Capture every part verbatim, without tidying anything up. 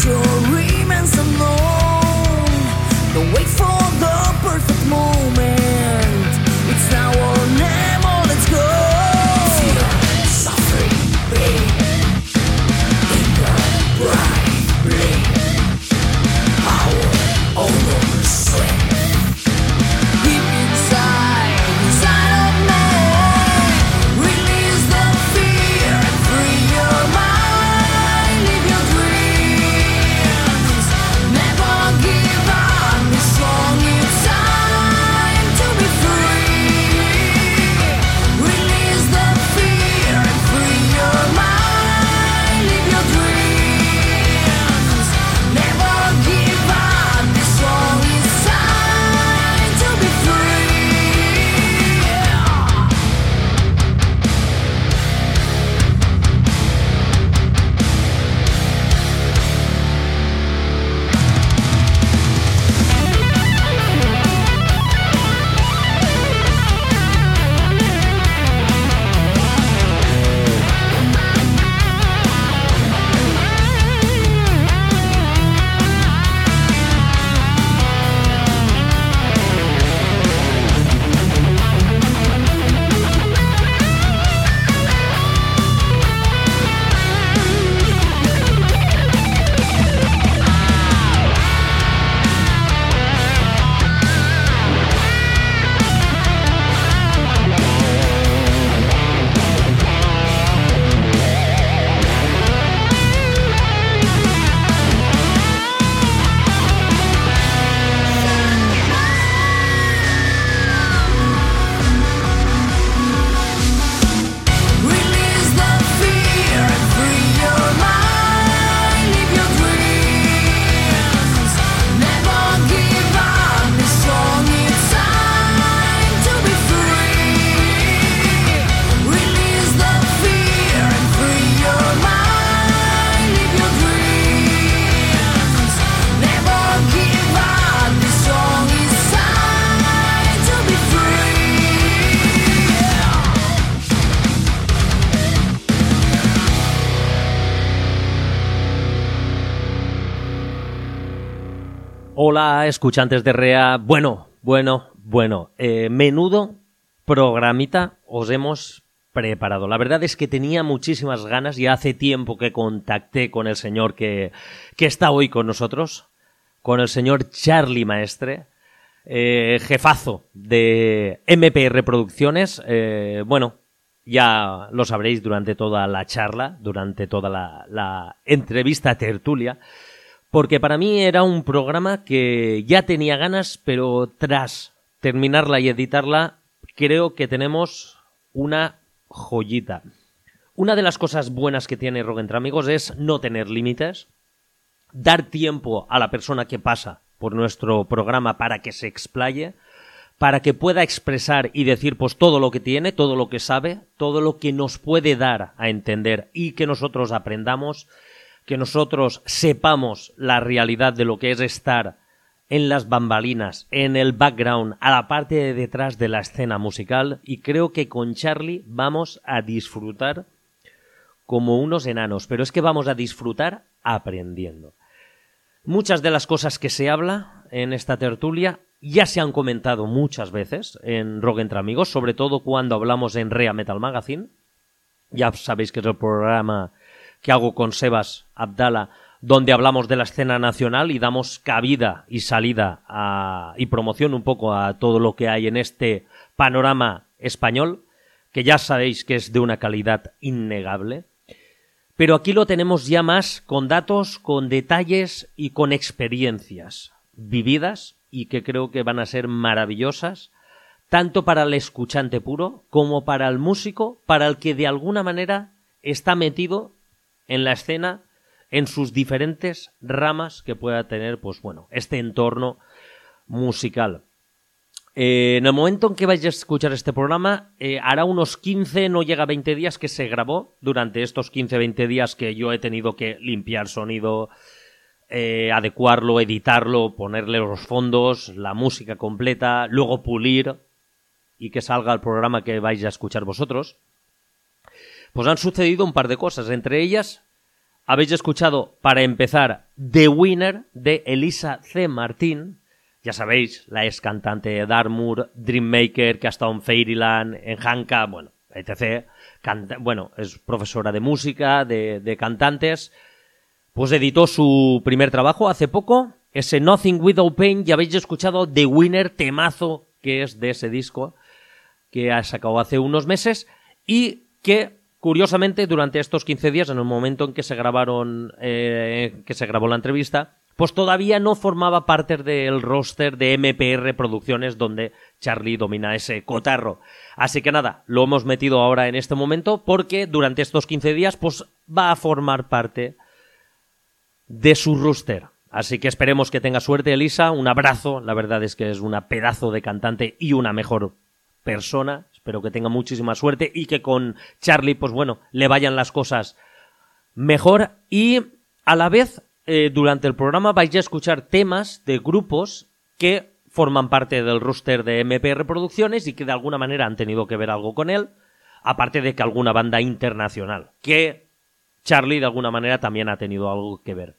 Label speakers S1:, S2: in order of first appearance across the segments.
S1: Hola, escuchantes de Rea. Bueno, bueno, bueno. Eh, menudo programita os hemos preparado. La verdad es que tenía muchísimas ganas. Ya hace tiempo que contacté con el señor que, que está hoy con nosotros, con el señor Charly Maestre, eh, jefazo de M P R Producciones. Eh, bueno, ya lo sabréis durante toda la charla, durante toda la, la entrevista tertulia. Porque para mí era un programa que ya tenía ganas, pero tras terminarla y editarla, creo que tenemos una joyita. Una de las cosas buenas que tiene Rock Entre Amigos es no tener límites, dar tiempo a la persona que pasa por nuestro programa para que se explaye, para que pueda expresar y decir pues todo lo que tiene, todo lo que sabe, todo lo que nos puede dar a entender y que nosotros aprendamos, que nosotros sepamos la realidad de lo que es estar en las bambalinas, en el background, a la parte de detrás de la escena musical, y creo que con Charly vamos a disfrutar como unos enanos, pero es que vamos a disfrutar aprendiendo. Muchas de las cosas que se habla en esta tertulia ya se han comentado muchas veces en Rock Entre Amigos, sobre todo cuando hablamos en Rea Metal Magazine. Ya sabéis que es el programa que hago con Sebas Abdala, donde hablamos de la escena nacional y damos cabida y salida a, y promoción un poco a todo lo que hay en este panorama español, que ya sabéis que es de una calidad innegable. Pero aquí lo tenemos ya más con datos, con detalles y con experiencias vividas y que creo que van a ser maravillosas, tanto para el escuchante puro como para el músico, para el que de alguna manera está metido en la escena, en sus diferentes ramas que pueda tener, pues bueno, este entorno musical. Eh, en el momento en que vais a escuchar este programa, eh, hará unos quince, no llega a veinte días que se grabó. Durante estos quince, veinte días que yo he tenido que limpiar sonido, eh, adecuarlo, editarlo, ponerle los fondos, la música completa, luego pulir y que salga el programa que vais a escuchar vosotros. Pues han sucedido un par de cosas, entre ellas habéis escuchado, para empezar, The Winner de Elisa C. Martín. Ya sabéis, la ex cantante de Dartmoor, Dreammaker, que ha estado en Fairyland, en Hanka, bueno, etcétera. Canta- bueno, es profesora de música, de, de cantantes. Pues editó su primer trabajo hace poco, ese Nothing Without Pain, y habéis escuchado The Winner, temazo, que es de ese disco que ha sacado hace unos meses y que, curiosamente, durante estos quince días, en el momento en que se grabaron, eh, que se grabó la entrevista, pues todavía no formaba parte del roster de M P R Producciones, donde Charlie domina ese cotarro. Así que nada, lo hemos metido ahora en este momento porque durante estos quince días pues va a formar parte de su roster. Así que esperemos que tenga suerte, Elisa. Un abrazo. La verdad es que es una pedazo de cantante y una mejor persona. Espero que tenga muchísima suerte y que con Charlie, pues bueno, le vayan las cosas mejor. Y a la vez, eh, durante el programa vais a escuchar temas de grupos que forman parte del roster de M P R Producciones y que de alguna manera han tenido que ver algo con él, aparte de que alguna banda internacional, que Charlie de alguna manera también ha tenido algo que ver.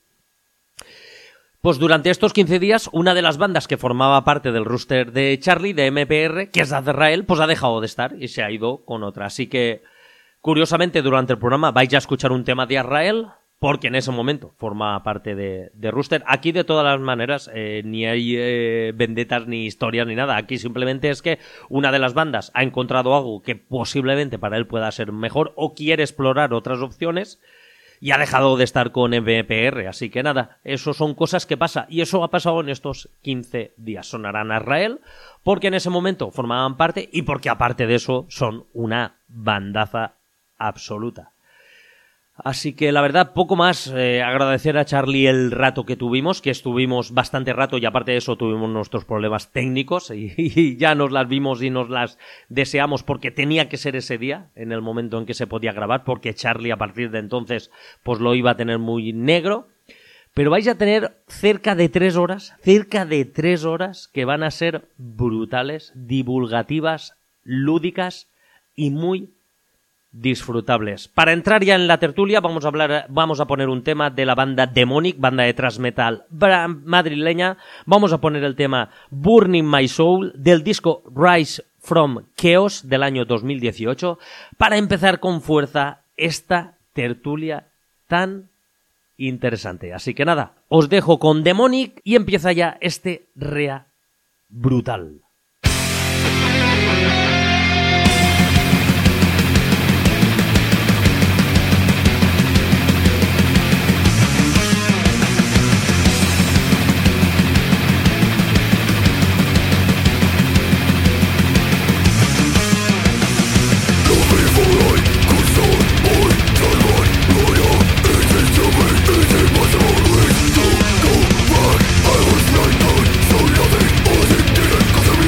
S1: Pues durante estos quince días, una de las bandas que formaba parte del roster de Charlie, de M P R, que es Azrael, pues ha dejado de estar y se ha ido con otra. Así que, curiosamente, durante el programa vais a escuchar un tema de Azrael, porque en ese momento forma parte de, de roster. Aquí, de todas las maneras, eh, ni hay eh, vendetas, ni historias, ni nada. Aquí simplemente es que una de las bandas ha encontrado algo que posiblemente para él pueda ser mejor o quiere explorar otras opciones y ha dejado de estar con M P R. Así que nada, eso son cosas que pasa. Y eso ha pasado en estos quince días. Sonarán a Azrael porque en ese momento formaban parte y porque aparte de eso son una bandaza absoluta. Así que la verdad, poco más, eh, agradecer a Charlie el rato que tuvimos, que estuvimos bastante rato y aparte de eso tuvimos nuestros problemas técnicos y, y ya nos las vimos y nos las deseamos porque tenía que ser ese día, en el momento en que se podía grabar, porque Charlie a partir de entonces pues lo iba a tener muy negro. Pero vais a tener cerca de tres horas, cerca de tres horas que van a ser brutales, divulgativas, lúdicas y muy disfrutables. Para entrar ya en la tertulia vamos a hablar, vamos a poner un tema de la banda Demonic, banda de thrash metal madrileña. Vamos a poner el tema Burning My Soul del disco Rise from Chaos del año dos mil dieciocho para empezar con fuerza esta tertulia tan interesante. Así que nada, os dejo con Demonic y empieza ya este Rea brutal.
S2: I was nineteen, so nothing was in the end, 'cause I'm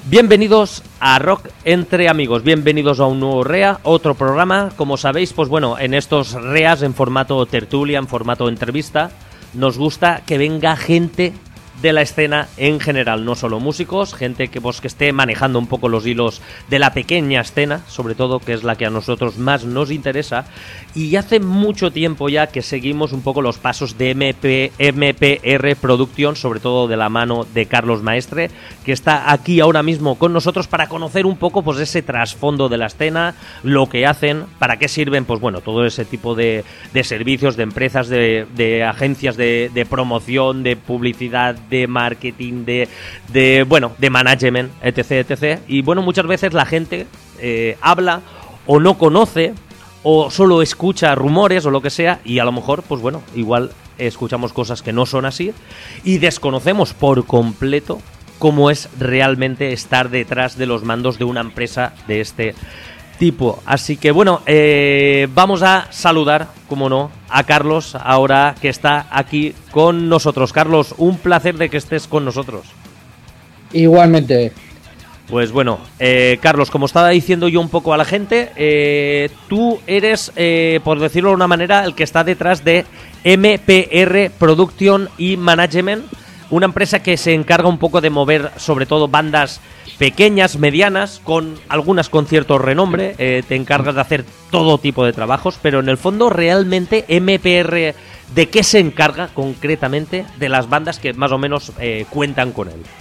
S1: Bienvenidos a Rock Entre Amigos, bienvenidos a un nuevo R E A, otro programa. Como sabéis, pues bueno, en estos R E As en formato tertulia, en formato entrevista, nos gusta que venga gente de la escena en general, no solo músicos, gente que, pues, que esté manejando un poco los hilos de la pequeña escena, sobre todo, que es la que a nosotros más nos interesa. Y hace mucho tiempo ya que seguimos un poco los pasos de M P, M P R Production, sobre todo de la mano de Carlos Maestre, que está aquí ahora mismo con nosotros para conocer un poco, pues, ese trasfondo de la escena, lo que hacen, para qué sirven, pues bueno, todo ese tipo de, de servicios, de empresas, de, de agencias de, de promoción, de publicidad, de marketing, de, de bueno, de management, etc, etcétera. Y bueno, muchas veces la gente eh, habla o no conoce o solo escucha rumores o lo que sea, y a lo mejor, pues bueno, igual escuchamos cosas que no son así y desconocemos por completo cómo es realmente estar detrás de los mandos de una empresa de este tipo. Así que bueno, eh, vamos a saludar, como no, a Carlos, ahora que está aquí con nosotros. Carlos, un placer de que estés con nosotros.
S2: Igualmente.
S1: Pues bueno, eh, Carlos, como estaba diciendo yo un poco a la gente, eh, tú eres, eh, por decirlo de una manera, el que está detrás de M P R Production y Management, una empresa que se encarga un poco de mover sobre todo bandas pequeñas, medianas, con algunas con cierto renombre. Eh, te encargas de hacer todo tipo de trabajos, pero en el fondo realmente M P R, ¿de qué se encarga concretamente de las bandas que más o menos eh, cuentan con él?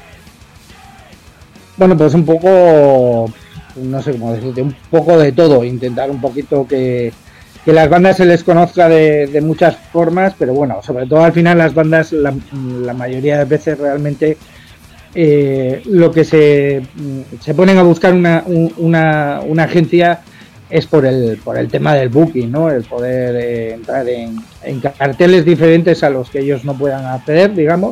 S2: Bueno, pues un poco, no sé cómo decirte, un poco de todo, intentar un poquito que, que las bandas se les conozca de, de muchas formas, pero bueno, sobre todo al final las bandas, la, la mayoría de veces realmente eh, lo que se, se ponen a buscar una, una, una agencia es por el, por el tema del booking, ¿no? El poder eh, entrar en, en carteles diferentes a los que ellos no puedan acceder, digamos.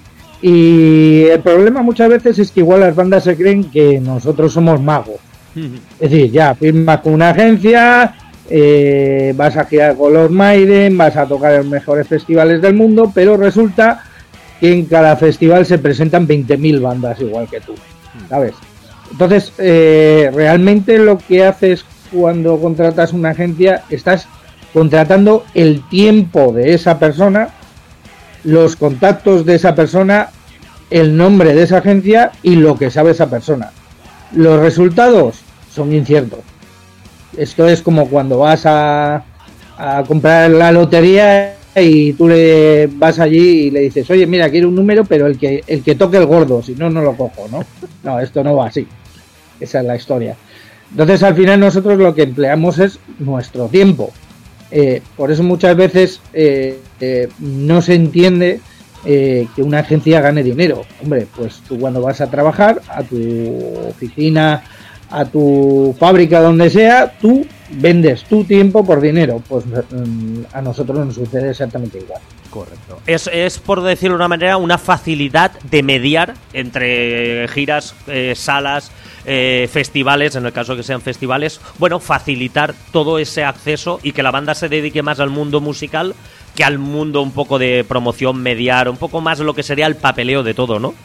S2: Y el problema muchas veces es que igual las bandas se creen que nosotros somos magos. Es decir, ya firmas con una agencia, eh, vas a girar con los Maiden, vas a tocar en los mejores festivales del mundo, pero resulta que en cada festival se presentan veinte mil bandas igual que tú, ¿sabes? Entonces, eh, realmente lo que haces cuando contratas una agencia, estás contratando el tiempo de esa persona, los contactos de esa persona, el nombre de esa agencia y lo que sabe esa persona. Los resultados son inciertos. Esto es como cuando vas a, a comprar la lotería y tú le vas allí y le dices, oye, mira, quiero un número, pero el que el que toque el gordo, si no, no lo cojo, ¿no? No, esto no va así. Esa es la historia. Entonces, al final nosotros lo que empleamos es nuestro tiempo. Eh, por eso muchas veces eh, eh, no se entiende eh, que una agencia gane dinero. Hombre, pues tú cuando vas a trabajar a tu oficina, a tu fábrica, donde sea, tú vendes tu tiempo por dinero. Pues um, a nosotros nos sucede exactamente igual.
S1: Correcto. Es, es, por decirlo de una manera, una facilidad de mediar entre giras, eh, salas, eh, festivales, en el caso que sean festivales. Bueno, facilitar todo ese acceso y que la banda se dedique más al mundo musical que al mundo un poco de promoción, mediar, un poco más lo que sería el papeleo de todo, ¿no?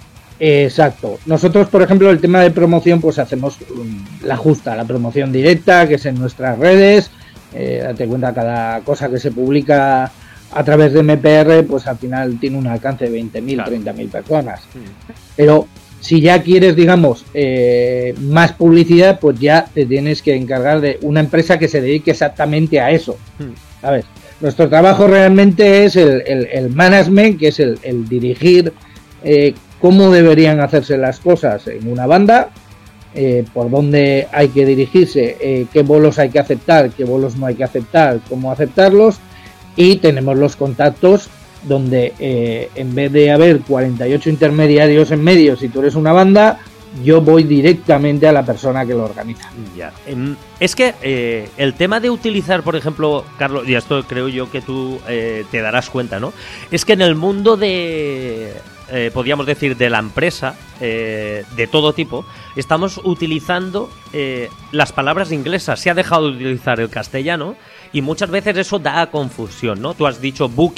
S2: Exacto. Nosotros, por ejemplo, el tema de promoción, pues hacemos um, la justa, la promoción directa, que es en nuestras redes. Eh, date cuenta, cada cosa que se publica a través de M P R, pues al final tiene un alcance de veinte mil, claro, treinta mil personas. Mm. Pero si ya quieres, digamos, eh, más publicidad, pues ya te tienes que encargar de una empresa que se dedique exactamente a eso, mm. ¿sabes? Nuestro trabajo realmente es el, el, el management, que es el, el dirigir eh, cómo deberían hacerse las cosas en una banda, eh, por dónde hay que dirigirse, eh, qué bolos hay que aceptar, qué bolos no hay que aceptar, cómo aceptarlos. Y tenemos los contactos donde eh, en vez de haber cuarenta y ocho intermediarios en medio, si tú eres una banda, yo voy directamente a la persona que lo organiza.
S1: Ya. Es que eh, el tema de utilizar, por ejemplo, Carlos, y esto creo yo que tú eh, te darás cuenta, ¿no? Es que en el mundo de, eh, podríamos decir, de la empresa, eh, de todo tipo, estamos utilizando eh, las palabras inglesas. Se ha dejado de utilizar el castellano y muchas veces eso da confusión, ¿no? Tú has dicho booking,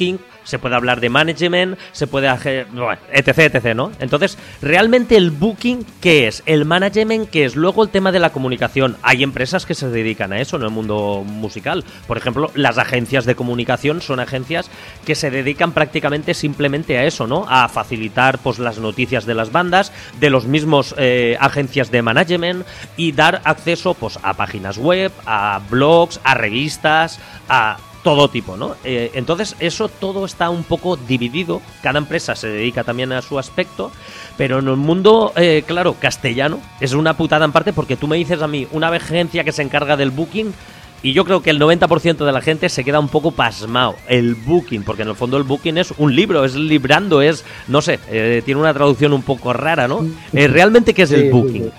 S1: se puede hablar de management, se puede hacer, bueno, etc, etc, ¿no? Entonces, realmente el booking, ¿qué es? El management, ¿qué es? Luego el tema de la comunicación. Hay empresas que se dedican a eso en el mundo musical. Por ejemplo, las agencias de comunicación son agencias que se dedican prácticamente simplemente a eso, ¿no? A facilitar, pues, las noticias de las bandas, de los mismos eh, agencias de management, y dar acceso, pues, a páginas web, a blogs, a revistas, a todo tipo, ¿no? Eh, entonces, eso todo está un poco dividido. Cada empresa se dedica también a su aspecto, pero en el mundo, eh, claro, castellano, es una putada en parte, porque tú me dices a mí una agencia que se encarga del booking, y yo creo que el noventa por ciento de la gente se queda un poco pasmado. El booking, porque en el fondo el booking es un libro, es librando, es, no sé, eh, tiene una traducción un poco rara, ¿no? Eh, ¿Realmente qué es el booking?
S2: Sí, sí.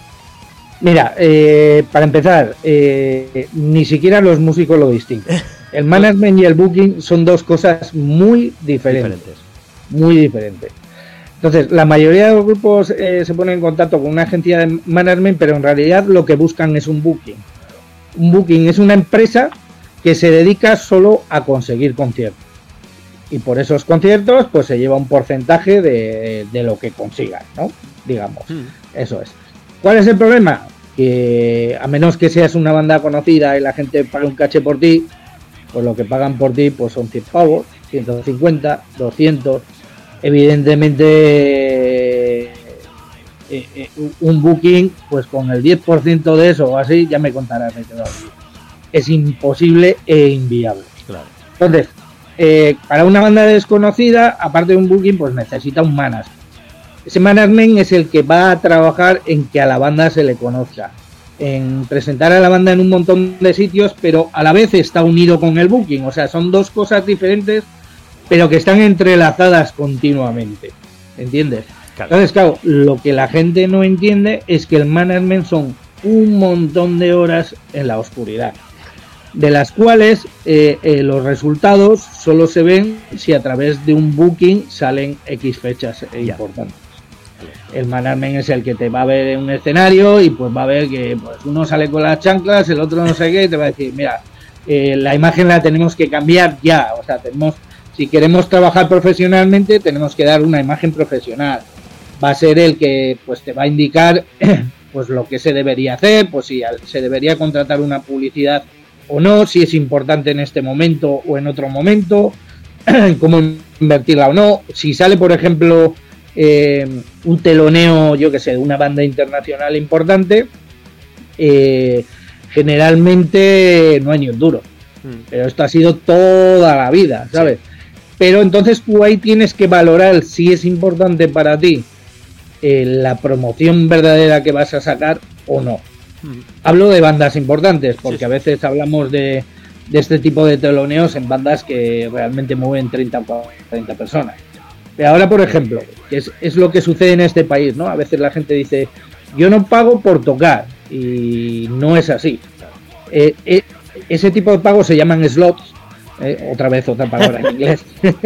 S2: Mira, eh, para empezar, eh, ni siquiera los músicos lo distinguen. El management y el booking son dos cosas muy diferentes. diferentes. Muy diferentes. Entonces, la mayoría de los grupos eh, se ponen en contacto con una agencia de management, pero en realidad lo que buscan es un booking. Un booking es una empresa que se dedica solo a conseguir conciertos. Y por esos conciertos, pues se lleva un porcentaje de, de lo que consigan, ¿no? Digamos, mm. Eso es. ¿Cuál es el problema? Que a menos que seas una banda conocida y la gente pague un caché por ti, pues lo que pagan por ti pues son cien pavos, ciento cincuenta, doscientos. Evidentemente, eh, eh, un booking, pues con el diez por ciento de eso o así, ya me contarás. Es imposible e inviable. Claro. Entonces, eh, para una banda desconocida, aparte de un booking, pues necesita un manager. Ese management es el que va a trabajar en que a la banda se le conozca, en presentar a la banda en un montón de sitios, pero a la vez está unido con el booking. O sea, son dos cosas diferentes, pero que están entrelazadas continuamente. ¿Entiendes? Claro. Entonces, claro, lo que la gente no entiende es que el management son un montón de horas en la oscuridad, de las cuales eh, eh, los resultados solo se ven si a través de un booking salen X fechas eh, importantes. El management es el que te va a ver en un escenario y pues va a ver que pues uno sale con las chanclas, el otro no sé qué, y te va a decir, mira, eh, la imagen la tenemos que cambiar ya. O sea, tenemos, si queremos trabajar profesionalmente, tenemos que dar una imagen profesional. Va a ser el que pues te va a indicar pues lo que se debería hacer, pues si se debería contratar una publicidad o no, si es importante en este momento o en otro momento, cómo invertirla o no. Si sale, por ejemplo, eh, un teloneo, yo que sé, de una banda internacional importante, eh, generalmente no hay ni un duro. Mm. Pero esto ha sido toda la vida, ¿sabes? Sí. Pero entonces tú ahí tienes que valorar si es importante para ti eh, la promoción verdadera que vas a sacar o no. Mm. Hablo de bandas importantes, porque sí, sí. a veces hablamos de, de este tipo de teloneos en bandas que realmente mueven treinta o cuarenta personas. Pero ahora, por ejemplo, que es, es lo que sucede en este país, ¿no? A veces la gente dice, yo no pago por tocar, y no es así. Eh, eh, ese tipo de pagos se llaman slots, eh, otra vez otra palabra en inglés.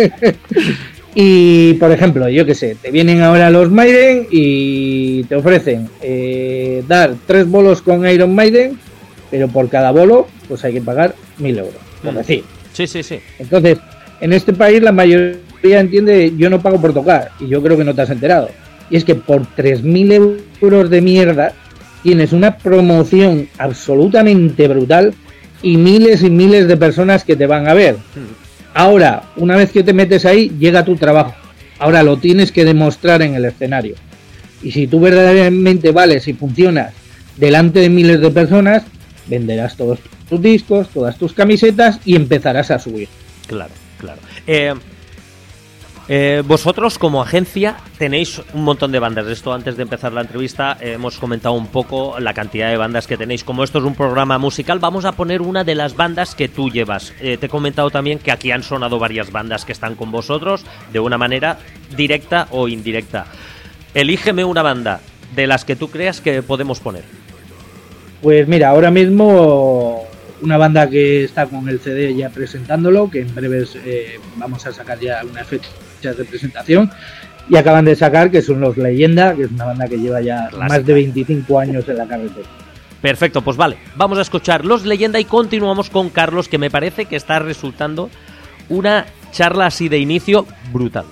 S2: Y, por ejemplo, yo qué sé, te vienen ahora los Maiden y te ofrecen eh, dar tres bolos con Iron Maiden, pero por cada bolo pues hay que pagar mil euros, por decir.
S1: Sí, sí, sí.
S2: Entonces, en este país la mayoría entiende, yo no pago por tocar, y yo creo que no te has enterado. Y es que por tres mil euros de mierda tienes una promoción absolutamente brutal y miles y miles de personas que te van a ver. Ahora, una vez que te metes ahí, llega tu trabajo. Ahora lo tienes que demostrar en el escenario. Y si tú verdaderamente vales y funcionas delante de miles de personas, venderás todos tus discos, todas tus camisetas y empezarás a subir.
S1: Claro, claro. Eh, eh, vosotros como agencia tenéis un montón de bandas. Esto antes de empezar la entrevista eh, hemos comentado un poco la cantidad de bandas que tenéis. Como esto es un programa musical, vamos a poner una de las bandas que tú llevas. Eh, te he comentado también que aquí han sonado varias bandas que están con vosotros de una manera directa o indirecta. Elígeme una banda de las que tú creas que podemos poner.
S2: Pues mira, ahora mismo una banda que está con el C D ya presentándolo, que en breves eh, vamos a sacar ya unas fechas de presentación, y acaban de sacar, que son los Leyenda, que es una banda que lleva ya Clásica. más de veinticinco años en la carretera.
S1: Perfecto, pues vale, vamos a escuchar Los Leyenda y continuamos con Carlos, que me parece que está resultando una charla así de inicio brutal.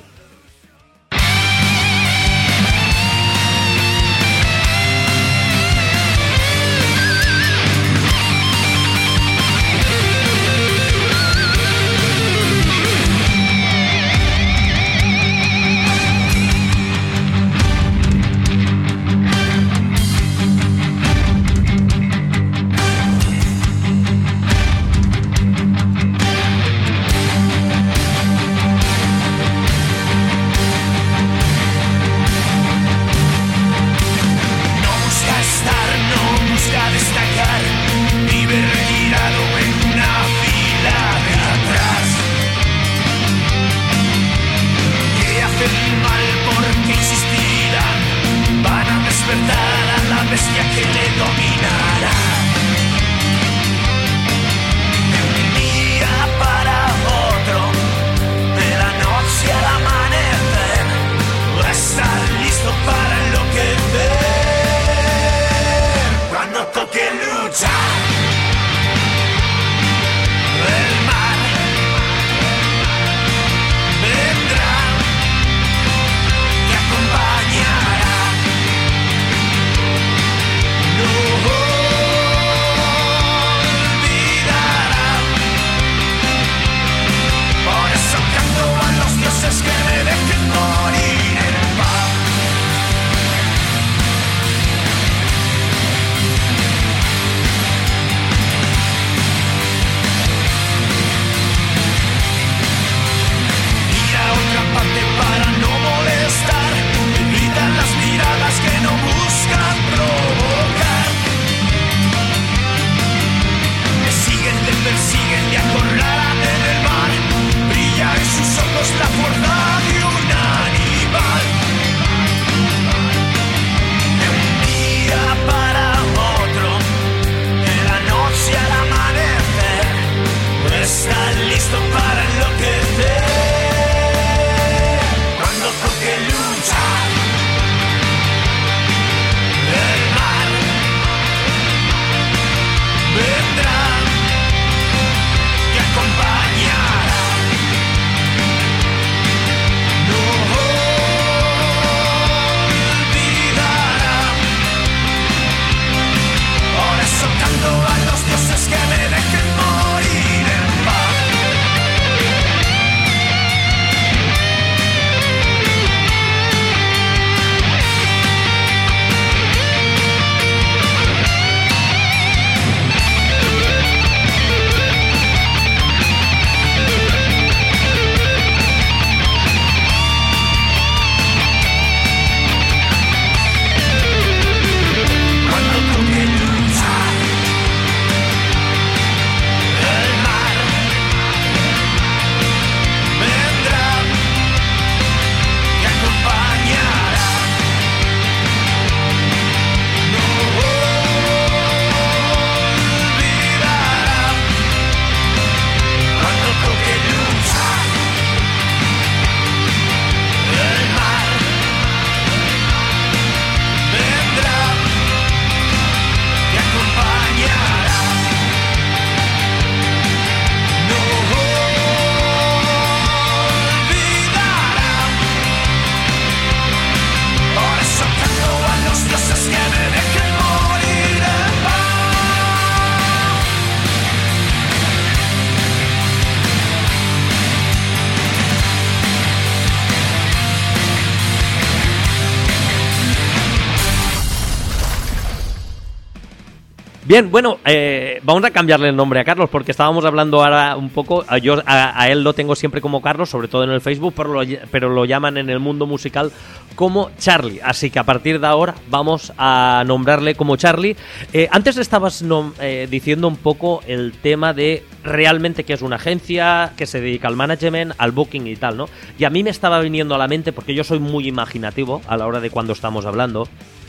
S1: Bien, bueno, eh, vamos a cambiarle el nombre a Carlos porque estábamos hablando ahora un poco, a, yo a, a él lo tengo siempre como Carlos, sobre todo en el Facebook, pero lo, pero lo llaman en el mundo musical como Charlie, así que a partir de ahora vamos a nombrarle como Charlie. Eh, antes estabas nom- eh, diciendo un poco el tema de realmente que es una agencia que se dedica al management, al booking y tal, ¿no? Y a mí me estaba viniendo a la mente, porque yo soy muy imaginativo a la hora de cuando estamos hablando,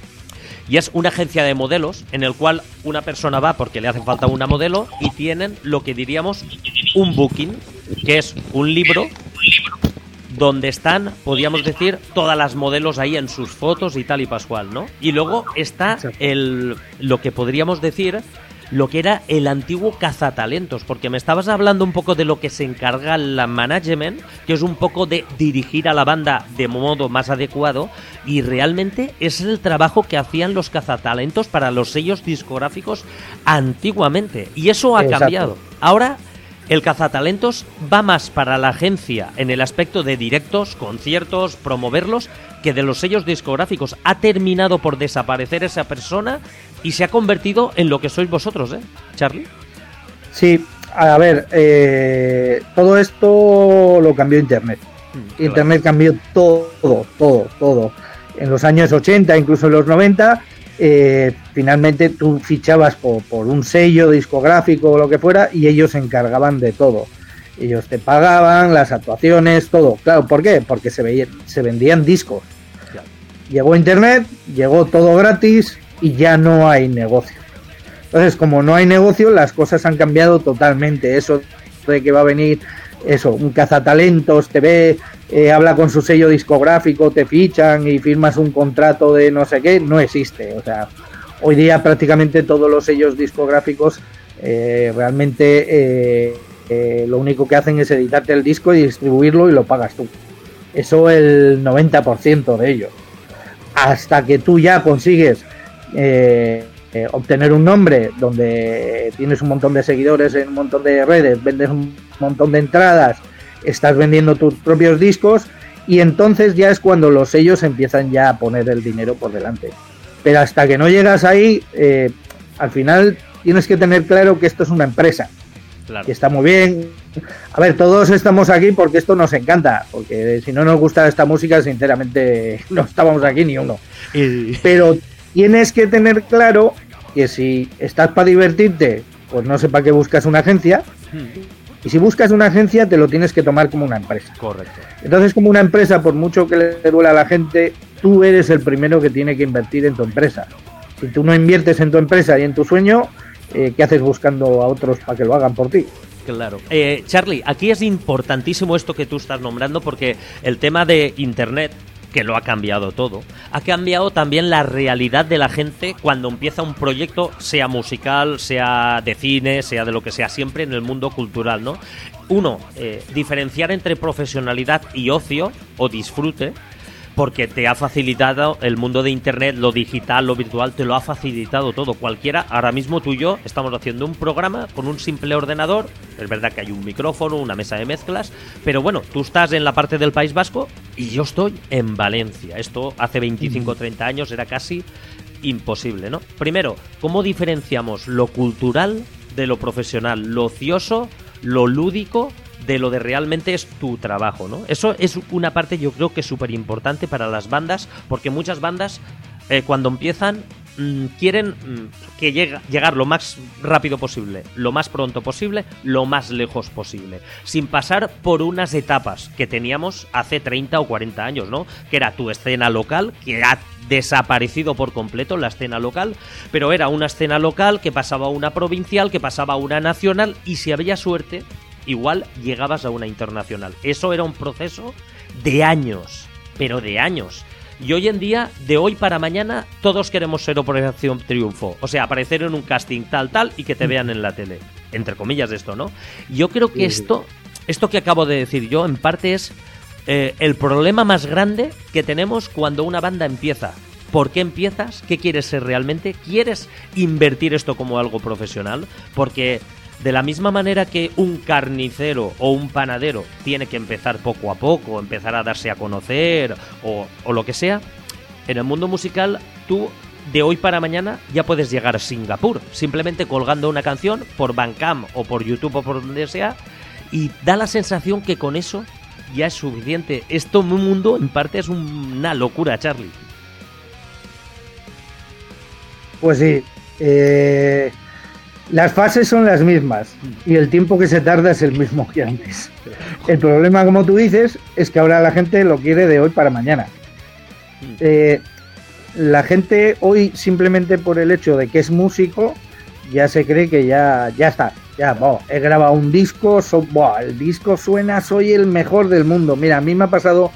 S1: y es una agencia de modelos en el cual una persona va porque le hace falta una modelo y tienen lo que diríamos un booking, que es un libro donde están, podríamos decir, todas las modelos ahí en sus fotos y tal y pascual, ¿no? Y luego está el lo que podríamos decir lo que era el antiguo cazatalentos, porque me estabas hablando un poco de lo que se encarga la management, que es un poco de dirigir a la banda de modo más adecuado, y realmente es el trabajo que hacían los cazatalentos para los sellos discográficos antiguamente, y eso ha
S2: Exacto.
S1: cambiado. Ahora el cazatalentos va más para la agencia en el aspecto de directos, conciertos, promoverlos, que de los sellos discográficos. Ha terminado por desaparecer esa persona y se ha convertido en lo que sois vosotros, ¿eh, Charlie?
S2: Sí, a ver, eh, todo esto lo cambió Internet.
S1: Mm,
S2: Internet
S1: claro.
S2: cambió todo, todo, todo. En los años ochenta, incluso en los noventa, eh, finalmente tú fichabas por, por un sello discográfico o lo que fuera y ellos se encargaban de todo. Ellos te pagaban las actuaciones, todo. Claro, ¿por qué? Porque se, veía, se vendían discos.
S1: Claro.
S2: Llegó Internet, llegó todo gratis y ya no hay negocio. Entonces, como no hay negocio, las cosas han cambiado totalmente. Eso de que va a venir, eso, un cazatalentos, te ve, eh, habla con su sello discográfico, te fichan y firmas un contrato de no sé qué, no existe. O sea, hoy día prácticamente todos los sellos discográficos eh, realmente eh, eh, lo único que hacen es editarte el disco y distribuirlo y lo pagas tú. Eso el noventa por ciento de ello. Hasta que tú ya consigues eh, eh, obtener un nombre donde tienes un montón de seguidores en un montón de redes, vendes un montón de entradas, estás vendiendo tus propios discos y entonces ya es cuando los sellos empiezan ya a poner el dinero por delante. Pero hasta que no llegas ahí, eh, al final tienes que tener claro que esto es una empresa. Claro. Que está muy bien. A ver, todos estamos aquí porque esto nos encanta, porque si no nos gusta esta música, sinceramente no estábamos aquí ni uno. Y... Pero tienes que tener claro que si estás para divertirte, pues no sé para qué buscas una agencia. Y si buscas una agencia, te lo tienes que tomar como una empresa.
S1: Correcto.
S2: Entonces, como una empresa, por mucho que le duela a la gente, tú eres el primero que tiene que invertir en tu empresa. Si tú no inviertes en tu empresa y en tu sueño, eh, ¿qué haces buscando a otros para que lo hagan por ti?
S1: Claro. Eh, Charlie, aquí es importantísimo esto que tú estás nombrando porque el tema de Internet, que lo ha cambiado todo, ha cambiado también la realidad de la gente cuando empieza un proyecto, sea musical, sea de cine, sea de lo que sea, siempre en el mundo cultural, ¿no? Uno, eh, diferenciar entre profesionalidad y ocio o disfrute, porque te ha facilitado el mundo de Internet, lo digital, lo virtual, te lo ha facilitado todo. Cualquiera, ahora mismo tú y yo estamos haciendo un programa con un simple ordenador, es verdad que hay un micrófono, una mesa de mezclas, pero bueno, tú estás en la parte del País Vasco y yo estoy en Valencia. Esto hace veinticinco o treinta años era casi imposible, ¿no? Primero, ¿cómo diferenciamos lo cultural de lo profesional, lo ocioso, lo lúdico, de lo de realmente es tu trabajo, ¿no? Eso es una parte, yo creo que es súper importante para las bandas, porque muchas bandas eh, cuando empiezan mmm, quieren mmm, que llegue, llegar lo más rápido posible, lo más pronto posible, lo más lejos posible, sin pasar por unas etapas que teníamos hace treinta o cuarenta años, ¿no? Que era tu escena local, que ha desaparecido por completo la escena local, pero era una escena local que pasaba a una provincial, que pasaba a una nacional, y si había suerte igual llegabas a una internacional. Eso era un proceso de años, pero de años. Y hoy en día, de hoy para mañana, todos queremos ser Operación Triunfo. O sea, aparecer en un casting tal, tal, y que te vean en la tele. Entre comillas esto, ¿no? Yo creo que esto, esto que acabo de decir yo, en parte es eh, el problema más grande que tenemos cuando una banda empieza. ¿Por qué empiezas? ¿Qué quieres ser realmente? ¿Quieres invertir esto como algo profesional? Porque de la misma manera que un carnicero o un panadero tiene que empezar poco a poco, empezar a darse a conocer o, o lo que sea, en el mundo musical tú de hoy para mañana ya puedes llegar a Singapur, simplemente colgando una canción por Bandcamp o por YouTube o por donde sea, y da la sensación que con eso ya es suficiente. Esto en un mundo en parte es una locura, Charlie.
S2: Pues sí, eh... las fases son las mismas y el tiempo que se tarda es el mismo que antes. El problema, como tú dices, es que ahora la gente lo quiere de hoy para mañana. Eh, la gente hoy, simplemente por el hecho de que es músico, ya se cree que ya, ya está. Ya, boh, he grabado un disco, so, boh, el disco suena, soy el mejor del mundo. Mira, a mí me ha pasado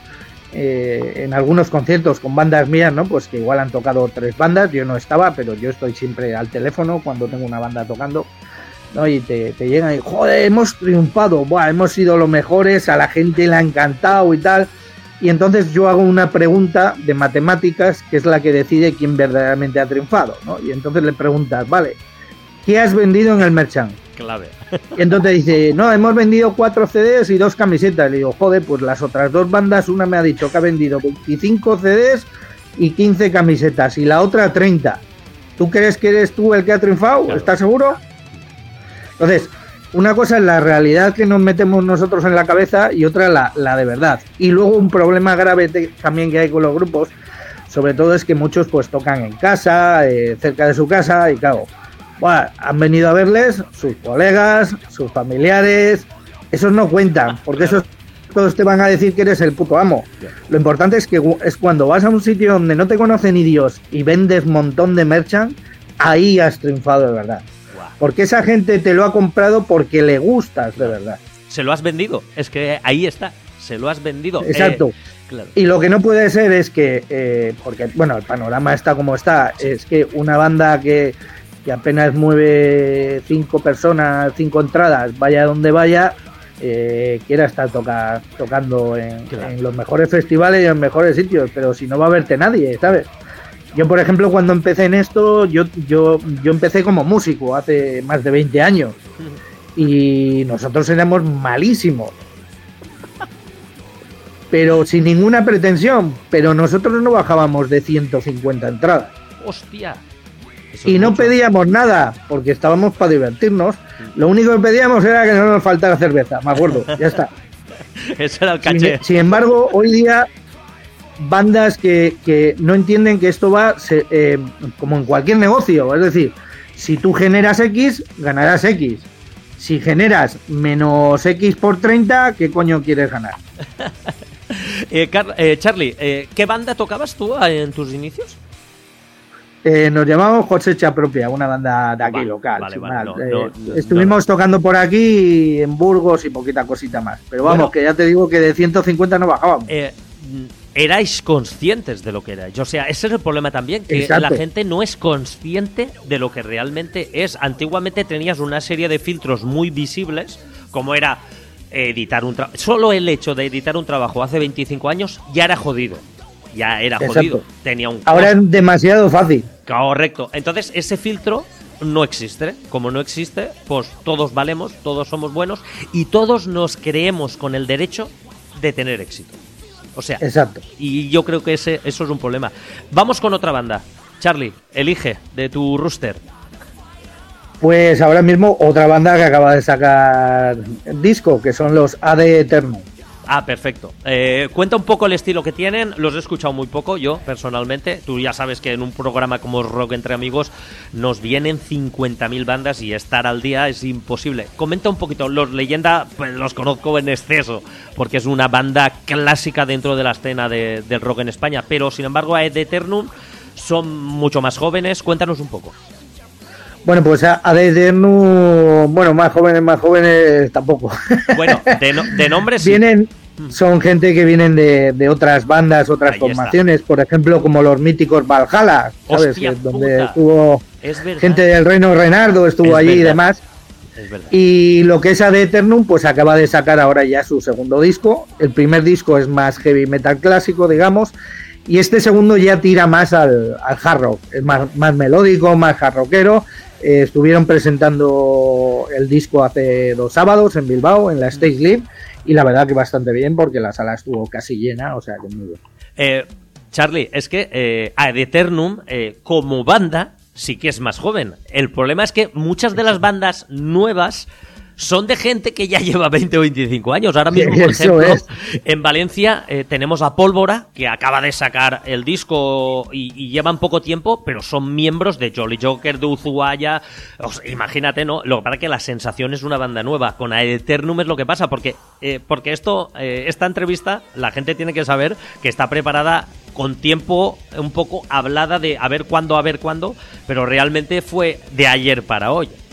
S2: eh, en algunos conciertos con bandas mías, ¿no? Pues que igual han tocado tres bandas, yo no estaba, pero yo estoy siempre al teléfono cuando tengo una banda tocando, ¿no? Y te, te llegan y, joder, hemos triunfado, buah, hemos sido los mejores, a la gente le ha encantado y tal. Y entonces yo hago una pregunta de matemáticas que es la que decide quién verdaderamente ha triunfado, ¿no? Y entonces le preguntas, vale, ¿qué has vendido en el merchant?
S1: Clave.
S2: Y entonces dice, no, hemos vendido cuatro C Ds y dos camisetas. Le digo, joder, pues las otras dos bandas, una me ha dicho que ha vendido veinticinco C Ds y quince camisetas y la otra treinta. ¿Tú crees que eres tú el que ha triunfado? Claro. ¿Estás seguro? Entonces, una cosa es la realidad que nos metemos nosotros en la cabeza y otra la, la de verdad. Y luego un problema grave te, también que hay con los grupos, sobre todo es que muchos pues tocan en casa, eh, cerca de su casa, y claro, bueno, han venido a verles sus colegas, sus familiares, esos no cuentan, porque esos todos te van a decir que eres el puto amo. Lo importante es que es cuando vas a un sitio donde no te conocen ni Dios y vendes montón de merchant, ahí has triunfado de verdad. Porque esa gente te lo ha comprado porque le gustas de verdad.
S1: Se lo has vendido, es que ahí está, se lo has vendido.
S2: Exacto. Eh, claro. Y lo que no puede ser es que, eh, porque bueno, el panorama está como está, es que una banda que, que apenas mueve cinco personas, cinco entradas, vaya donde vaya, eh, quiera estar toca, tocando en, claro. en los mejores festivales y en los mejores sitios, pero si no va a verte nadie, ¿sabes? Yo, por ejemplo, cuando empecé en esto, yo, yo, yo empecé como músico hace más de veinte años y nosotros éramos malísimos, pero sin ninguna pretensión, pero nosotros no bajábamos de ciento cincuenta entradas.
S1: ¡Hostia!
S2: Y no mucho. Pedíamos nada, porque estábamos para divertirnos. Lo único que pedíamos era que no nos faltara cerveza, me acuerdo, ya está.
S1: Ese era el caché.
S2: Sin, sin embargo, hoy día... bandas que, que no entienden que esto va se, eh, como en cualquier negocio, es decir, si tú generas X, ganarás X. Si generas menos X por treinta, ¿qué coño quieres ganar?
S1: eh, Car- eh, Charlie, eh, ¿qué banda tocabas tú en tus inicios?
S2: Eh, nos llamamos Cosecha Propia, una banda de aquí vale, local. Vale, vale, no, eh, no, no, estuvimos no. tocando por aquí en Burgos y poquita cosita más. Pero vamos, bueno, que ya te digo que de ciento cincuenta no bajábamos.
S1: Eh, erais conscientes de lo que erais. O sea, ese es el problema también, que Exacto. la gente no es consciente de lo que realmente es. Antiguamente tenías una serie de filtros muy visibles, como era editar un trabajo. Solo el hecho de editar un trabajo hace veinticinco años ya era jodido. Ya era Exacto. jodido. Tenía un
S2: Ahora es demasiado fácil.
S1: Correcto. Entonces, ese filtro no existe. Como no existe, pues todos valemos, todos somos buenos y todos nos creemos con el derecho de tener éxito. O sea,
S2: Exacto.
S1: Y yo creo que ese, eso es un problema. Vamos con otra banda. Charlie, elige de tu roster.
S2: Pues ahora mismo otra banda que acaba de sacar disco, que son los A D Eternum.
S1: Ah, perfecto. Eh, cuenta un poco el estilo que tienen. Los he escuchado muy poco yo, personalmente. Tú ya sabes que en un programa como Rock Entre Amigos nos vienen cincuenta mil bandas y estar al día es imposible. Comenta un poquito. Los Leyenda pues, los conozco en exceso, porque es una banda clásica dentro de la escena de, del rock en España. Pero, sin embargo, Ad Eternum son mucho más jóvenes. Cuéntanos un poco.
S2: Bueno, pues Ad Eternum, bueno, más jóvenes, más jóvenes tampoco.
S1: Bueno, de, no, de nombres sí.
S2: Vienen, son gente que vienen de, de otras bandas, otras Ahí formaciones, está. Por ejemplo, como los míticos Valhalla, ¿sabes?
S1: Hostia,
S2: donde
S1: puta.
S2: estuvo gente del Reino Reinardo, estuvo es allí verdad. Y demás.
S1: Es verdad.
S2: Y lo que es Ad Eternum, pues acaba de sacar ahora ya su segundo disco. El primer disco es más heavy metal clásico, digamos. Y este segundo ya tira más al, al hard rock, es más, más melódico, más hard rockero. Eh, estuvieron presentando el disco hace dos sábados en Bilbao, en la Stage Live, y la verdad que bastante bien porque la sala estuvo casi llena, o sea que muy bien.
S1: Eh, Charlie, es que eh, Ad Eternum, eh, como banda, sí que es más joven. El problema es que muchas de las bandas nuevas son de gente que ya lleva veinte o veinticinco años. Ahora mismo, por ejemplo, es. en Valencia eh, tenemos a Pólvora, que acaba de sacar el disco y, y llevan poco tiempo, pero son miembros de Jolly Joker, de Ushuaia. O sea, imagínate, ¿no? Lo que pasa es que la sensación es una banda nueva. Con Ad Eternum es lo que pasa, porque, eh, porque esto, eh, esta entrevista, la gente tiene que saber que está preparada con tiempo un poco hablada de a ver cuándo, a ver cuándo, pero realmente fue de ayer para hoy. O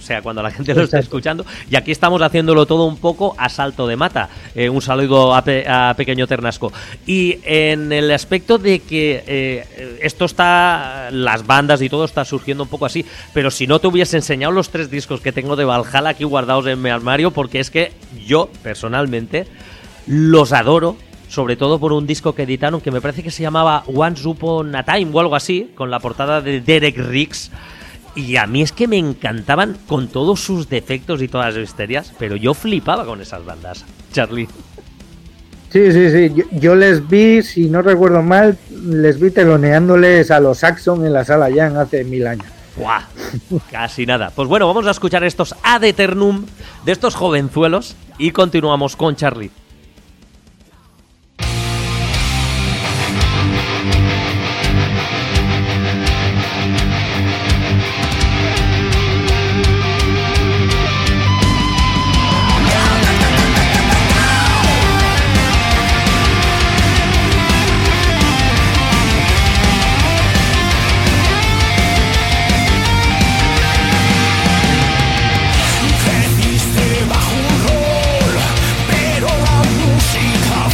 S1: sea, cuando la gente lo esté escuchando. Y aquí estamos haciéndolo todo un poco a salto de mata. Eh, un saludo a, Pe- a Pequeño Ternasco. Y en el aspecto de que eh, esto está, las bandas y todo está surgiendo un poco así, pero si no te hubiese enseñado los tres discos que tengo de Valhalla aquí guardados en mi armario, porque es que yo, personalmente, los adoro. Sobre todo por un disco que editaron que me parece que se llamaba Once Upon a Time o algo así, con la portada de Derek Riggs. Y a mí es que me encantaban con todos sus defectos y todas las histerias, pero yo flipaba con esas bandas, Charlie.
S2: Sí, sí, sí. Yo, yo les vi, si no recuerdo mal, les vi teloneándoles a los Saxon en la Sala Young hace mil años.
S1: ¡Buah! Casi nada. Pues bueno, vamos a escuchar estos Ad Eternum de estos jovenzuelos y continuamos con Charlie.
S3: Bajo un rol, pero la música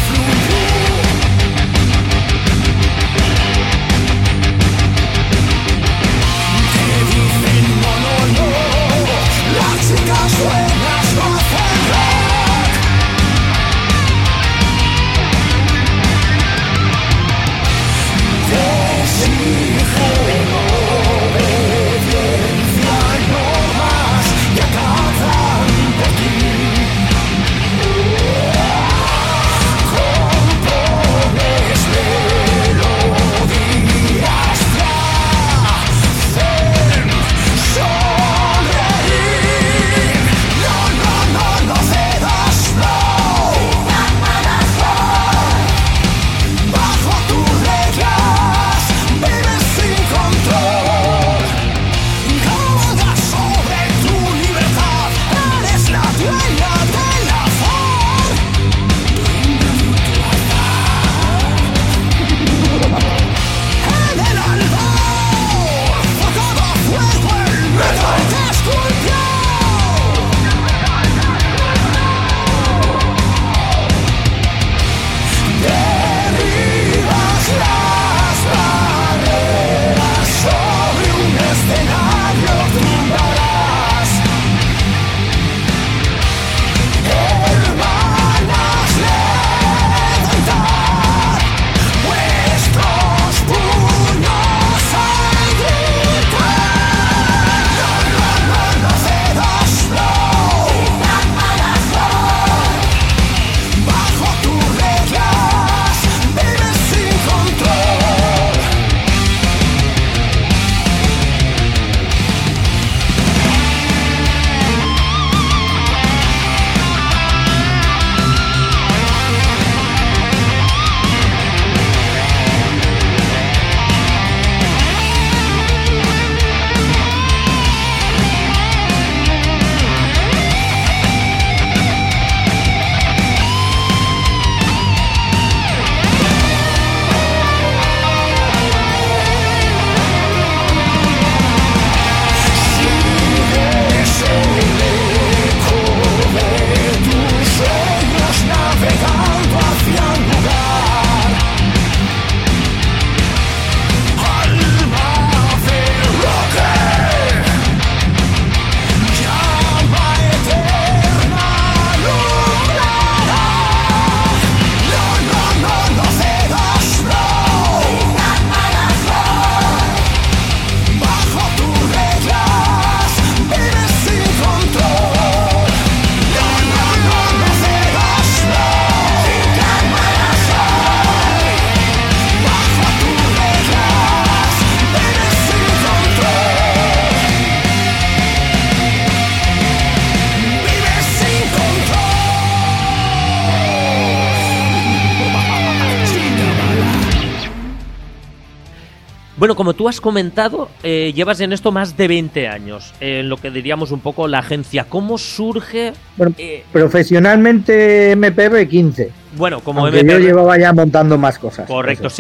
S1: Bueno, como tú has comentado, eh, llevas en esto más de veinte años, eh, en lo que diríamos un poco la agencia. ¿Cómo surge?
S2: Bueno,
S1: eh,
S2: profesionalmente M P B quince.
S1: Bueno, como
S2: aunque
S1: M P B...
S2: yo llevaba ya montando más cosas.
S1: Correcto,
S2: eso.
S1: sí.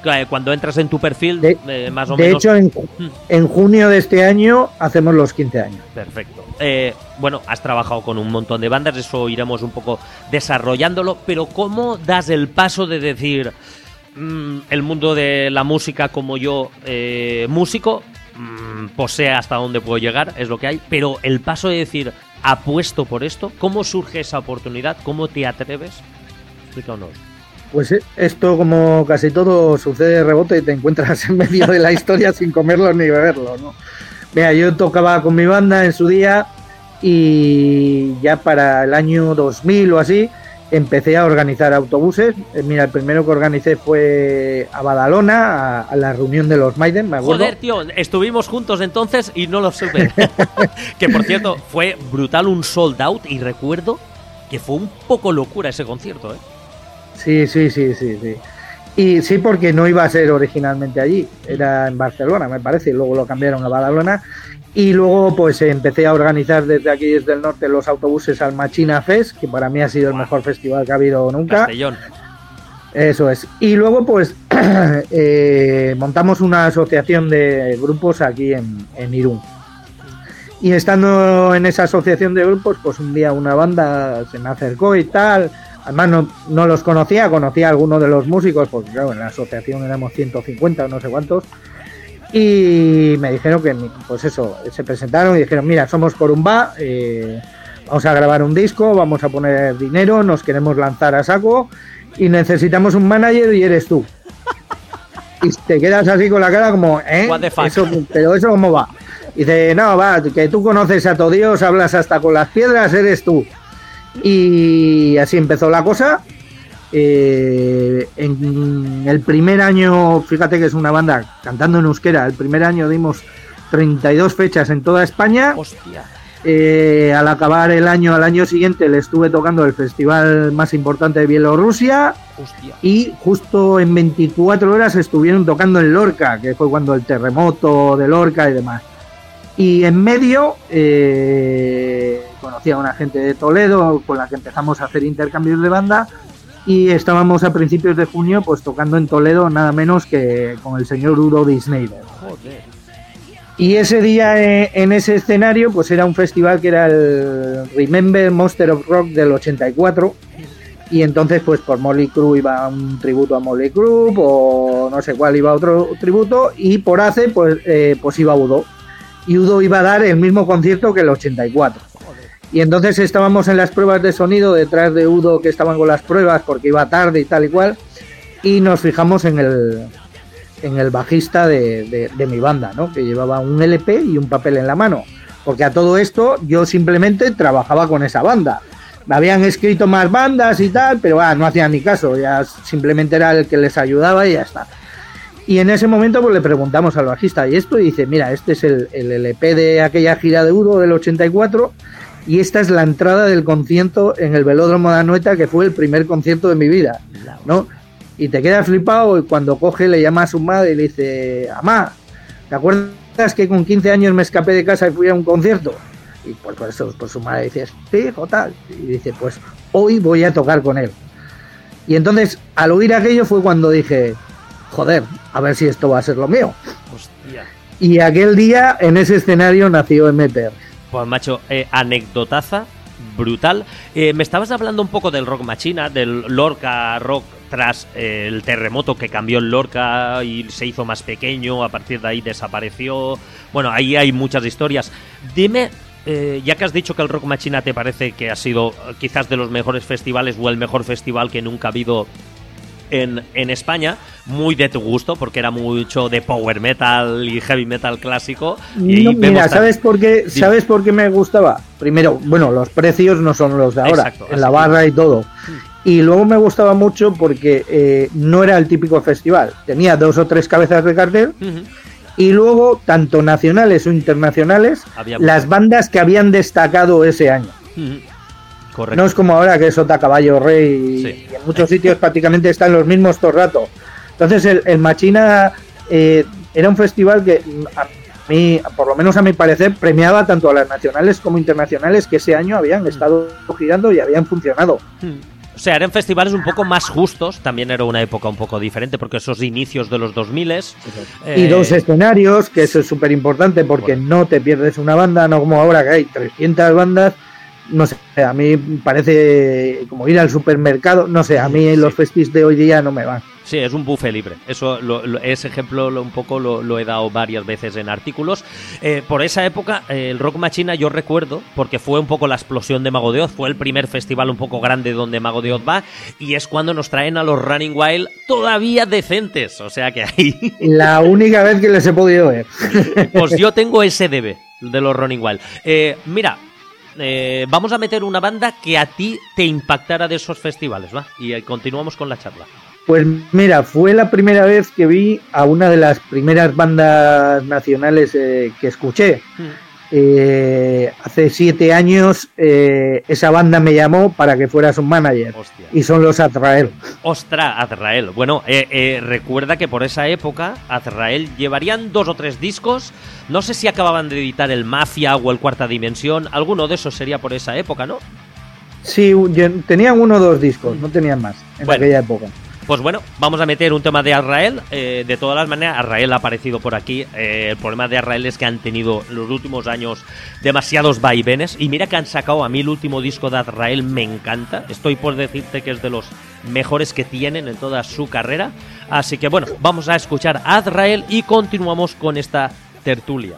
S1: cuando entras en tu perfil,
S2: De,
S1: eh, más o
S2: de
S1: menos...
S2: hecho, en, en junio de este año hacemos los quince años.
S1: Perfecto. Eh, bueno, has trabajado con un montón de bandas, eso iremos un poco desarrollándolo, pero ¿cómo das el paso de decir mmm, el mundo de la música como yo, eh, músico, mmm, posee hasta dónde puedo llegar, es lo que hay, pero el paso de decir apuesto por esto, ¿cómo surge esa oportunidad? ¿Cómo te atreves? Explícanos.
S2: Pues esto, como casi todo, sucede de rebote y te encuentras en medio de la historia sin comerlo ni beberlo, ¿no? Mira, yo tocaba con mi banda en su día y ya para el año dos mil o así empecé a organizar autobuses. Mira, el primero que organicé fue a Badalona, a, a la reunión de los Maiden, me acuerdo.
S1: Joder, tío, estuvimos juntos entonces y no lo supe. Que por cierto, fue brutal, un sold out, y recuerdo que fue un poco locura ese concierto, ¿eh?
S2: Sí, sí, sí, sí, sí. Y sí, porque no iba a ser originalmente allí, era en Barcelona, me parece, y luego lo cambiaron a Badalona. Y luego pues empecé a organizar desde aquí, desde el norte, los autobuses al Machina Fest, que para mí ha sido el mejor festival que ha habido nunca.
S1: Castellón.
S2: Eso es. Y luego pues eh, montamos una asociación de grupos aquí en, en Irún. Y estando en esa asociación de grupos, pues un día una banda se me acercó y tal. Además no, no los conocía, conocía a algunos de los músicos, porque claro, en la asociación éramos ciento cincuenta o no sé cuántos. Y me dijeron que, pues eso, se presentaron y dijeron, mira, somos Corumba, eh, vamos a grabar un disco, vamos a poner dinero, nos queremos lanzar a saco y necesitamos un manager y eres tú. Y te quedas así con la cara como, ¿eh?
S1: What the fuck?
S2: Eso, pero eso cómo va. Y dice, no, va, que tú conoces a todo Dios, hablas hasta con las piedras, eres tú. Y así empezó la cosa. Eh, en el primer año, fíjate que es una banda cantando en euskera, el primer año dimos treinta y dos fechas en toda España.
S1: Hostia.
S2: Eh, al acabar el año, al año siguiente le estuve tocando el festival más importante de Bielorrusia.
S1: Hostia.
S2: Y justo en veinticuatro horas estuvieron tocando en Lorca, que fue cuando el terremoto de Lorca y demás. Y en medio eh, conocí a una gente de Toledo con la que empezamos a hacer intercambios de banda. Y estábamos a principios de junio pues tocando en Toledo nada menos que con el señor Udo Disneyder.
S1: Joder.
S2: Y ese día eh, en ese escenario pues era un festival que era el Remember Monster of Rock del ochenta y cuatro. Y entonces pues por Motley Crue iba un tributo a Motley Crue, o no sé cuál iba otro tributo, y por Ace pues, eh, pues iba Udo. Y Udo iba a dar el mismo concierto que el ochenta y cuatro. Y entonces estábamos en las pruebas de sonido detrás de Udo, que estaban con las pruebas porque iba tarde y tal y cual, y nos fijamos en el en el bajista de, de, de mi banda, ¿no? Que llevaba un L P y un papel en la mano, porque a todo esto yo simplemente trabajaba con esa banda. Me habían escrito más bandas y tal, pero ah, no hacían ni caso, ya simplemente era el que les ayudaba y ya está. Y en ese momento pues le preguntamos al bajista, ¿y esto? Y dice, mira, este es el, el L P de aquella gira de Udo del ochenta y cuatro, y esta es la entrada del concierto en el Velódromo de Anoeta, que fue el primer concierto de mi vida, ¿no? Y te quedas flipado, y cuando coge le llama a su madre y le dice, Amá, ¿te acuerdas que con quince años me escapé de casa y fui a un concierto? Y pues por eso, pues su madre dice, sí, total. Y dice, pues hoy voy a tocar con él. Y entonces, al oír aquello fue cuando dije, joder, a ver si esto va a ser lo mío.
S1: Hostia.
S2: Y aquel día, en ese escenario, nació M P R.
S1: Pues macho, eh, anecdotaza brutal. Eh, me estabas hablando un poco del Rock Machina, del Lorca Rock tras eh, el terremoto que cambió el Lorca y se hizo más pequeño, a partir de ahí desapareció. Bueno, ahí hay muchas historias. Dime, eh, ya que has dicho que el Rock Machina te parece que ha sido quizás de los mejores festivales o el mejor festival que nunca ha habido en, en España, muy de tu gusto, porque era mucho de power metal y heavy metal clásico. Y
S2: no,
S1: vemos
S2: mira,
S1: tan...
S2: ¿sabes por qué? ¿Sabes por qué me gustaba? Primero, bueno, los precios no son los de ahora,
S1: Exacto,
S2: en la barra y todo. Y luego me gustaba mucho porque eh, no era el típico festival. Tenía dos o tres cabezas de cartel. Uh-huh. Y luego, tanto nacionales o internacionales, había las bandas que habían destacado ese año.
S1: Uh-huh. Correcto.
S2: No es como ahora que es Sota Caballo Rey, sí. Y en muchos sitios prácticamente están los mismos todo el rato. Entonces el, el Machina eh, era un festival que a mí, por lo menos a mi parecer, premiaba tanto a las nacionales como internacionales que ese año habían estado girando y habían funcionado.
S1: O sea, eran festivales un poco más justos, también era una época un poco diferente, porque esos inicios de los dos mil eh,
S2: y dos escenarios, que eso es súper importante, porque bueno. no te pierdes una banda, no como ahora que hay trescientas bandas. No sé, a mí parece como ir al supermercado, no sé, a mí sí. los festis de hoy día no me van.
S1: Sí, es un buffet libre. Eso, lo, lo, ese ejemplo lo, un poco lo, lo he dado varias veces en artículos. Eh, por esa época, eh, el Rock Machina yo recuerdo, porque fue un poco la explosión de Mago de Oz, fue el primer festival un poco grande donde Mago de Oz va, y es cuando nos traen a los Running Wild todavía decentes. O sea que ahí...
S2: La única vez que les he podido ver.
S1: Pues yo tengo ese D B de los Running Wild. Eh, mira... Eh, vamos a meter una banda que a ti te impactara de esos festivales, ¿va? Y eh, continuamos con la charla.
S2: Pues mira, fue la primera vez que vi a una de las primeras bandas nacionales eh, que escuché. Mm. Eh, hace siete años eh, esa banda me llamó para que fuera su manager. Hostia. Y son los Azrael.
S1: Ostras, Azrael. Bueno, eh, eh, recuerda que por esa época Azrael llevarían dos o tres discos. No sé si acababan de editar el Mafia o el Cuarta Dimensión. Alguno de esos sería por esa época, ¿no?
S2: Sí, tenían uno o dos discos, no tenían más en bueno. aquella época.
S1: Pues bueno, vamos a meter un tema de Azrael. Eh, de todas las maneras, Azrael ha aparecido por aquí. Eh, el problema de Azrael es que han tenido en los últimos años demasiados vaivenes. Y mira que han sacado, a mí el último disco de Azrael me encanta. Estoy por decirte que es de los mejores que tienen en toda su carrera. Así que bueno, vamos a escuchar a Azrael y continuamos con esta tertulia.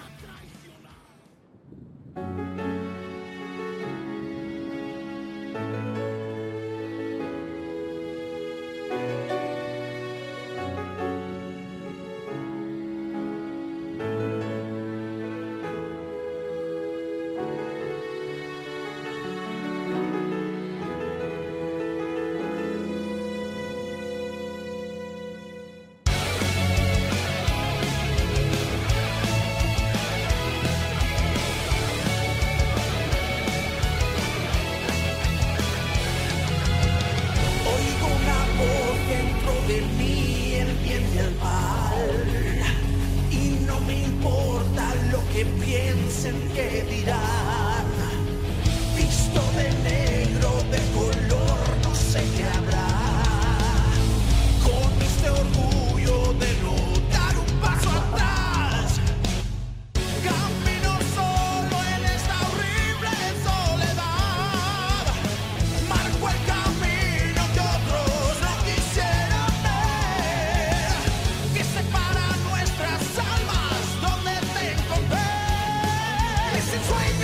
S3: Sueño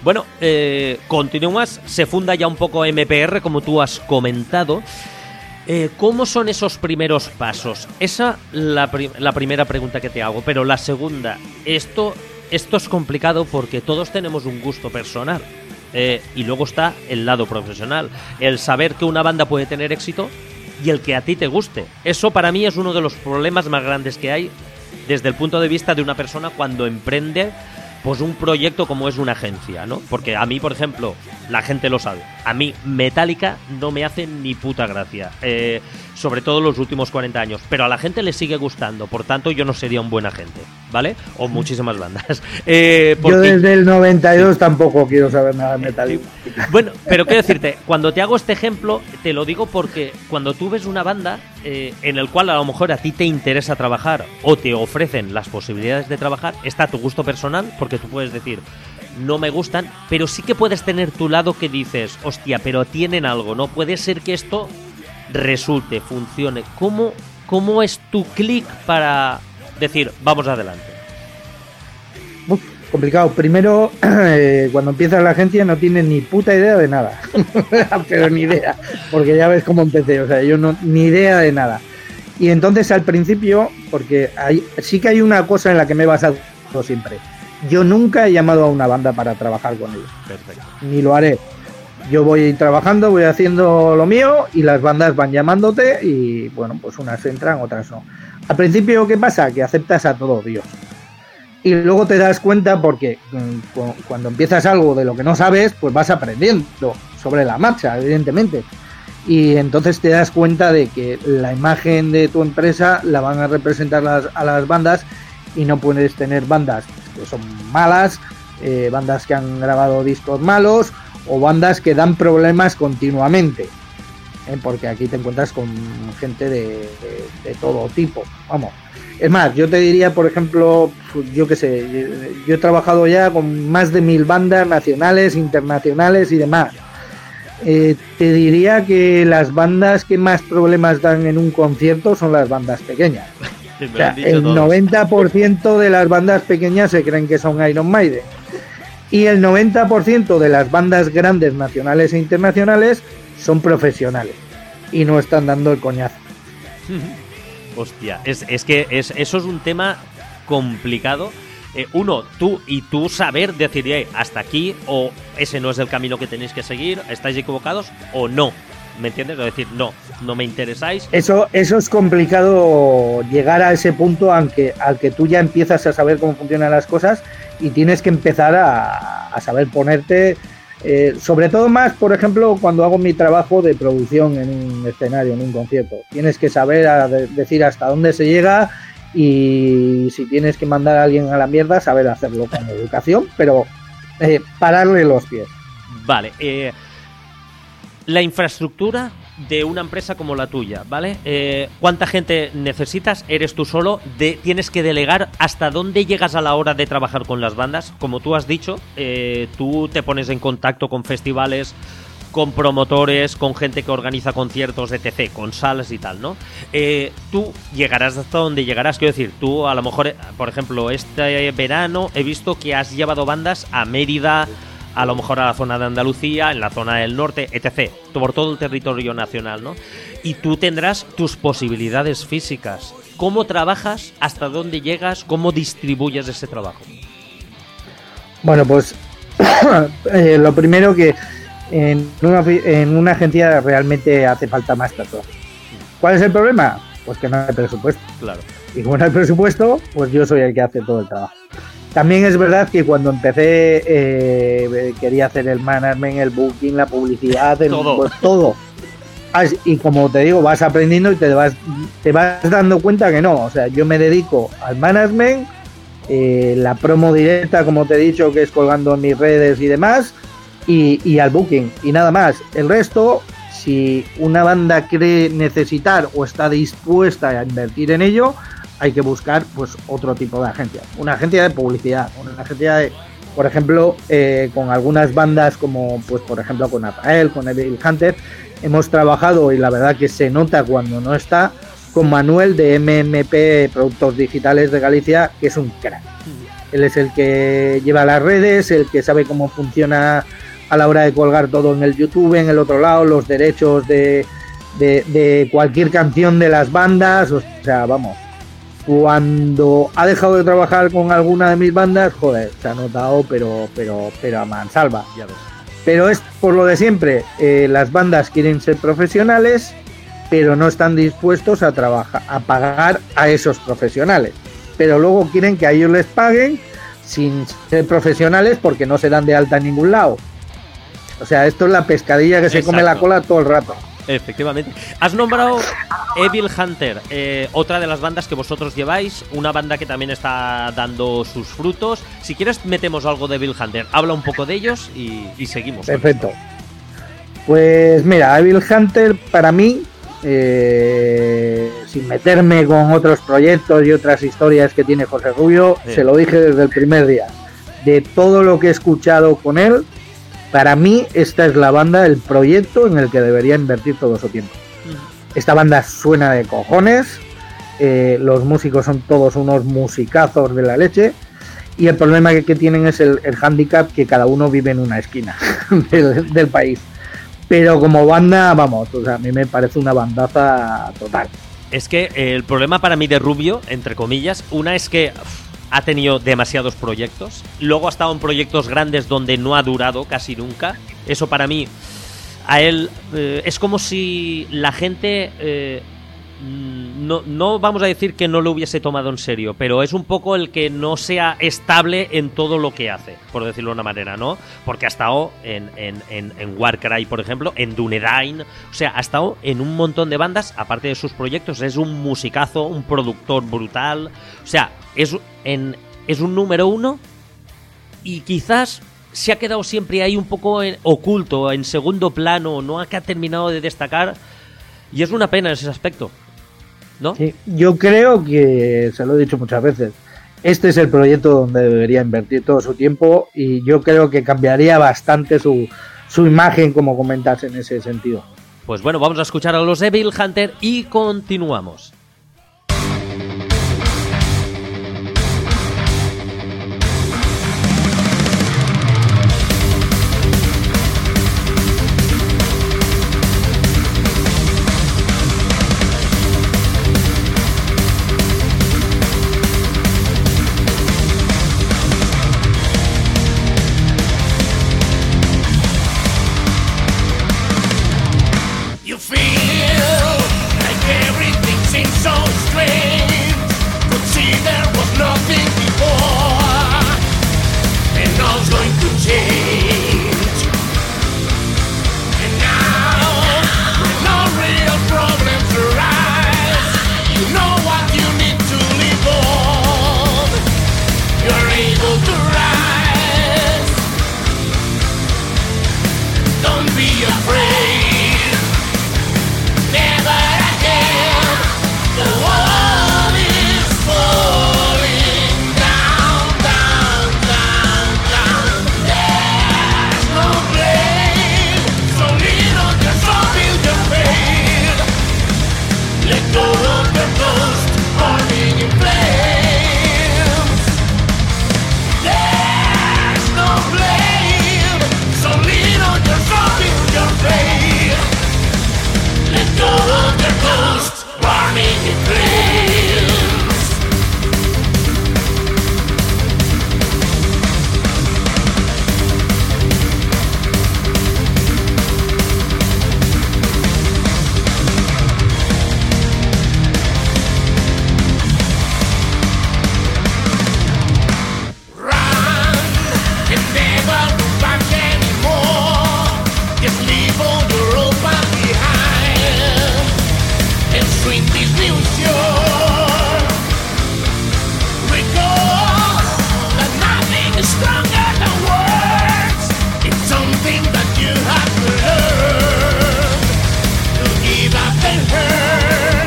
S1: Bueno, eh, continúas, se funda ya un poco M P R, como tú has comentado. Eh, ¿Cómo son esos primeros pasos? Esa la, pri- la primera pregunta que te hago, pero la segunda, esto, esto es complicado porque todos tenemos un gusto personal. Eh, y luego está el lado profesional, el saber que una banda puede tener éxito y el que a ti te guste. Eso para mí es uno de los problemas más grandes que hay desde el punto de vista de una persona cuando emprende pues un proyecto como es una agencia, ¿no? Porque a mí, por ejemplo, la gente lo sabe, a mí Metallica no me hace ni puta gracia, eh, sobre todo los últimos cuarenta años, pero a la gente le sigue gustando, por tanto yo no sería un buen agente, ¿vale? O muchísimas bandas. Eh, porque...
S2: Yo desde el noventa y dos sí. tampoco quiero saber nada de Metallica.
S1: Bueno, pero quiero decirte, cuando te hago este ejemplo, te lo digo porque cuando tú ves una banda eh, en el cual a lo mejor a ti te interesa trabajar o te ofrecen las posibilidades de trabajar, está tu gusto personal, porque tú puedes decir, no me gustan, pero sí que puedes tener tu lado que dices, hostia, pero tienen algo, ¿no? Puede ser que esto resulte, funcione. ¿Cómo, cómo es tu clic para decir, vamos adelante?
S2: Uf, complicado. Primero, eh, cuando empiezas la agencia no tienes ni puta idea de nada. Pero ni idea, porque ya ves cómo empecé, o sea, yo no ni idea de nada. Y entonces al principio, porque hay, sí que hay una cosa en la que me he basado siempre. Yo nunca he llamado a una banda para trabajar con ellos.
S1: Perfecto.
S2: Ni lo haré. Yo voy trabajando, voy haciendo lo mío y las bandas van llamándote y, bueno, pues unas entran, otras no. Al principio, ¿qué pasa? Que aceptas a todo Dios. Y luego te das cuenta porque cuando empiezas algo de lo que no sabes, pues vas aprendiendo sobre la marcha, evidentemente. Y entonces te das cuenta de que la imagen de tu empresa la van a representar las, a las bandas y no puedes tener bandas que son malas, eh, bandas que han grabado discos malos o bandas que dan problemas continuamente, ¿eh? Porque aquí te encuentras con gente de, de, de todo tipo, vamos. Es más, yo te diría, por ejemplo, yo qué sé, yo, yo he trabajado ya con más de mil bandas nacionales, internacionales y demás. Eh, te diría que las bandas que más problemas dan en un concierto son las bandas pequeñas. O sea, el todos. noventa por ciento de las bandas pequeñas se creen que son Iron Maiden. Y el noventa por ciento de las bandas grandes nacionales e internacionales son profesionales. Y no están dando el coñazo.
S1: Hostia, es, es que es, eso es un tema complicado. Eh, uno, tú y tú saber decir, eh, hasta aquí, o ese no es el camino que tenéis que seguir, estáis equivocados, o no. ¿Me entiendes? O decir, no, no me interesáis.
S2: Eso, eso es complicado llegar a ese punto aunque, al que tú ya empiezas a saber cómo funcionan las cosas y tienes que empezar a, a saber ponerte, eh, sobre todo más, por ejemplo, cuando hago mi trabajo de producción en un escenario, en un concierto. Tienes que saber a de, decir hasta dónde se llega y si tienes que mandar a alguien a la mierda, saber hacerlo con educación, pero eh, pararle los pies.
S1: Vale, eh... la infraestructura de una empresa como la tuya, ¿vale? Eh, ¿Cuánta gente necesitas? ¿Eres tú solo? De, ¿Tienes que delegar? ¿Hasta dónde llegas a la hora de trabajar con las bandas? Como tú has dicho, eh, tú te pones en contacto con festivales, con promotores, con gente que organiza conciertos, etcétera, con salas y tal, ¿no? Eh, tú llegarás hasta donde llegarás, quiero decir, tú a lo mejor, por ejemplo, este verano he visto que has llevado bandas a Mérida, a lo mejor a la zona de Andalucía, en la zona del norte, etcétera, por todo el territorio nacional, ¿no? Y tú tendrás tus posibilidades físicas. ¿Cómo trabajas? ¿Hasta dónde llegas? ¿Cómo distribuyes ese trabajo?
S2: Bueno, pues eh, lo primero que en una, en una agencia realmente hace falta más personas. ¿Cuál es el problema? Pues que no hay presupuesto.
S1: Claro.
S2: Y como no hay presupuesto, pues yo soy el que hace todo el trabajo. También es verdad que cuando empecé eh, quería hacer el management, el booking, la publicidad, el,
S1: todo.
S2: Pues, todo. Y como te digo, vas aprendiendo y te vas, te vas dando cuenta que no. O sea, yo me dedico al management, eh, la promo directa, como te he dicho, que es colgando en mis redes y demás, y, y al booking. Y nada más. El resto, si una banda cree necesitar o está dispuesta a invertir en ello, hay que buscar pues otro tipo de agencia, una agencia de publicidad, una agencia de, por ejemplo, eh, con algunas bandas como pues por ejemplo con Atrael, con Evil Hunter, hemos trabajado y la verdad que se nota cuando no está, con Manuel de M M P Productos Digitales de Galicia, que es un crack. Él es el que lleva las redes, el que sabe cómo funciona a la hora de colgar todo en el YouTube, en el otro lado, los derechos de, de, de cualquier canción de las bandas. O sea, vamos, cuando ha dejado de trabajar con alguna de mis bandas, joder, se ha notado, pero, pero, pero a mansalva.
S1: Ya ves.
S2: Pero es por lo de siempre, eh, las bandas quieren ser profesionales, pero no están dispuestos a trabajar, a pagar a esos profesionales. Pero luego quieren que a ellos les paguen sin ser profesionales porque no se dan de alta en ningún lado. O sea, esto es la pescadilla que se
S1: Exacto.
S2: come la cola todo el rato.
S1: Efectivamente. Has nombrado Evil Hunter, eh, otra de las bandas que vosotros lleváis, una banda que también está dando sus frutos. Si quieres, metemos algo de Evil Hunter. Habla un poco de ellos y, y seguimos.
S2: Perfecto. Pues mira, Evil Hunter para mí, eh, sin meterme con otros proyectos y otras historias que tiene José Rubio,
S1: sí.
S2: Se lo dije desde el primer día. De todo lo que he escuchado con él, para mí esta es la banda, el proyecto en el que debería invertir todo su tiempo. Esta banda suena de cojones, eh, los músicos son todos unos musicazos de la leche, y el problema que, que tienen es el, el hándicap que cada uno vive en una esquina del, del país. Pero como banda, vamos, o sea, a mí me parece una bandaza total.
S1: Es que eh, el problema para mí de Rubio, entre comillas, una es que uf, ha tenido demasiados proyectos, luego ha estado en proyectos grandes donde no ha durado casi nunca. Eso para mí, a él, eh, es como si la gente, eh, no, no vamos a decir que no lo hubiese tomado en serio, pero es un poco el que no sea estable en todo lo que hace, por decirlo de una manera, ¿no? Porque ha estado en, en, en, en Warcry, por ejemplo, en Dunedain, o sea, ha estado en un montón de bandas, aparte de sus proyectos, es un musicazo, un productor brutal, o sea, es, en, es un número uno y quizás se ha quedado siempre ahí un poco en, oculto, en segundo plano, no ha terminado de destacar, y es una pena en ese aspecto, ¿no?
S2: Sí, yo creo que, se lo he dicho muchas veces, este es el proyecto donde debería invertir todo su tiempo, y yo creo que cambiaría bastante su, su imagen, como comentas, en ese sentido.
S1: Pues bueno, vamos a escuchar a los Evil Hunter y continuamos.
S3: You feel like everything seems so strange. Could see there was nothing before, and all's going to change. And now, when no real problems arise, you know what you need to live on. You're able to rise. Don't be afraid. Never again. The world is falling down, down, down, down. There's no blame. So little just feel your pain. Let go of the ghost burning in flames. There's no blame. So little just feel your pain. Let go of the ghost burning in flames. Run and never look back anymore. Just leave all your old past behind and swing this new shore. Recall that nothing is stronger than words. It's something that you have to learn to give up and hurt.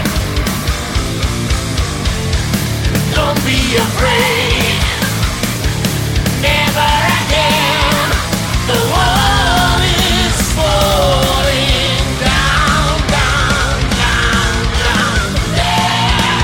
S3: Don't be afraid. Never again. The world is falling down, down, down, down. There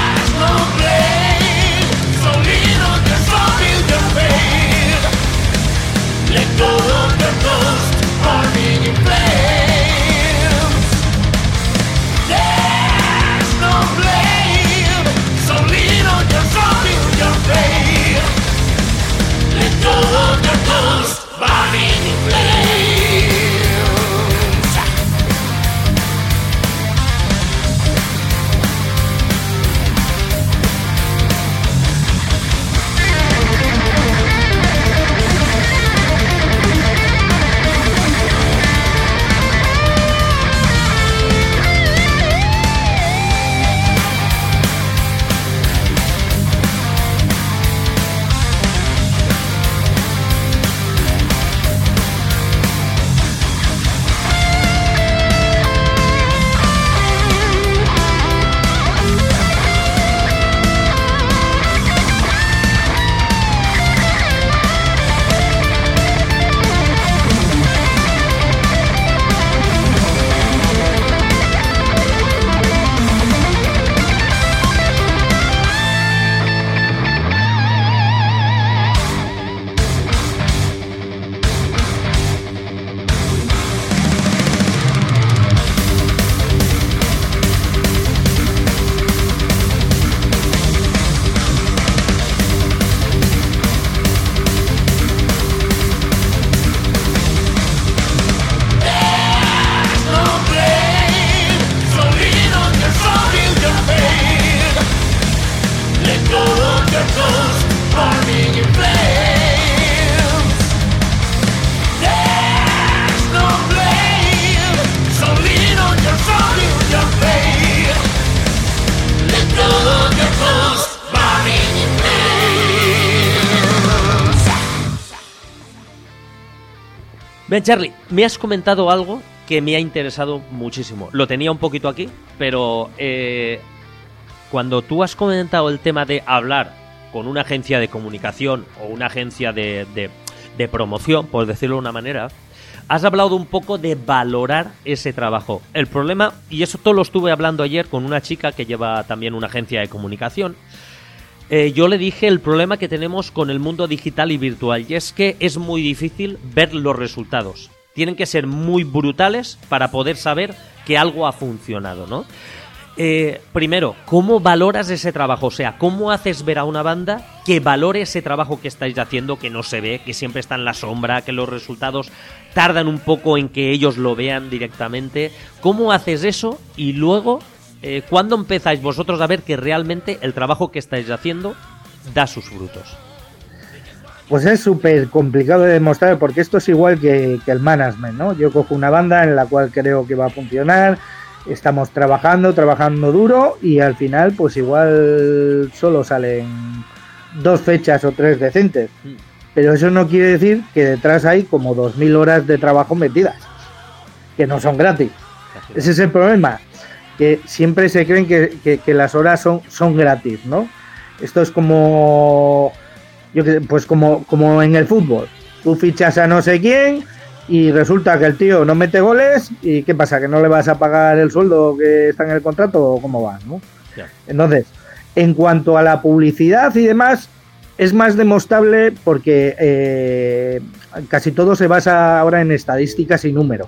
S1: Bien, Charlie, me has comentado algo que me ha interesado muchísimo. Lo tenía un poquito aquí, pero eh, cuando tú has comentado el tema de hablar con una agencia de comunicación o una agencia de, de, de promoción, por decirlo de una manera, has hablado un poco de valorar ese trabajo. El problema, y eso todo lo estuve hablando ayer con una chica que lleva también una agencia de comunicación, eh, yo le dije el problema que tenemos con el mundo digital y virtual, y es que es muy difícil ver los resultados. Tienen que ser muy brutales para poder saber que algo ha funcionado, ¿no? Eh, primero, ¿cómo valoras ese trabajo? O sea, ¿cómo haces ver a una banda que valore ese trabajo que estáis haciendo, que no se ve, que siempre está en la sombra, que los resultados tardan un poco en que ellos lo vean directamente? ¿Cómo haces eso? Y luego, eh, ¿cuándo empezáis vosotros a ver que realmente el trabajo que estáis haciendo da sus frutos?
S2: Pues es súper complicado de demostrar, porque esto es igual que, que el management, ¿no? Yo cojo una banda en la cual creo que va a funcionar, estamos trabajando, trabajando duro, y al final pues igual solo salen dos fechas o tres decentes. Pero eso no quiere decir que detrás hay como dos mil horas de trabajo metidas, que no son gratis. Ese es el problema, que siempre se creen que, que, que las horas son, son gratis, ¿no? Esto es como... Yo que, pues como, como en el fútbol, tú fichas a no sé quién y resulta que el tío no mete goles, y ¿qué pasa? ¿Que no le vas a pagar el sueldo que está en el contrato o cómo va, ¿no? Yeah. Entonces, en cuanto a la publicidad y demás, es más demostrable porque eh, casi todo se basa ahora en estadísticas y números.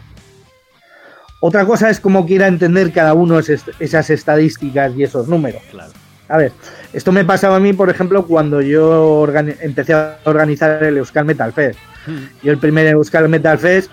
S2: Otra cosa es cómo quiera entender cada uno esas estadísticas y esos números. Claro. A ver, esto me pasaba a mí, por ejemplo, cuando yo organi- empecé a organizar el Euskal Metal Fest. Yo el primer Euskal Metal Fest,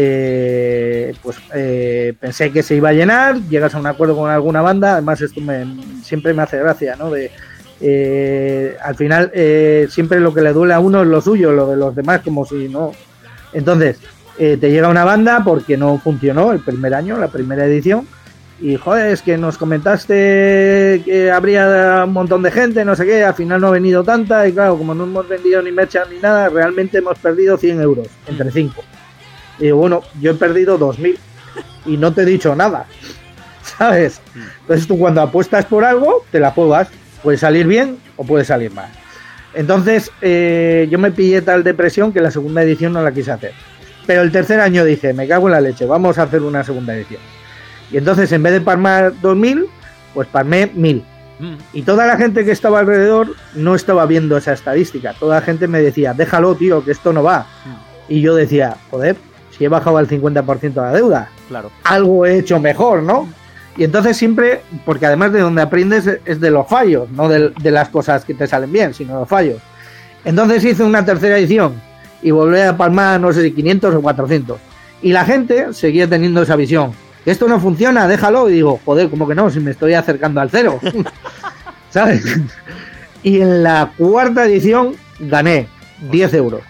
S2: eh, pues eh, pensé que se iba a llenar, llegas a un acuerdo con alguna banda, además esto me, siempre me hace gracia, ¿no? De, eh, al final eh, siempre lo que le duele a uno es lo suyo, lo de los demás como si no... Entonces, eh, te llega una banda porque no funcionó el primer año, la primera edición, y joder, es que nos comentaste que habría un montón de gente, no sé qué, al final no ha venido tanta, y claro, como no hemos vendido ni merchan ni nada, realmente hemos perdido cien euros entre cinco. Y digo, bueno, yo he perdido dos mil y no te he dicho nada, ¿sabes? Entonces tú cuando apuestas por algo, te la juegas, puede salir bien o puede salir mal. Entonces eh, yo me pillé tal depresión que la segunda edición no la quise hacer. Pero el tercer año dije, me cago en la leche, vamos a hacer una segunda edición. Y entonces, en vez de palmar dos mil, pues palmé mil. Mm. Y toda la gente que estaba alrededor no estaba viendo esa estadística. Toda la gente me decía, déjalo, tío, que esto no va. Mm. Y yo decía, joder, si he bajado al cincuenta por ciento la deuda,
S1: claro,
S2: algo he hecho mejor, ¿no? Y entonces siempre, porque además de donde aprendes es de los fallos, no de, de las cosas que te salen bien, sino de los fallos. Entonces hice una tercera edición y volví a palmar, no sé si quinientos o cuatrocientos. Y la gente seguía teniendo esa visión. Esto no funciona, déjalo. Y digo, joder, ¿cómo que no? Si me estoy acercando al cero. ¿Sabes? Y en la cuarta edición gané diez euros.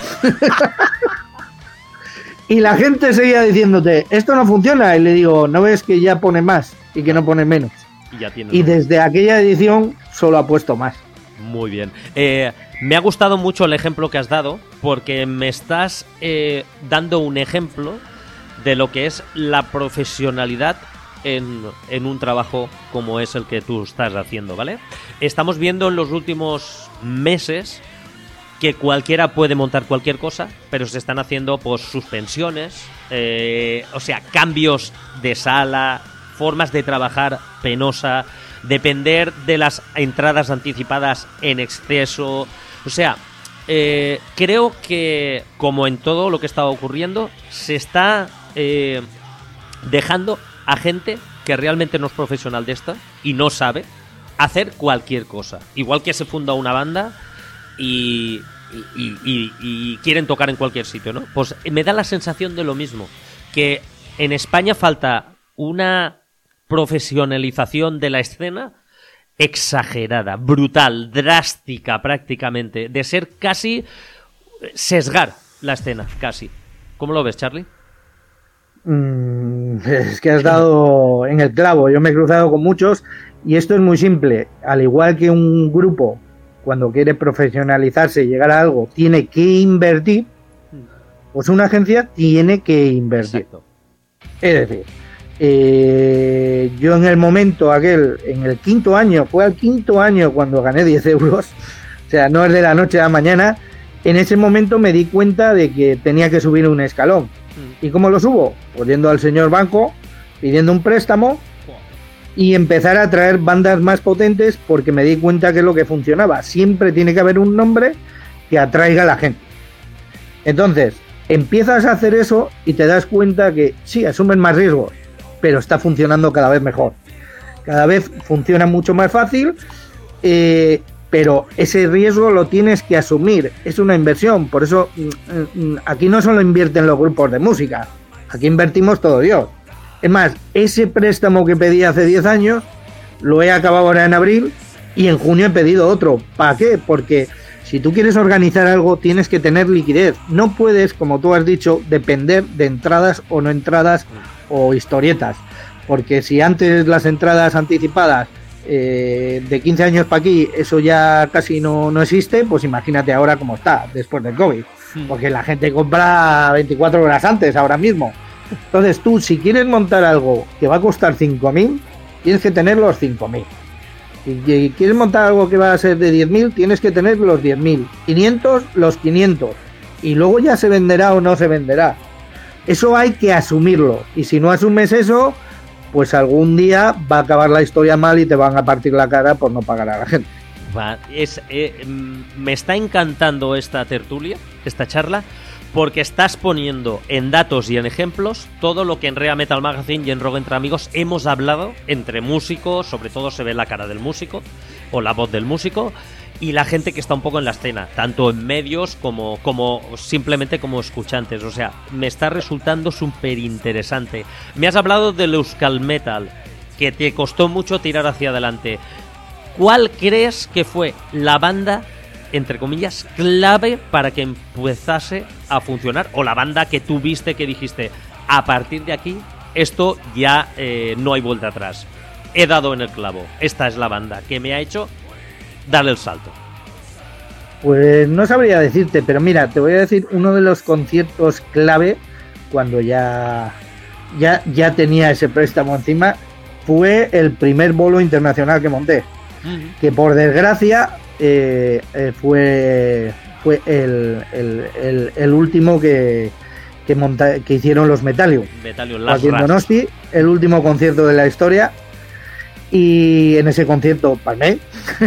S2: Y la gente seguía diciéndote, esto no funciona. Y le digo, ¿no ves que ya pone más y que no pone menos?
S1: Y, ya
S2: y desde aquella edición solo ha puesto más.
S1: Muy bien. Eh, me ha gustado mucho el ejemplo que has dado, porque me estás eh, dando un ejemplo de lo que es la profesionalidad en, en un trabajo como es el que tú estás haciendo, ¿vale? Estamos viendo en los últimos meses que cualquiera puede montar cualquier cosa, pero se están haciendo pues suspensiones, eh, o sea, cambios de sala, formas de trabajar penosa, depender de las entradas anticipadas en exceso, o sea... Eh, creo que, como en todo lo que está ocurriendo, se está eh, dejando a gente que realmente no es profesional de esta y no sabe hacer cualquier cosa. Igual que se funda una banda y, y, y, y, y quieren tocar en cualquier sitio, ¿no? Pues me da la sensación de lo mismo, que en España falta una profesionalización de la escena exagerada, brutal, drástica prácticamente, de ser casi sesgar la escena, casi. ¿Cómo lo ves, Charlie?
S2: Mm, es que has dado en el clavo. Yo me he cruzado con muchos y esto es muy simple. Al igual que un grupo, cuando quiere profesionalizarse y llegar a algo, tiene que invertir, pues una agencia tiene que invertir.
S1: Exacto.
S2: Es decir, eh, yo en el momento aquel, en el quinto año, fue al quinto año cuando gané diez euros, o sea, no es de la noche a la mañana, en ese momento me di cuenta de que tenía que subir un escalón. Mm. ¿Y cómo lo subo? Pues yendo al señor banco, pidiendo un préstamo y empezar a traer bandas más potentes, porque me di cuenta que es lo que funcionaba. Siempre tiene que haber un nombre que atraiga a la gente. Entonces, empiezas a hacer eso y te das cuenta que sí, asumes más riesgos, pero está funcionando cada vez mejor. Cada vez funciona mucho más fácil, eh, pero ese riesgo lo tienes que asumir. Es una inversión. Por eso aquí no solo invierten los grupos de música, aquí invertimos todo Dios. Es más, ese préstamo que pedí hace diez años lo he acabado ahora en abril y en junio he pedido otro. ¿Para qué? Porque si tú quieres organizar algo tienes que tener liquidez. No puedes, como tú has dicho, depender de entradas o no entradas o historietas. Porque si antes las entradas anticipadas eh, de quince años para aquí, eso ya casi no, no existe, pues imagínate ahora cómo está después del COVID. Porque la gente compra veinticuatro horas antes ahora mismo. Entonces tú, si quieres montar algo que va a costar cinco mil, tienes que tener los cinco mil. Si quieres montar algo que va a ser de diez mil, tienes que tener los diez mil. quinientos, los quinientos. Y luego ya se venderá o no se venderá. Eso hay que asumirlo. Y si no asumes eso, pues algún día va a acabar la historia mal y te van a partir la cara por no pagar a la gente.
S1: Va, es, eh, me está encantando esta tertulia, esta charla, porque estás poniendo en datos y en ejemplos todo lo que en Rea Metal Magazine y en Rock Entre Amigos hemos hablado entre músicos. Sobre todo se ve la cara del músico o la voz del músico y la gente que está un poco en la escena, tanto en medios como, como simplemente como escuchantes. O sea, me está resultando súper interesante. Me has hablado del Euskal Metal, que te costó mucho tirar hacia adelante. ¿Cuál crees que fue la banda, entre comillas, clave para que empezase a funcionar? O la banda que tú viste que dijiste, a partir de aquí, esto ya eh, no hay vuelta atrás. He dado en el clavo. Esta es la banda que me ha hecho darle el salto.
S2: Pues no sabría decirte, pero mira, te voy a decir uno de los conciertos clave cuando ya, ya, ya tenía ese préstamo encima. Fue el primer bolo internacional que monté. Uh-huh. Que por desgracia eh, eh, fue fue el, el, el, el último que que, monta, que hicieron los Metalium.
S1: Metalium
S2: aquí en Donosti, el último concierto de la historia. Y en ese concierto palmé.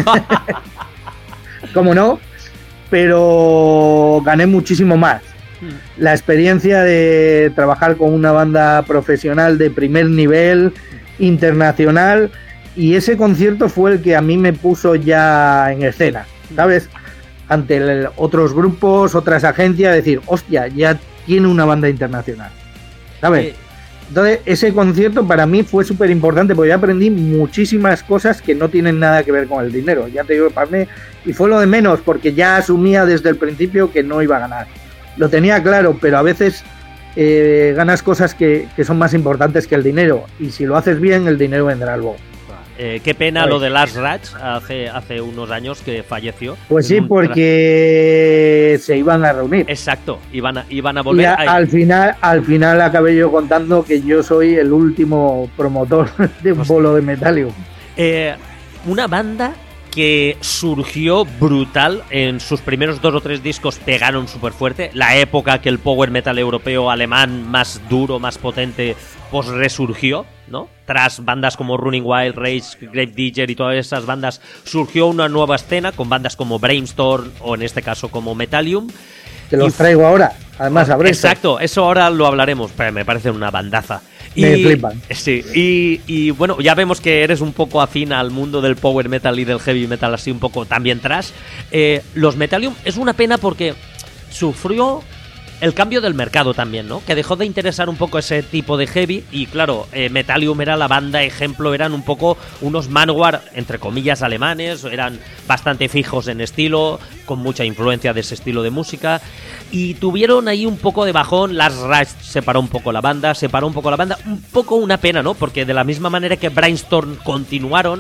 S2: ¿Cómo no? Pero gané muchísimo más. La experiencia de trabajar con una banda profesional de primer nivel, internacional, y ese concierto fue el que a mí me puso ya en escena, ¿sabes? Ante el, otros grupos, otras agencias, decir, hostia, ya tiene una banda internacional, ¿sabes? Eh... Entonces, ese concierto para mí fue súper importante porque yo aprendí muchísimas cosas que no tienen nada que ver con el dinero. Ya te digo, para mí, y fue lo de menos porque ya asumía desde el principio que no iba a ganar. Lo tenía claro, pero a veces eh, ganas cosas que, que son más importantes que el dinero. Y si lo haces bien, el dinero vendrá luego.
S1: Eh, qué pena lo de Lars Raj hace, hace unos años que falleció.
S2: Pues sí, porque se iban a reunir.
S1: Exacto, iban a, iban a volver.
S2: Y a,
S1: a...
S2: al final al final acabé yo contando que yo soy el último promotor de un Hostia. bolo de Metalium.
S1: Eh, una banda que surgió brutal. En sus primeros dos o tres discos pegaron súper fuerte. La época que el power metal europeo alemán más duro, más potente, pues resurgió, ¿no? Tras bandas como Running Wild, Rage, Grave Digger y todas esas bandas, surgió una nueva escena con bandas como Brainstorm o en este caso como Metalium.
S2: Que los y... traigo ahora, además a Brainstorm.
S1: Exacto, eso ahora lo hablaremos, pero me parece una bandaza.
S2: Me y, flipan.
S1: Sí, y, y bueno, ya vemos que eres un poco afín al mundo del power metal y del heavy metal, así un poco también tras. Eh, los Metalium es una pena porque sufrió el cambio del mercado también, ¿no? Que dejó de interesar un poco ese tipo de heavy y claro, eh, Metalium era la banda ejemplo, eran un poco unos Manowar, entre comillas, alemanes, eran bastante fijos en estilo, con mucha influencia de ese estilo de música y tuvieron ahí un poco de bajón. Lars Raj separó un poco la banda, separó un poco la banda, un poco una pena, ¿no? Porque de la misma manera que Brainstorm continuaron,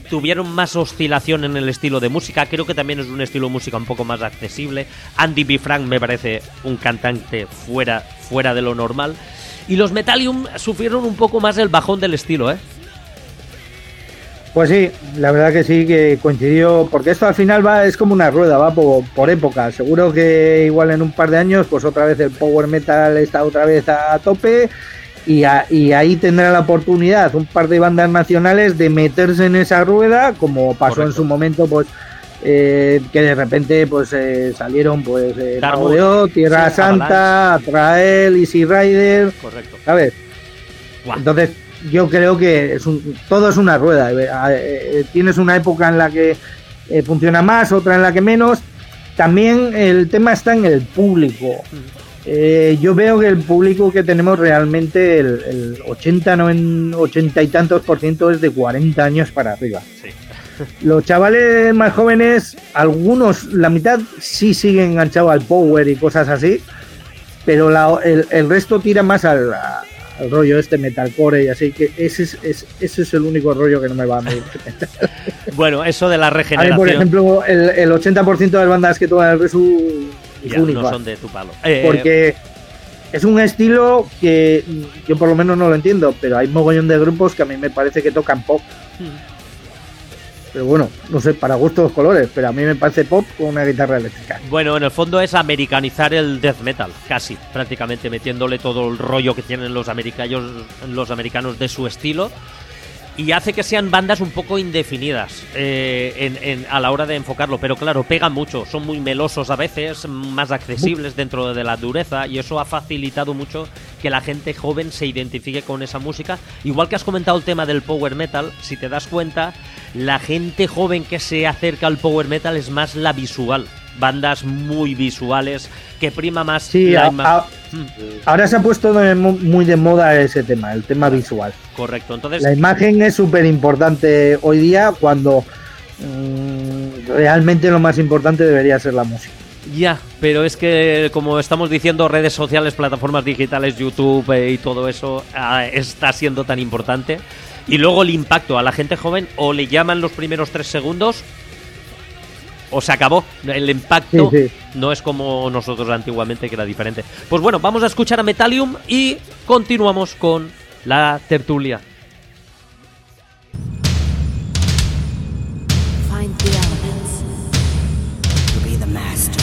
S1: tuvieron más oscilación en el estilo de música. Creo que también es un estilo de música un poco más accesible. Andy B. Frank me parece un cantante fuera, fuera de lo normal. Y los Metallium sufrieron un poco más el bajón del estilo, ¿eh?
S2: Pues sí, la verdad que sí, que coincidió, porque esto al final va es como una rueda, va por, por época. Seguro que igual en un par de años, pues otra vez el power metal está otra vez a tope y, a, y ahí tendrá la oportunidad un par de bandas nacionales de meterse en esa rueda, como pasó Correcto. En su momento, pues eh, que de repente pues eh, salieron pues eh, Mago de Oz, Tierra sí, Santa, Azrael, Easy Rider,
S1: Correcto.
S2: ¿sabes? Wow. Entonces yo creo que es un, todo es una rueda. Eh, eh, tienes una época en la que eh, funciona más, otra en la que menos. También el tema está en el público. Eh, yo veo que el público que tenemos realmente, el, el ochenta, noventa, ochenta y tantos por ciento es de cuarenta años para arriba. Sí. Los chavales más jóvenes, algunos, la mitad sí siguen enganchados al power y cosas así, pero la, el, el resto tira más al... A, el rollo este metalcore y así, que ese es, es, ese es el único rollo que no me va a medir.
S1: Bueno, eso de la regeneración.
S2: A mí, por ejemplo, el, el ochenta por ciento de las bandas que tocan el Resu
S1: ya, no son de tu palo. Eh,
S2: porque es un estilo que yo por lo menos no lo entiendo, pero hay mogollón de grupos que a mí me parece que tocan pop. Hmm. Pero bueno, no sé, para gustos los colores, pero a mí me parece pop con una guitarra eléctrica.
S1: Bueno, en el fondo es americanizar el death metal, casi, prácticamente, metiéndole todo el rollo que tienen los americanos, los americanos de su estilo. Y hace que sean bandas un poco indefinidas eh, en, en, a la hora de enfocarlo. Pero claro, pegan mucho, son muy melosos a veces, más accesibles dentro de la dureza. Y eso ha facilitado mucho que la gente joven se identifique con esa música. Igual que has comentado el tema del power metal, si te das cuenta, la gente joven que se acerca al power metal es más la visual. Bandas muy visuales, que prima más
S2: sí,
S1: la
S2: a, a, ahora se ha puesto de, muy de moda ese tema, el tema visual.
S1: Correcto, entonces
S2: la imagen es súper importante hoy día, cuando mmm, realmente lo más importante debería ser la música.
S1: Ya, pero es que, como estamos diciendo, redes sociales, plataformas digitales, YouTube eh, y todo eso eh, está siendo tan importante. Y luego el impacto a la gente joven, o le llaman los primeros tres segundos o se acabó. El impacto sí, sí. no es como nosotros antiguamente, que era diferente. Pues bueno, vamos a escuchar a Metallium y continuamos con la tertulia. Find the elements to be the master.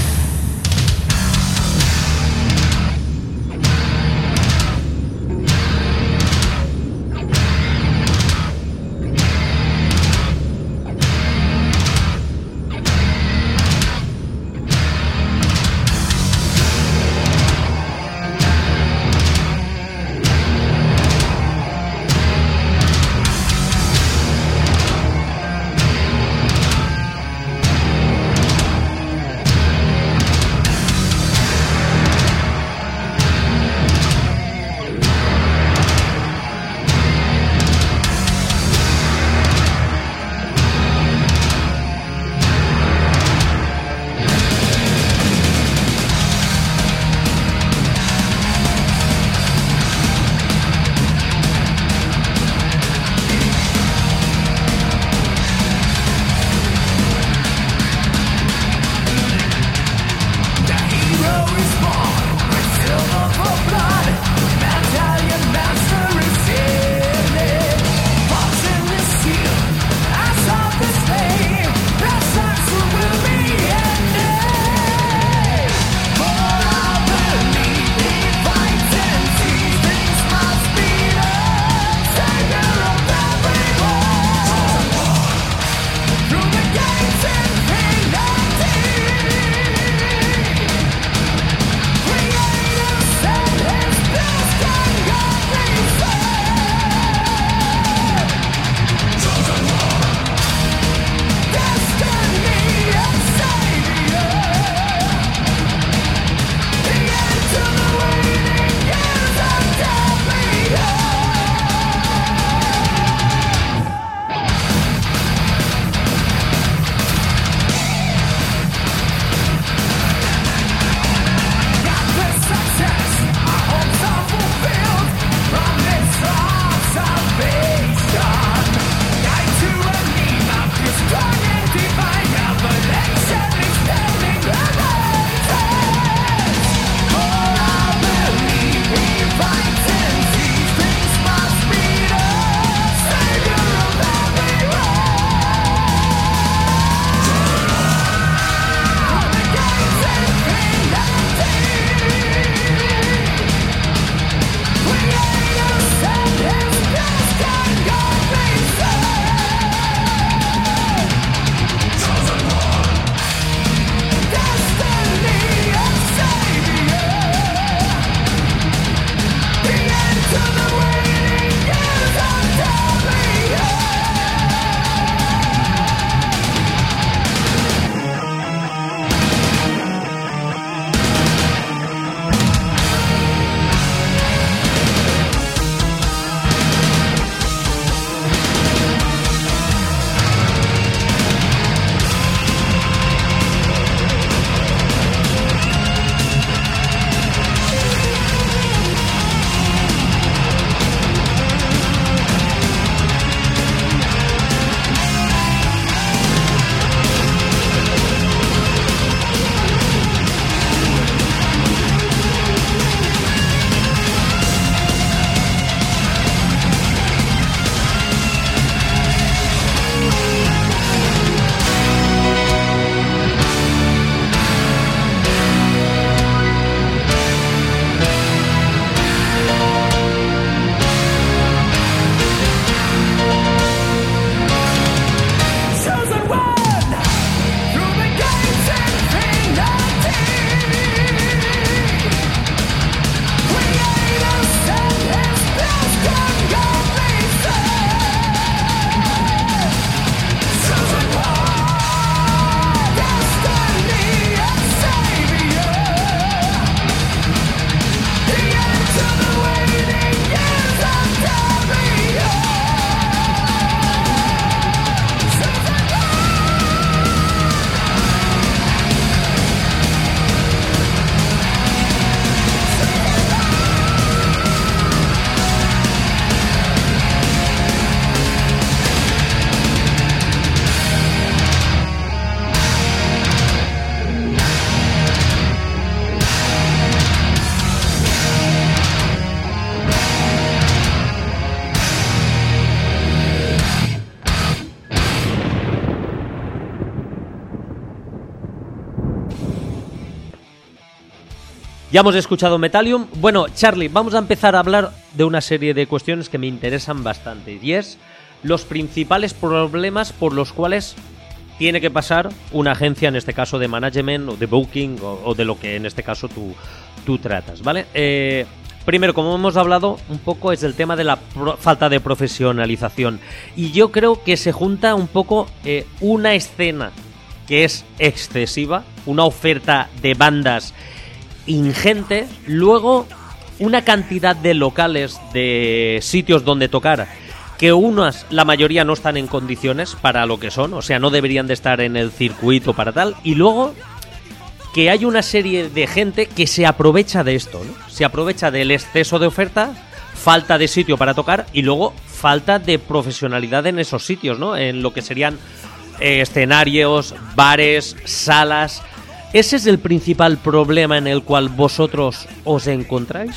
S1: Ya hemos escuchado Metallium. Bueno, Charlie, vamos a empezar a hablar de una serie de cuestiones que me interesan bastante, y es los principales problemas por los cuales tiene que pasar una agencia, en este caso de management o de booking o, o de lo que en este caso tú, tú tratas, ¿vale? Eh, primero, como hemos hablado un poco, es el tema de la pro- falta de profesionalización, y yo creo que se junta un poco eh, una escena que es excesiva, una oferta de bandas ingente, luego una cantidad de locales, de sitios donde tocar, que unas, la mayoría no están en condiciones para lo que son, o sea, no deberían de estar en el circuito para tal, y luego que hay una serie de gente que se aprovecha de esto, ¿no? Se aprovecha del exceso de oferta, falta de sitio para tocar y luego falta de profesionalidad en esos sitios, ¿no? En lo que serían eh, escenarios, bares, salas. ¿Ese es el principal problema en el cual vosotros os encontráis?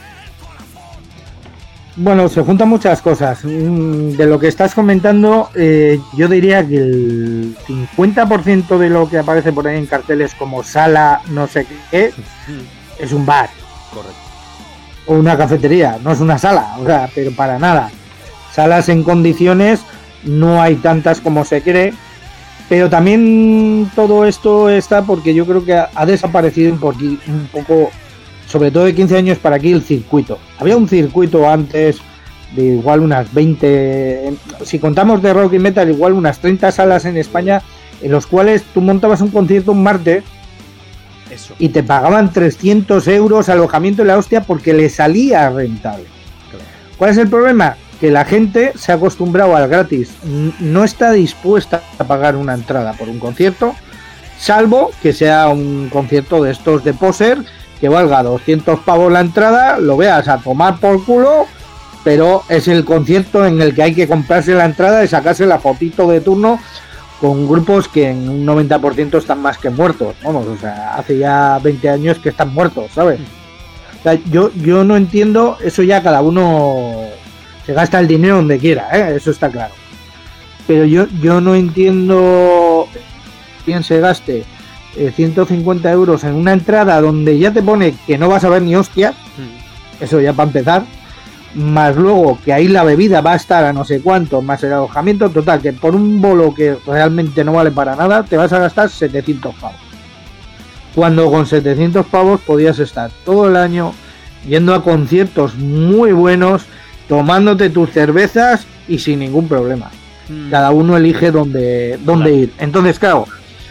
S2: Bueno, se juntan muchas cosas. De lo que estás comentando, eh, yo diría que el cincuenta por ciento de lo que aparece por ahí en carteles como sala, no sé qué, es un bar.
S1: Correcto.
S2: O una cafetería, no es una sala, o sea, pero para nada. Salas en condiciones no hay tantas como se cree, pero también todo esto está porque yo creo que ha, ha desaparecido un, poqui, un poco... Sobre todo de quince años para aquí el circuito. Había un circuito antes de igual unas veinte, si contamos de rock y metal, igual unas treinta salas en España, en los cuales tú montabas un concierto un martes
S1: Eso.
S2: y te pagaban trescientos euros alojamiento y la hostia porque le salía rentable.
S1: Claro.
S2: ¿Cuál es el problema? Que la gente se ha acostumbrado al gratis. No está dispuesta a pagar una entrada por un concierto, salvo que sea un concierto de estos de poser, que valga doscientos pavos la entrada, lo veas a tomar por culo, pero es el concierto en el que hay que comprarse la entrada y sacarse la fotito de turno con grupos que en un noventa por ciento están más que muertos. Vamos, o sea, hace ya veinte años que están muertos, ¿sabes? O sea, yo, yo no entiendo, eso ya cada uno se gasta el dinero donde quiera, ¿eh? Eso está claro. Pero yo, yo no entiendo quién se gaste ciento cincuenta euros en una entrada donde ya te pone que no vas a ver ni hostia, mm. eso ya para empezar, más luego que ahí la bebida va a estar a no sé cuánto, más el alojamiento, total, que por un bolo que realmente no vale para nada, te vas a gastar setecientos pavos. Cuando con setecientos pavos podías estar todo el año yendo a conciertos muy buenos, tomándote tus cervezas y sin ningún problema. Mm. Cada uno elige dónde, dónde claro. ir. Entonces, claro,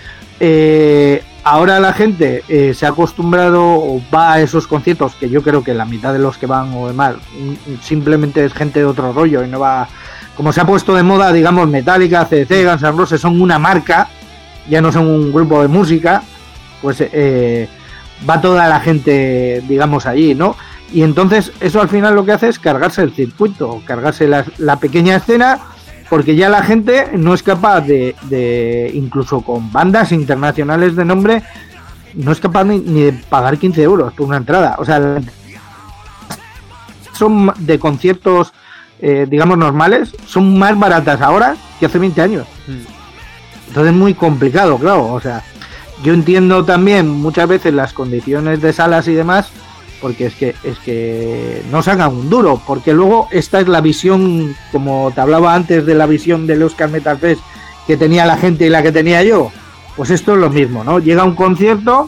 S2: Eh, ahora la gente eh, se ha acostumbrado o va a esos conciertos, que yo creo que la mitad de los que van o demás simplemente es gente de otro rollo y no va, como se ha puesto de moda, digamos, Metallica, C D C, Guns N' Roses son una marca, ya no son un grupo de música, pues eh, va toda la gente, digamos, allí, ¿no? Y entonces eso al final lo que hace es cargarse el circuito, cargarse la, la pequeña escena, porque ya la gente no es capaz de, de, incluso con bandas internacionales de nombre, no es capaz ni, ni de pagar quince euros por una entrada. O sea, son de conciertos, eh, digamos, normales, son más baratas ahora que hace veinte años. Entonces es muy complicado, claro. O sea, yo entiendo también muchas veces las condiciones de salas y demás, porque es que es que no sacan un duro, porque luego esta es la visión, como te hablaba antes de la visión del Euskal Metal Fest que tenía la gente y la que tenía yo, pues esto es lo mismo, ¿no? Llega un concierto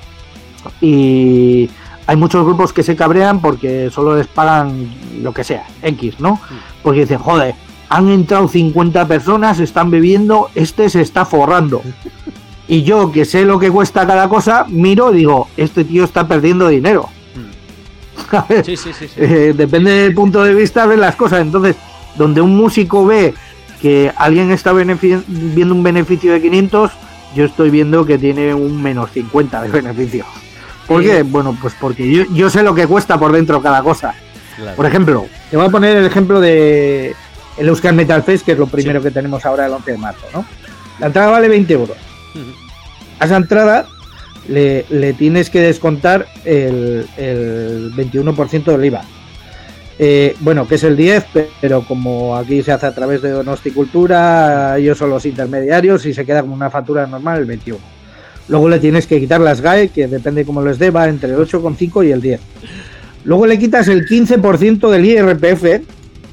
S2: y hay muchos grupos que se cabrean porque solo les pagan lo que sea, X, ¿no? Porque dicen, joder, han entrado cincuenta personas, están bebiendo, este se está forrando. Y yo, que sé lo que cuesta cada cosa, miro y digo, este tío está perdiendo dinero. Sí, sí, sí, sí. Eh, depende del punto de vista de las cosas. Entonces, donde un músico ve que alguien está benefici- viendo un beneficio de quinientos, yo estoy viendo que tiene un menos cincuenta de beneficio. ¿Por qué? Bueno, pues porque yo, yo sé lo que cuesta por dentro cada cosa. Claro. Por ejemplo, te voy a poner el ejemplo de el Euskal Metal Fest, que es lo primero sí. que tenemos ahora el once de marzo, ¿no? La entrada vale veinte euros. Uh-huh. A esa entrada Le, le tienes que descontar el, el veintiuno por ciento del I V A. Eh, bueno, que es el diez, pero como aquí se hace a través de Donosti Cultura, ellos son los intermediarios y se queda como una factura normal el veintiuno. Luego le tienes que quitar las G A E, que depende cómo les dé, va entre el ocho coma cinco y el diez. Luego le quitas el quince por ciento del I R P F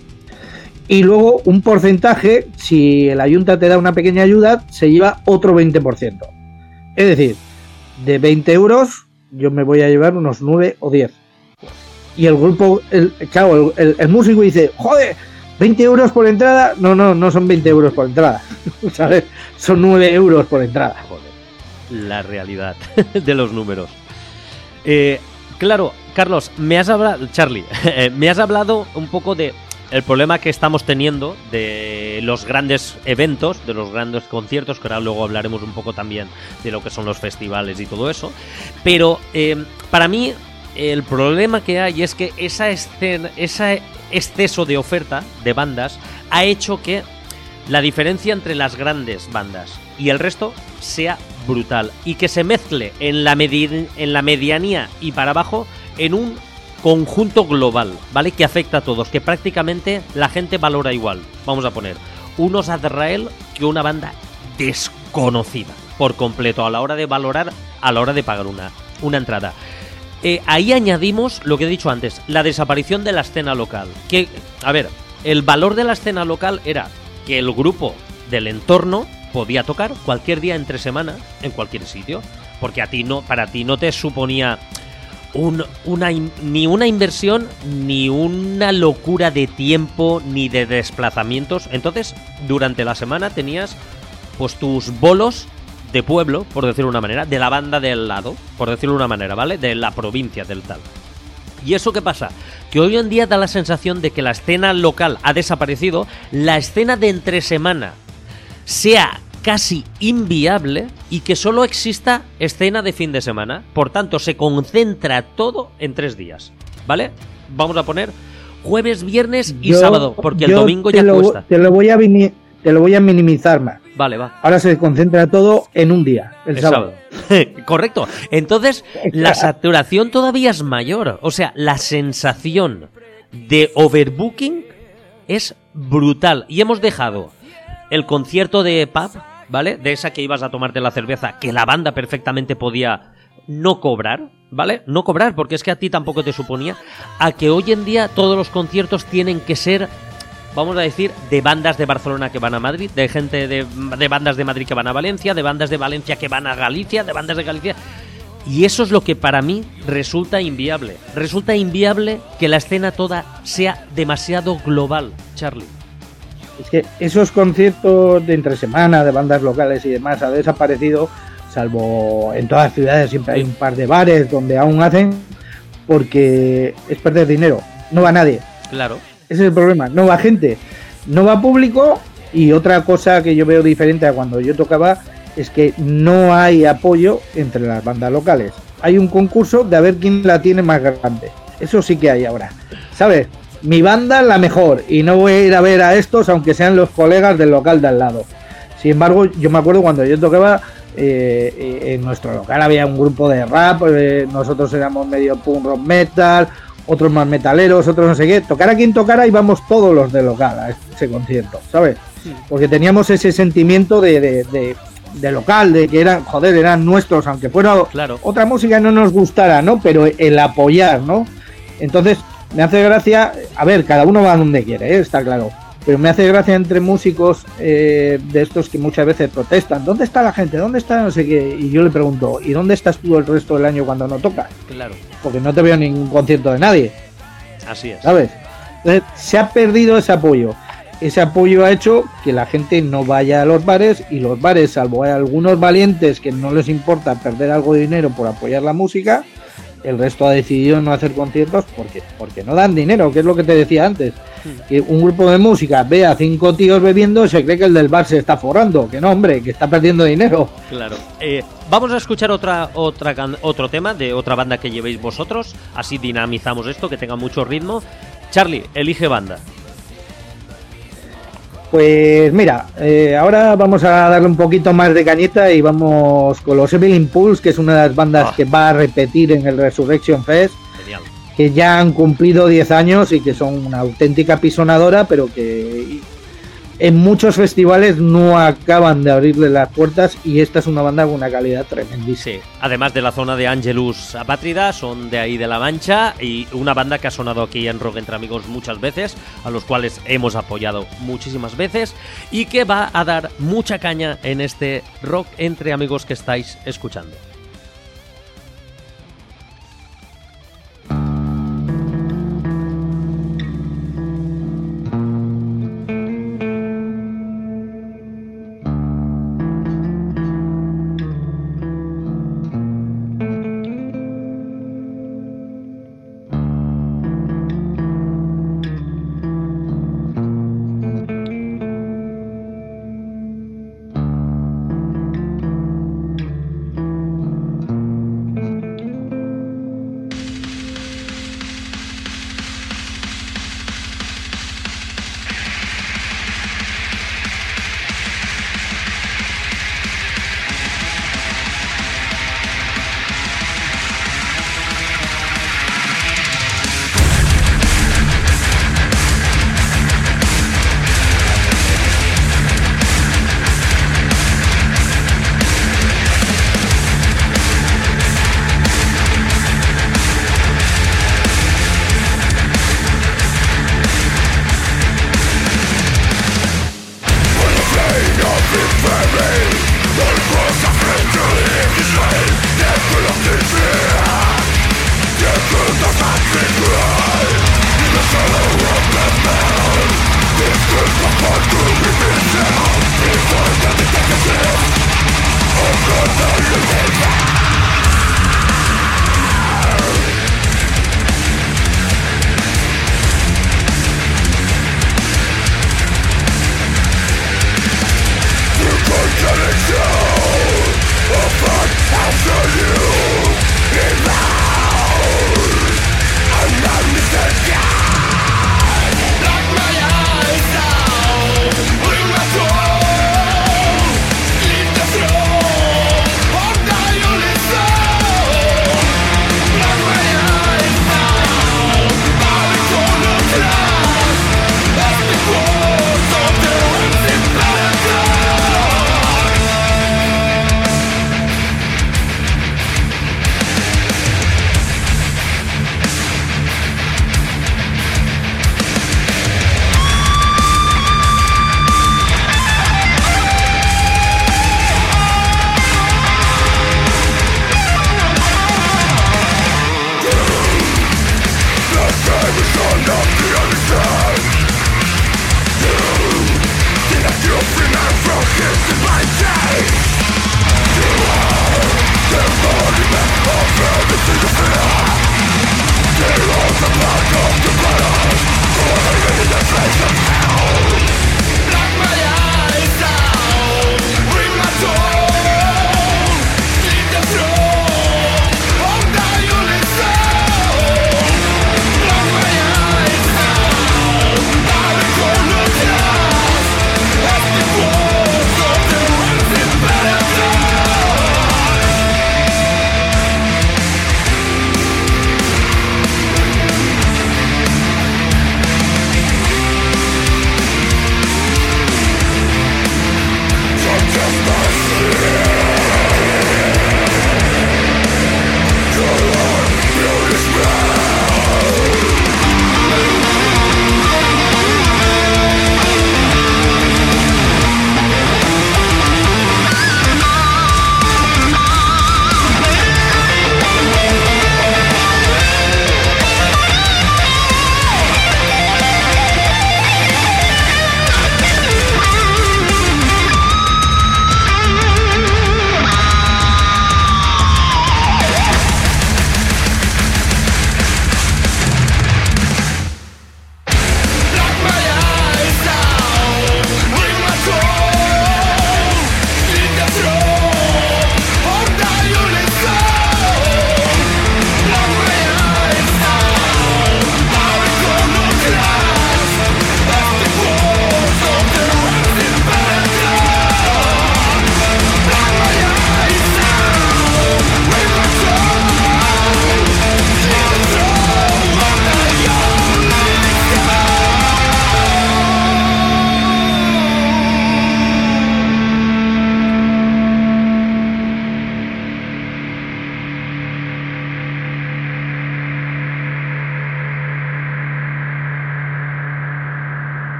S2: y luego un porcentaje, si el Ayunta te da una pequeña ayuda, se lleva otro veinte por ciento. Es decir, de veinte euros yo me voy a llevar unos nueve o diez. Y el grupo, el, claro, el, el, el músico dice, joder, veinte euros por entrada. No, no, no son veinte euros por entrada, ¿sabes? Son nueve euros por entrada.
S1: Joder, la realidad de los números. Eh, claro, Carlos, me has hablado, Charlie, me has hablado un poco de el problema que estamos teniendo de los grandes eventos, de los grandes conciertos, que ahora luego hablaremos un poco también de lo que son los festivales y todo eso. Pero eh, para mí el problema que hay es que esa escena, ese exceso de oferta de bandas ha hecho que la diferencia entre las grandes bandas y el resto sea brutal y que se mezcle en la, medi- en la medianía y para abajo en un conjunto global, ¿vale? Que afecta a todos, que prácticamente la gente valora igual. Vamos a poner unos Azrael que una banda desconocida por completo a la hora de valorar, a la hora de pagar una, una entrada. Eh, ahí añadimos lo que he dicho antes, la desaparición de la escena local. Que, a ver, el valor de la escena local era que el grupo del entorno podía tocar cualquier día entre semana en cualquier sitio, porque a ti no, para ti no te suponía un, una, ni una inversión, ni una locura de tiempo, ni de desplazamientos. Entonces, durante la semana tenías pues tus bolos de pueblo, por decirlo de una manera, de la banda del lado, por decirlo de una manera, ¿vale? De la provincia del tal. ¿Y eso qué pasa? Que hoy en día da la sensación de que la escena local ha desaparecido, la escena de entre semana sea casi inviable y que solo exista escena de fin de semana. Por tanto, se concentra todo en tres días, ¿vale? Vamos a poner jueves, viernes y
S2: yo,
S1: sábado, porque el domingo
S2: te
S1: ya
S2: lo,
S1: cuesta.
S2: Te lo voy a vini- te lo voy a minimizar más.
S1: Vale, va.
S2: Ahora se concentra todo en un día, el,
S1: El
S2: sábado.
S1: sábado. Correcto. Entonces, la saturación todavía es mayor. O sea, la sensación de overbooking es brutal. Y hemos dejado el concierto de pub, ¿vale? De esa que ibas a tomarte la cerveza, que la banda perfectamente podía no cobrar, ¿vale? No cobrar, porque es que a ti tampoco te suponía. A que hoy en día todos los conciertos tienen que ser, vamos a decir, de bandas de Barcelona que van a Madrid, de gente de, de bandas de Madrid que van a Valencia, de bandas de Valencia que van a Galicia, de bandas de Galicia. Y eso es lo que para mí resulta inviable. Resulta inviable que la escena toda sea demasiado global, Charlie.
S2: Es que esos conciertos de entre semana, de bandas locales y demás, ha desaparecido, salvo en todas las ciudades siempre hay un par de bares donde aún hacen, porque es perder dinero, no va nadie.
S1: Claro.
S2: Ese es el problema, no va gente, no va público. Y otra cosa que yo veo diferente a cuando yo tocaba es que no hay apoyo entre las bandas locales. Hay un concurso de a ver quién la tiene más grande. Eso sí que hay ahora, ¿sabes? Mi banda es la mejor y no voy a ir a ver a estos aunque sean los colegas del local de al lado. Sin embargo, yo me acuerdo cuando yo tocaba, eh, eh, en nuestro local había un grupo de rap, eh, nosotros éramos medio punk rock metal, otros más metaleros, otros no sé qué. Tocara quien tocara, íbamos todos los del local a ese concierto, ¿sabes? Porque teníamos ese sentimiento de, de, de, de local, de que eran, joder, eran nuestros, aunque fuera
S1: Claro.
S2: otra música no nos gustara, ¿no? Pero el apoyar, ¿no? Entonces, me hace gracia, a ver, cada uno va donde quiere, ¿eh? Está claro, pero me hace gracia entre músicos eh, de estos que muchas veces protestan, ¿dónde está la gente? ¿Dónde está no sé qué? Y yo le pregunto, ¿y dónde estás tú el resto del año cuando no tocas?
S1: Claro.
S2: Porque no te veo en ningún concierto de nadie,
S1: Así es.
S2: ¿sabes? Entonces, se ha perdido ese apoyo. Ese apoyo ha hecho que la gente no vaya a los bares, y los bares, salvo hay algunos valientes que no les importa perder algo de dinero por apoyar la música, el resto ha decidido no hacer conciertos porque, porque no dan dinero, que es lo que te decía antes. Que un grupo de música ve a cinco tíos bebiendo y se cree que el del bar se está forrando. Que no, hombre, que está perdiendo dinero.
S1: Claro. Eh, vamos a escuchar otra, otra can- otro tema de otra banda que llevéis vosotros. Así dinamizamos esto, que tenga mucho ritmo. Charlie, elige banda.
S2: Pues mira, eh, ahora vamos a darle un poquito más de cañita y vamos con los Evil Impulse, que es una de las bandas
S1: Ah.
S2: que va a repetir en el Resurrection Fest,
S1: Genial.
S2: que ya han cumplido diez años y que son una auténtica pisonadora, pero que en muchos festivales no acaban de abrirle las puertas, y esta es una banda con una calidad tremendísima.
S1: Sí, además de la zona de Angelus Apátrida, son de ahí de La Mancha, y una banda que ha sonado aquí en Rock Entre Amigos muchas veces, a los cuales hemos apoyado muchísimas veces, y que va a dar mucha caña en este Rock Entre Amigos que estáis escuchando.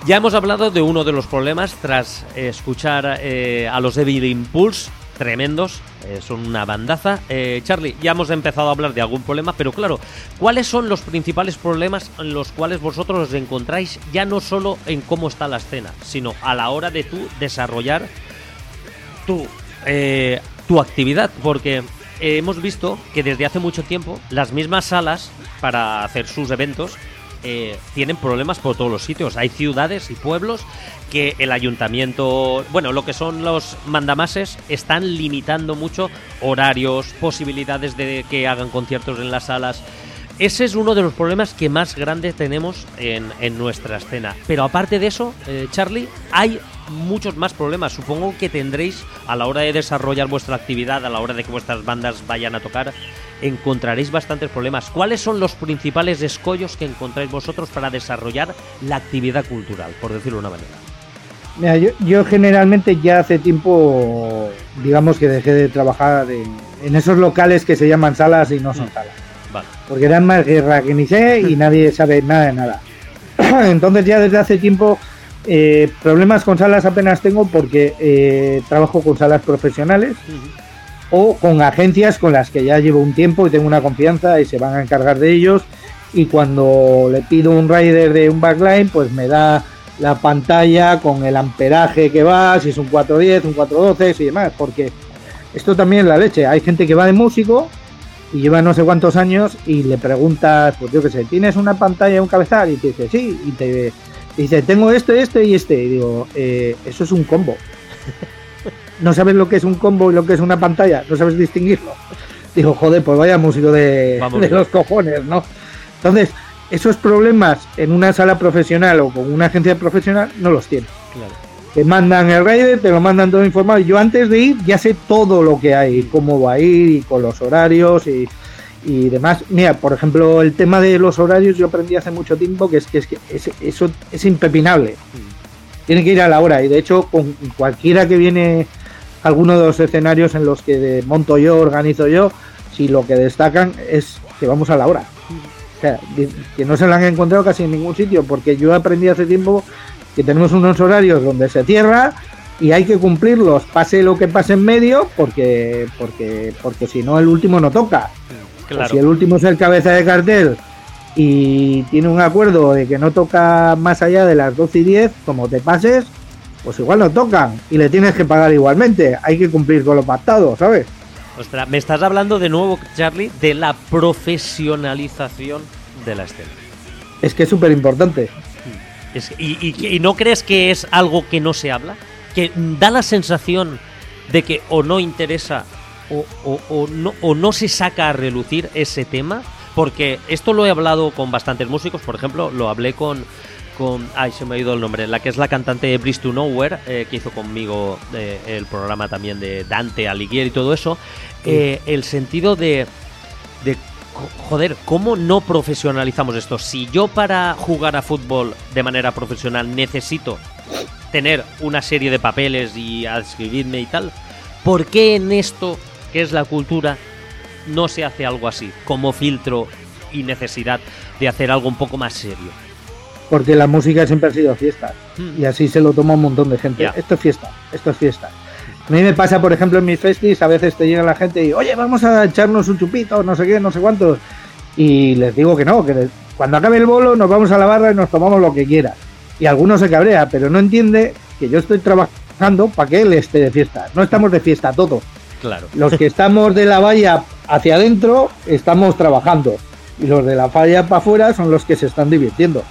S1: Ya hemos hablado de uno de los problemas tras eh, escuchar eh, a los Evil Impulse, tremendos, eh, son una bandaza. Eh, Charlie, ya hemos empezado a hablar de algún problema, pero claro, ¿cuáles son los principales problemas en los cuales vosotros os encontráis ya no solo en cómo está la escena, sino a la hora de tú desarrollar tu, eh, tu actividad? Porque eh, hemos visto que desde hace mucho tiempo las mismas salas para hacer sus eventos Eh, tienen problemas por todos los sitios. Hay ciudades y pueblos que el ayuntamiento, bueno, lo que son los mandamases, están limitando mucho horarios, posibilidades de que hagan conciertos en las salas. Ese es uno de los problemas que más grandes tenemos en, en nuestra escena. Pero aparte de eso, eh, Charlie, hay muchos más problemas. Supongo que tendréis, a la hora de desarrollar vuestra actividad, a la hora de que vuestras bandas vayan a tocar, encontraréis bastantes problemas. ¿Cuáles son los principales escollos que encontráis vosotros para desarrollar la actividad cultural, por decirlo de una manera?
S2: Mira, yo, yo generalmente ya hace tiempo, digamos que dejé de trabajar en, en esos locales que se llaman salas y no son mm. salas.
S1: Vale.
S2: Porque eran más guerra que ni sé y nadie sabe nada de nada. Entonces ya desde hace tiempo eh, problemas con salas apenas tengo porque eh, trabajo con salas profesionales uh-huh. o con agencias con las que ya llevo un tiempo y tengo una confianza y se van a encargar de ellos, y cuando le pido un rider de un backline pues me da la pantalla con el amperaje que va, si es un cuatro diez, un cuatro doce y demás, porque esto también es la leche. Hay gente que va de músico y lleva no sé cuántos años y le preguntas, pues yo qué sé, ¿tienes una pantalla y un cabezal? Y te dice, sí, y te y dice, tengo este, este y este. Y digo, eh, eso es un combo. ¿No sabes lo que es un combo y lo que es una pantalla? ¿No sabes distinguirlo? Digo, joder, pues vaya músico de, de los cojones, ¿no? Entonces, esos problemas en una sala profesional o con una agencia profesional no los tienes.
S1: Claro.
S2: Te mandan el rider, te lo mandan todo informado. Yo antes de ir ya sé todo lo que hay, cómo va a ir y con los horarios y, y demás. Mira, por ejemplo, el tema de los horarios yo aprendí hace mucho tiempo que es que, es que es, eso es impepinable. Mm. Tiene que ir a la hora, y de hecho con cualquiera que viene a alguno de los escenarios en los que monto yo, organizo yo, si lo que destacan es que vamos a la hora. Mm. O sea, que no se la han encontrado casi en ningún sitio, porque yo aprendí hace tiempo que tenemos unos horarios donde se cierra y hay que cumplirlos, pase lo que pase en medio, porque porque porque si no el último no toca. Claro. Si el último es el cabeza de cartel y tiene un acuerdo de que no toca más allá de las doce y diez, como te pases, pues igual no tocan y le tienes que pagar igualmente. Hay que cumplir con lo pactado, ¿sabes?
S1: Ostras, me estás hablando de nuevo, Charlie, de la profesionalización de la escena.
S2: Es que es súper importante.
S1: Es, y, y, ¿Y no crees que es algo que no se habla? Que da la sensación de que o no interesa o, o, o, no, o no se saca a relucir ese tema. Porque esto lo he hablado con bastantes músicos. Por ejemplo, lo hablé con... con ay, se me ha ido el nombre. La que es la cantante de Bridge to Nowhere, eh, que hizo conmigo eh, el programa también de Dante Alighieri y todo eso. Eh, el sentido de... de joder, ¿cómo no profesionalizamos esto? Si yo para jugar a fútbol de manera profesional necesito tener una serie de papeles y adscribirme y tal, ¿por qué en esto, que es la cultura, no se hace algo así, como filtro y necesidad de hacer algo un poco más serio?
S2: Porque la música siempre ha sido fiesta, hmm. y así se lo toma un montón de gente. Yeah. Esto es fiesta, esto es fiesta. A mí me pasa, por ejemplo, en mis festis, a veces te llega la gente y, oye, vamos a echarnos un chupito, no sé qué, no sé cuántos. Y les digo que no, que les, cuando acabe el bolo nos vamos a la barra y nos tomamos lo que quiera. Y alguno se cabrea, pero no entiende que yo estoy trabajando para que él esté de fiesta. No estamos de fiesta todos.
S1: Claro.
S2: Los que estamos de la valla hacia adentro estamos trabajando. Y los de la valla para afuera son los que se están divirtiendo.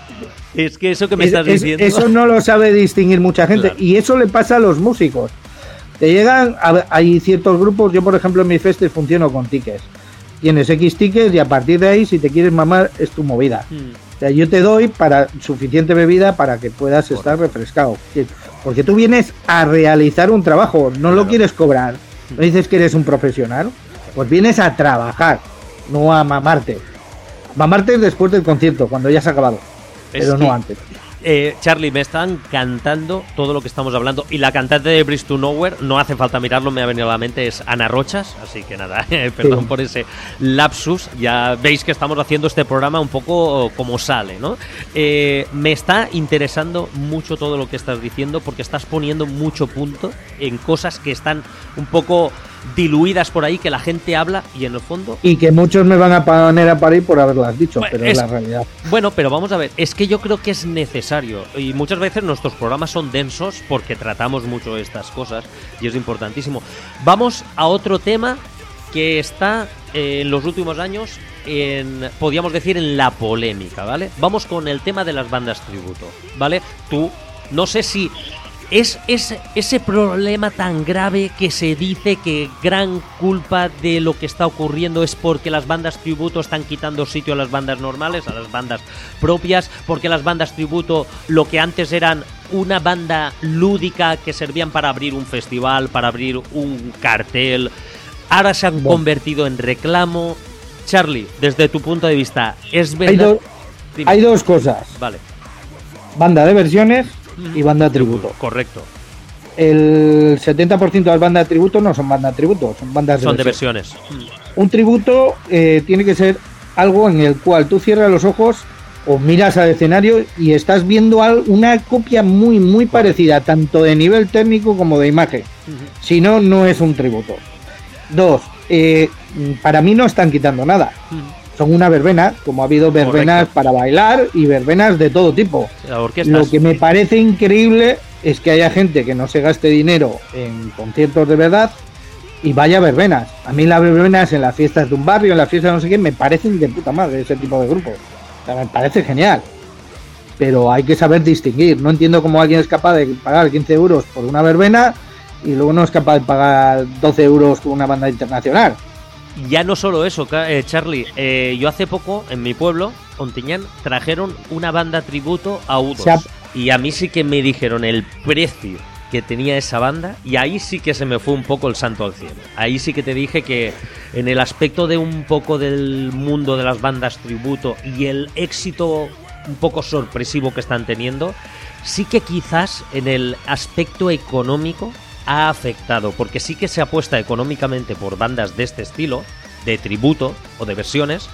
S1: Es que eso que me
S2: es,
S1: estás
S2: es,
S1: diciendo...
S2: Eso no lo sabe distinguir mucha gente. Claro. Y eso le pasa a los músicos. Te llegan, a, hay ciertos grupos, yo por ejemplo en mis festes funciono con tickets. Tienes X tickets y a partir de ahí, si te quieres mamar, es tu movida. Mm. O sea, yo te doy para suficiente bebida para que puedas Por estar refrescado. Porque tú vienes a realizar un trabajo, no claro. lo quieres cobrar. No dices que eres un profesional, pues vienes a trabajar, no a mamarte. Mamarte es después del concierto, cuando ya se ha acabado, es pero
S1: que...
S2: no antes.
S1: Eh, Charlie, me está encantando todo lo que estamos hablando. Y la cantante de Bridge to Nowhere, no hace falta mirarlo, me ha venido a la mente, es Ana Rochas. Así que nada, eh, perdón sí. por ese lapsus. Ya veis que estamos haciendo este programa un poco como sale, ¿no? Eh, me está interesando mucho todo lo que estás diciendo, porque estás poniendo mucho punto en cosas que están un poco diluidas por ahí, que la gente habla y en el fondo...
S2: Y que muchos me van a poner a parir por haberlas dicho, bueno, pero es la realidad.
S1: Bueno, pero vamos a ver, es que yo creo que es necesario, y muchas veces nuestros programas son densos porque tratamos mucho estas cosas y es importantísimo. Vamos a otro tema que está eh, en los últimos años, en, podríamos decir, en la polémica, ¿vale? Vamos con el tema de las bandas tributo, ¿vale? Tú, no sé si... Es ese, ese problema tan grave que se dice que gran culpa de lo que está ocurriendo es porque las bandas tributo están quitando sitio a las bandas normales, a las bandas propias, porque las bandas tributo, lo que antes eran una banda lúdica que servían para abrir un festival, para abrir un cartel, ahora se han bueno. convertido en reclamo. Charlie, desde tu punto de vista, ¿es verdad?
S2: Hay, do- hay dos cosas.
S1: Vale.
S2: Banda de versiones y banda tributo.
S1: Correcto.
S2: El setenta por ciento de las bandas de tributo no son bandas de tributo, son bandas de
S1: Son
S2: versiones.
S1: de versiones.
S2: Un tributo eh, tiene que ser algo en el cual tú cierras los ojos o miras al escenario y estás viendo una copia muy, muy parecida, tanto de nivel técnico como de imagen. Uh-huh. Si no, no es un tributo. Dos, eh, para mí no están quitando nada. Uh-huh. Son una verbena, como ha habido verbenas Correcto. Para bailar y verbenas de todo tipo. Lo que me parece increíble es que haya gente que no se gaste dinero en conciertos de verdad y vaya a verbenas. A mí las verbenas en las fiestas de un barrio, en las fiestas de no sé qué, me parecen de puta madre ese tipo de grupos. O sea, me parece genial. Pero hay que saber distinguir. No entiendo cómo alguien es capaz de pagar quince euros por una verbena y luego no es capaz de pagar doce euros por una banda internacional.
S1: Ya no solo eso, eh, Charlie, eh, yo hace poco en mi pueblo, Ontiñán, trajeron una banda tributo a U dos, o sea, y a mí sí que me dijeron el precio que tenía esa banda y ahí sí que se me fue un poco el santo al cielo. Ahí sí que te dije que en el aspecto de un poco del mundo de las bandas tributo y el éxito un poco sorpresivo que están teniendo, sí que quizás en el aspecto económico ha afectado, porque sí que se apuesta económicamente por bandas de este estilo, de tributo o de versiones,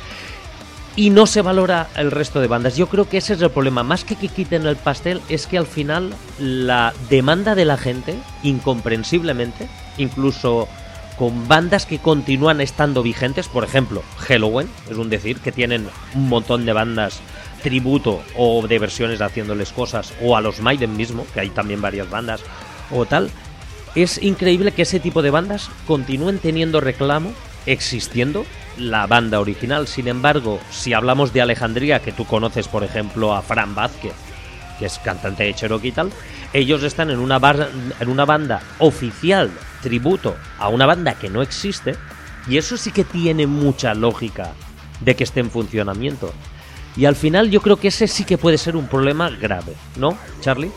S1: y no se valora el resto de bandas. Yo creo que ese es el problema, más que que quiten el pastel, es que al final la demanda de la gente, incomprensiblemente, incluso con bandas que continúan estando vigentes, por ejemplo, Helloween, es un decir, que tienen un montón de bandas tributo o de versiones haciéndoles cosas, o a los Maiden mismo, que hay también varias bandas, o tal. Es increíble que ese tipo de bandas continúen teniendo reclamo, existiendo la banda original. Sin embargo, si hablamos de Alejandría, que tú conoces, por ejemplo, a Fran Vázquez, que es cantante de Cherokee y tal, ellos están en una, bar- en una banda oficial, tributo a una banda que no existe, y eso sí que tiene mucha lógica de que esté en funcionamiento. Y al final yo creo que ese sí que puede ser un problema grave, ¿no, Charlie?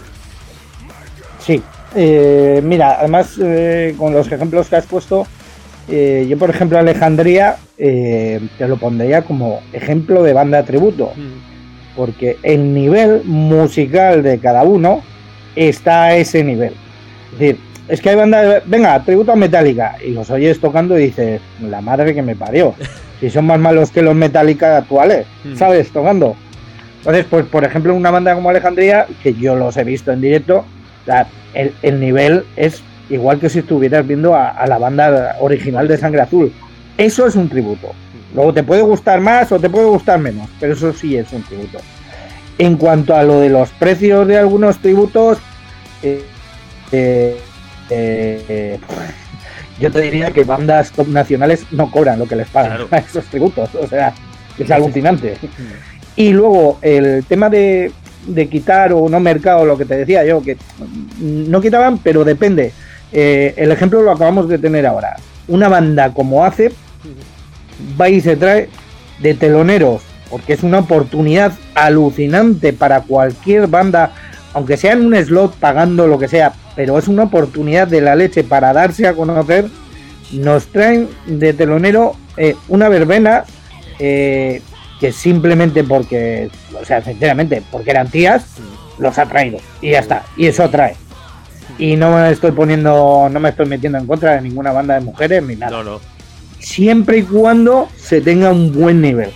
S2: Sí. Eh, mira, además eh, con los ejemplos que has puesto, eh, yo por ejemplo Alejandría eh, te lo pondría como ejemplo de banda tributo, mm. porque el nivel musical de cada uno está a ese nivel. Es decir, es que hay bandas, venga, tributo a Metallica, y los oyes tocando y dices, la madre que me parió, si son más malos que los Metallica actuales, mm. ¿sabes? Tocando. Entonces, pues por ejemplo una banda como Alejandría, que yo los he visto en directo, o sea, El, el nivel es igual que si estuvieras viendo a, a la banda original de Sangre Azul. Eso es un tributo. Luego te puede gustar más o te puede gustar menos, pero eso sí es un tributo. En cuanto a lo de los precios de algunos tributos, eh, eh, eh, yo te diría que bandas top nacionales no cobran lo que les pagan claro. a esos tributos. O sea, es alucinante. Y luego el tema de de quitar o no mercado, lo que te decía yo, que no quitaban, pero depende. Eh, el ejemplo lo acabamos de tener ahora. Una banda como A C E P va y se trae de teloneros, porque es una oportunidad alucinante para cualquier banda, aunque sea en un slot pagando lo que sea, pero es una oportunidad de la leche para darse a conocer. Nos traen de telonero eh, una verbena eh, que simplemente porque, o sea, sinceramente, porque eran tías, los ha traído y ya está, y eso atrae. Y no me estoy poniendo, no me estoy metiendo en contra de ninguna banda de mujeres ni nada.
S1: No, no.
S2: Siempre y cuando se tenga un buen nivel.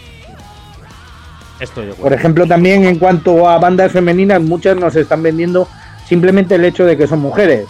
S1: Estoy de acuerdo.
S2: Por ejemplo, también en cuanto a bandas femeninas, muchas nos están vendiendo simplemente el hecho de que son mujeres.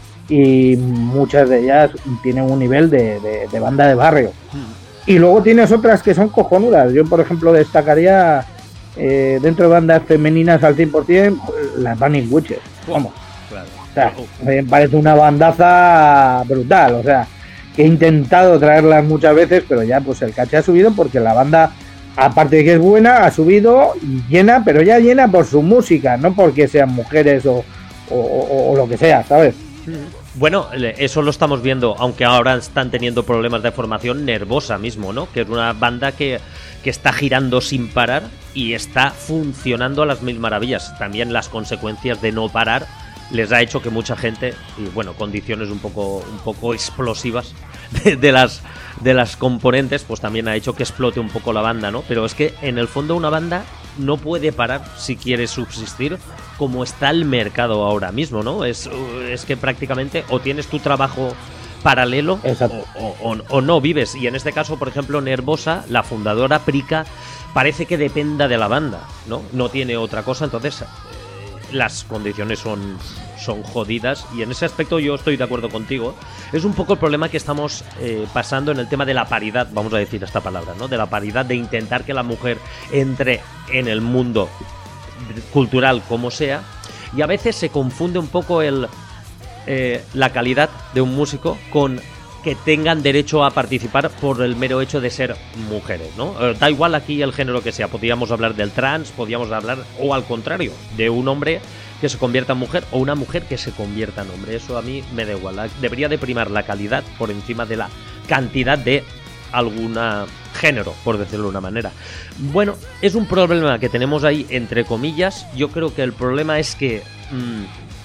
S2: Y muchas de ellas tienen un nivel de, de, de banda de barrio. Mm. Y luego tienes otras que son cojonudas. Yo, por ejemplo, destacaría eh, dentro de bandas femeninas al cien por ciento las Burning Witches. Vamos.
S1: Claro.
S2: O sea, me parece una bandaza brutal. O sea, que he intentado traerlas muchas veces, pero ya pues el caché ha subido porque la banda, aparte de que es buena, ha subido y llena, pero ya llena por su música, no porque sean mujeres o, o, o, o lo que sea, ¿sabes?
S1: Bueno, eso lo estamos viendo, aunque ahora están teniendo problemas de formación. Nervosa mismo, ¿no? Que es una banda que, que está girando sin parar y está funcionando a las mil maravillas. También las consecuencias de no parar les ha hecho que mucha gente, y bueno, condiciones un poco un poco explosivas de, de las de las componentes, pues también ha hecho que explote un poco la banda, ¿no? Pero es que en el fondo una banda no puede parar si quiere subsistir, como está el mercado ahora mismo, ¿no? Es, es que prácticamente o tienes tu trabajo paralelo o, o, o no vives. Y en este caso, por ejemplo, Nervosa, la fundadora Prica, parece que dependa de la banda, ¿no? No tiene otra cosa, entonces eh, las condiciones son, son jodidas, y en ese aspecto yo estoy de acuerdo contigo. Es un poco el problema que estamos eh, pasando en el tema de la paridad, vamos a decir esta palabra, ¿no? De la paridad, de intentar que la mujer entre en el mundo cultural como sea, y a veces se confunde un poco el eh, la calidad de un músico con que tengan derecho a participar por el mero hecho de ser mujeres, ¿no? Eh, da igual aquí el género que sea, podríamos hablar del trans, podríamos hablar, o al contrario, de un hombre que se convierta en mujer o una mujer que se convierta en hombre. Eso a mí me da igual. Debería de primar la calidad por encima de la cantidad de algún género, por decirlo de una manera. Bueno, es un problema que tenemos ahí entre comillas. Yo creo que el problema es que mmm,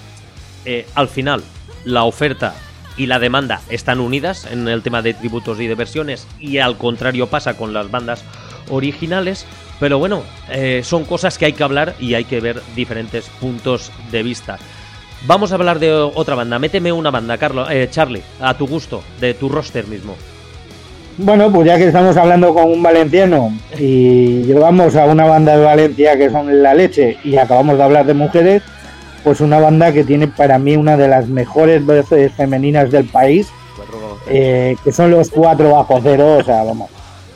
S1: eh, al final la oferta y la demanda están unidas en el tema de tributos y de versiones, y al contrario pasa con las bandas originales. Pero bueno, eh, son cosas que hay que hablar y hay que ver diferentes puntos de vista. Vamos a hablar de otra banda. Méteme una banda, Carlos, eh, Charlie, a tu gusto, de tu roster mismo.
S2: Bueno, pues ya que estamos hablando con un valenciano y llevamos a una banda de Valencia que son La Leche y acabamos de hablar de mujeres, pues una banda que tiene para mí una de las mejores voces femeninas del país, eh, que son los Cuatro Bajo Cero. O sea, vamos,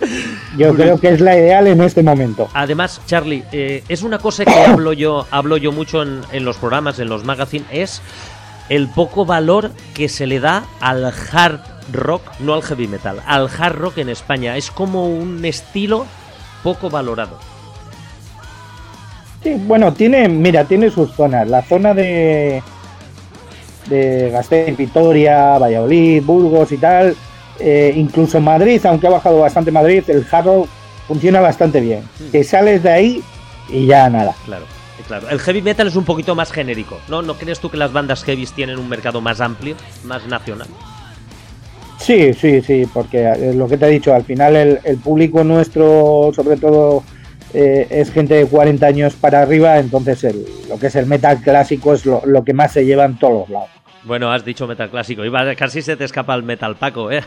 S2: yo creo que es la ideal en este momento.
S1: Además, Charlie, eh, es una cosa que hablo yo hablo yo mucho en, en los programas, en los magazines, es el poco valor que se le da al hard rock, no al heavy metal, al hard rock en España. Es como un estilo poco valorado.
S2: Sí, bueno, tiene, mira, tiene sus zonas. La zona de de Gasteiz, Vitoria, Valladolid, Burgos y tal, eh, incluso Madrid, aunque ha bajado bastante Madrid, el hard rock funciona bastante bien. Mm. Te sales de ahí y ya nada.
S1: Claro, claro. El heavy metal es un poquito más genérico, ¿no? ¿No crees tú que las bandas heavy tienen un mercado más amplio, más nacional?
S2: Sí, sí, sí, porque es lo que te he dicho, al final el, el público nuestro, sobre todo, eh, es gente de cuarenta años para arriba, entonces el, lo que es el metal clásico es lo, lo que más se lleva en todos los lados.
S1: Bueno, has dicho metal clásico, iba, casi se te escapa el metal Paco, ¿eh?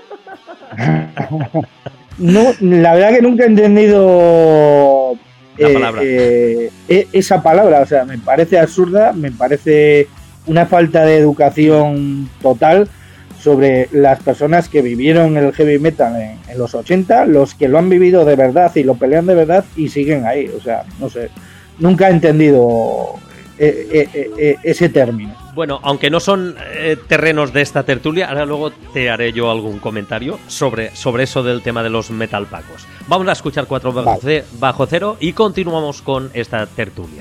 S2: No, la verdad que nunca he entendido
S1: la palabra.
S2: Eh, eh, esa palabra, o sea, me parece absurda, me parece una falta de educación total sobre las personas que vivieron el heavy metal en, en los ochenta, los que lo han vivido de verdad y lo pelean de verdad y siguen ahí. O sea, no sé, nunca he entendido eh, eh, eh, ese término.
S1: Bueno, aunque no son eh, terrenos de esta tertulia, ahora luego te haré yo algún comentario sobre, sobre eso del tema de los metal pacos. Vamos a escuchar Cuatro bajo, vale. bajo Cero y continuamos con esta tertulia.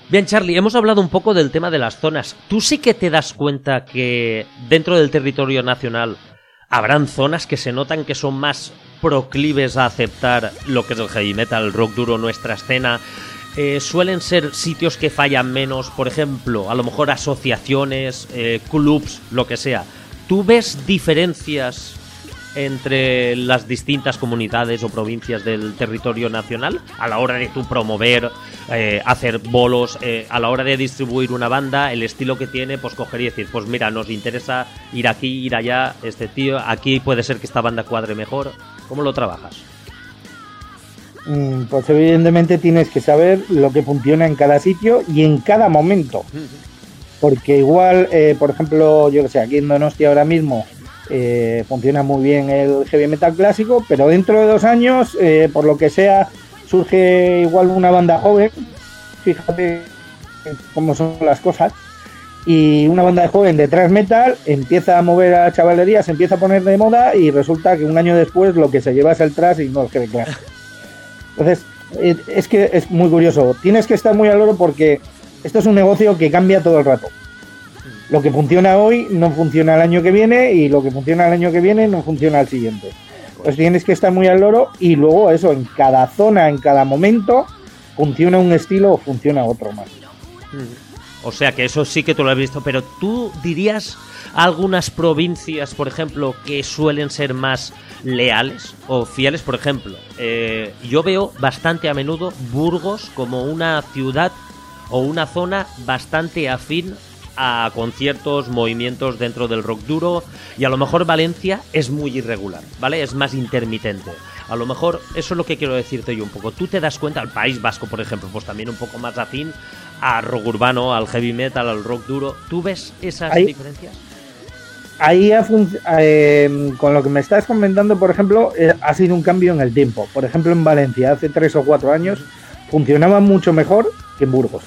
S1: Bien, Charlie, hemos hablado un poco del tema de las zonas. ¿Tú sí que te das cuenta que dentro del territorio nacional habrán zonas que se notan que son más proclives a aceptar lo que es el heavy metal, el rock duro, nuestra escena? Eh, suelen ser sitios que fallan menos, por ejemplo, a lo mejor asociaciones, eh, clubs, lo que sea. ¿Tú ves diferencias entre las distintas comunidades o provincias del territorio nacional a la hora de tú promover, eh, hacer bolos, eh, a la hora de distribuir una banda, el estilo que tiene, pues coger y decir, pues mira, nos interesa ir aquí, ir allá, este tío, aquí puede ser que esta banda cuadre mejor? ¿Cómo lo trabajas?
S2: Mm, pues evidentemente tienes que saber lo que funciona en cada sitio y en cada momento, porque igual, eh, por ejemplo, yo que sé, aquí en Donostia ahora mismo Eh, funciona muy bien el heavy metal clásico, pero dentro de dos años, eh, por lo que sea, surge igual una banda joven, fíjate cómo son las cosas, y una banda de joven de thrash metal empieza a mover a la chavalería, se empieza a poner de moda y resulta que un año después lo que se lleva es el thrash y no el heavy clásico. Entonces, eh, es que es muy curioso, tienes que estar muy al loro porque esto es un negocio que cambia todo el rato. Lo que funciona hoy no funciona el año que viene y lo que funciona el año que viene no funciona al siguiente. Pues tienes que estar muy al loro y luego eso, en cada zona, en cada momento, funciona un estilo o funciona otro más.
S1: O sea que eso sí que tú lo has visto, pero ¿tú dirías algunas provincias, por ejemplo, que suelen ser más leales o fieles? Por ejemplo, eh, yo veo bastante a menudo Burgos como una ciudad o una zona bastante afín a conciertos, movimientos dentro del rock duro, y a lo mejor Valencia es muy irregular, ¿vale? Es más intermitente. A lo mejor eso es lo que quiero decirte yo un poco. Tú te das cuenta, el País Vasco, por ejemplo, pues también un poco más afín a rock urbano, al heavy metal, al rock duro. ¿Tú ves esas ahí, diferencias?
S2: Ahí ha eh, con lo que me estás comentando, por ejemplo, eh, ha sido un cambio en el tiempo. Por ejemplo, en Valencia hace tres o cuatro años funcionaba mucho mejor que en Burgos.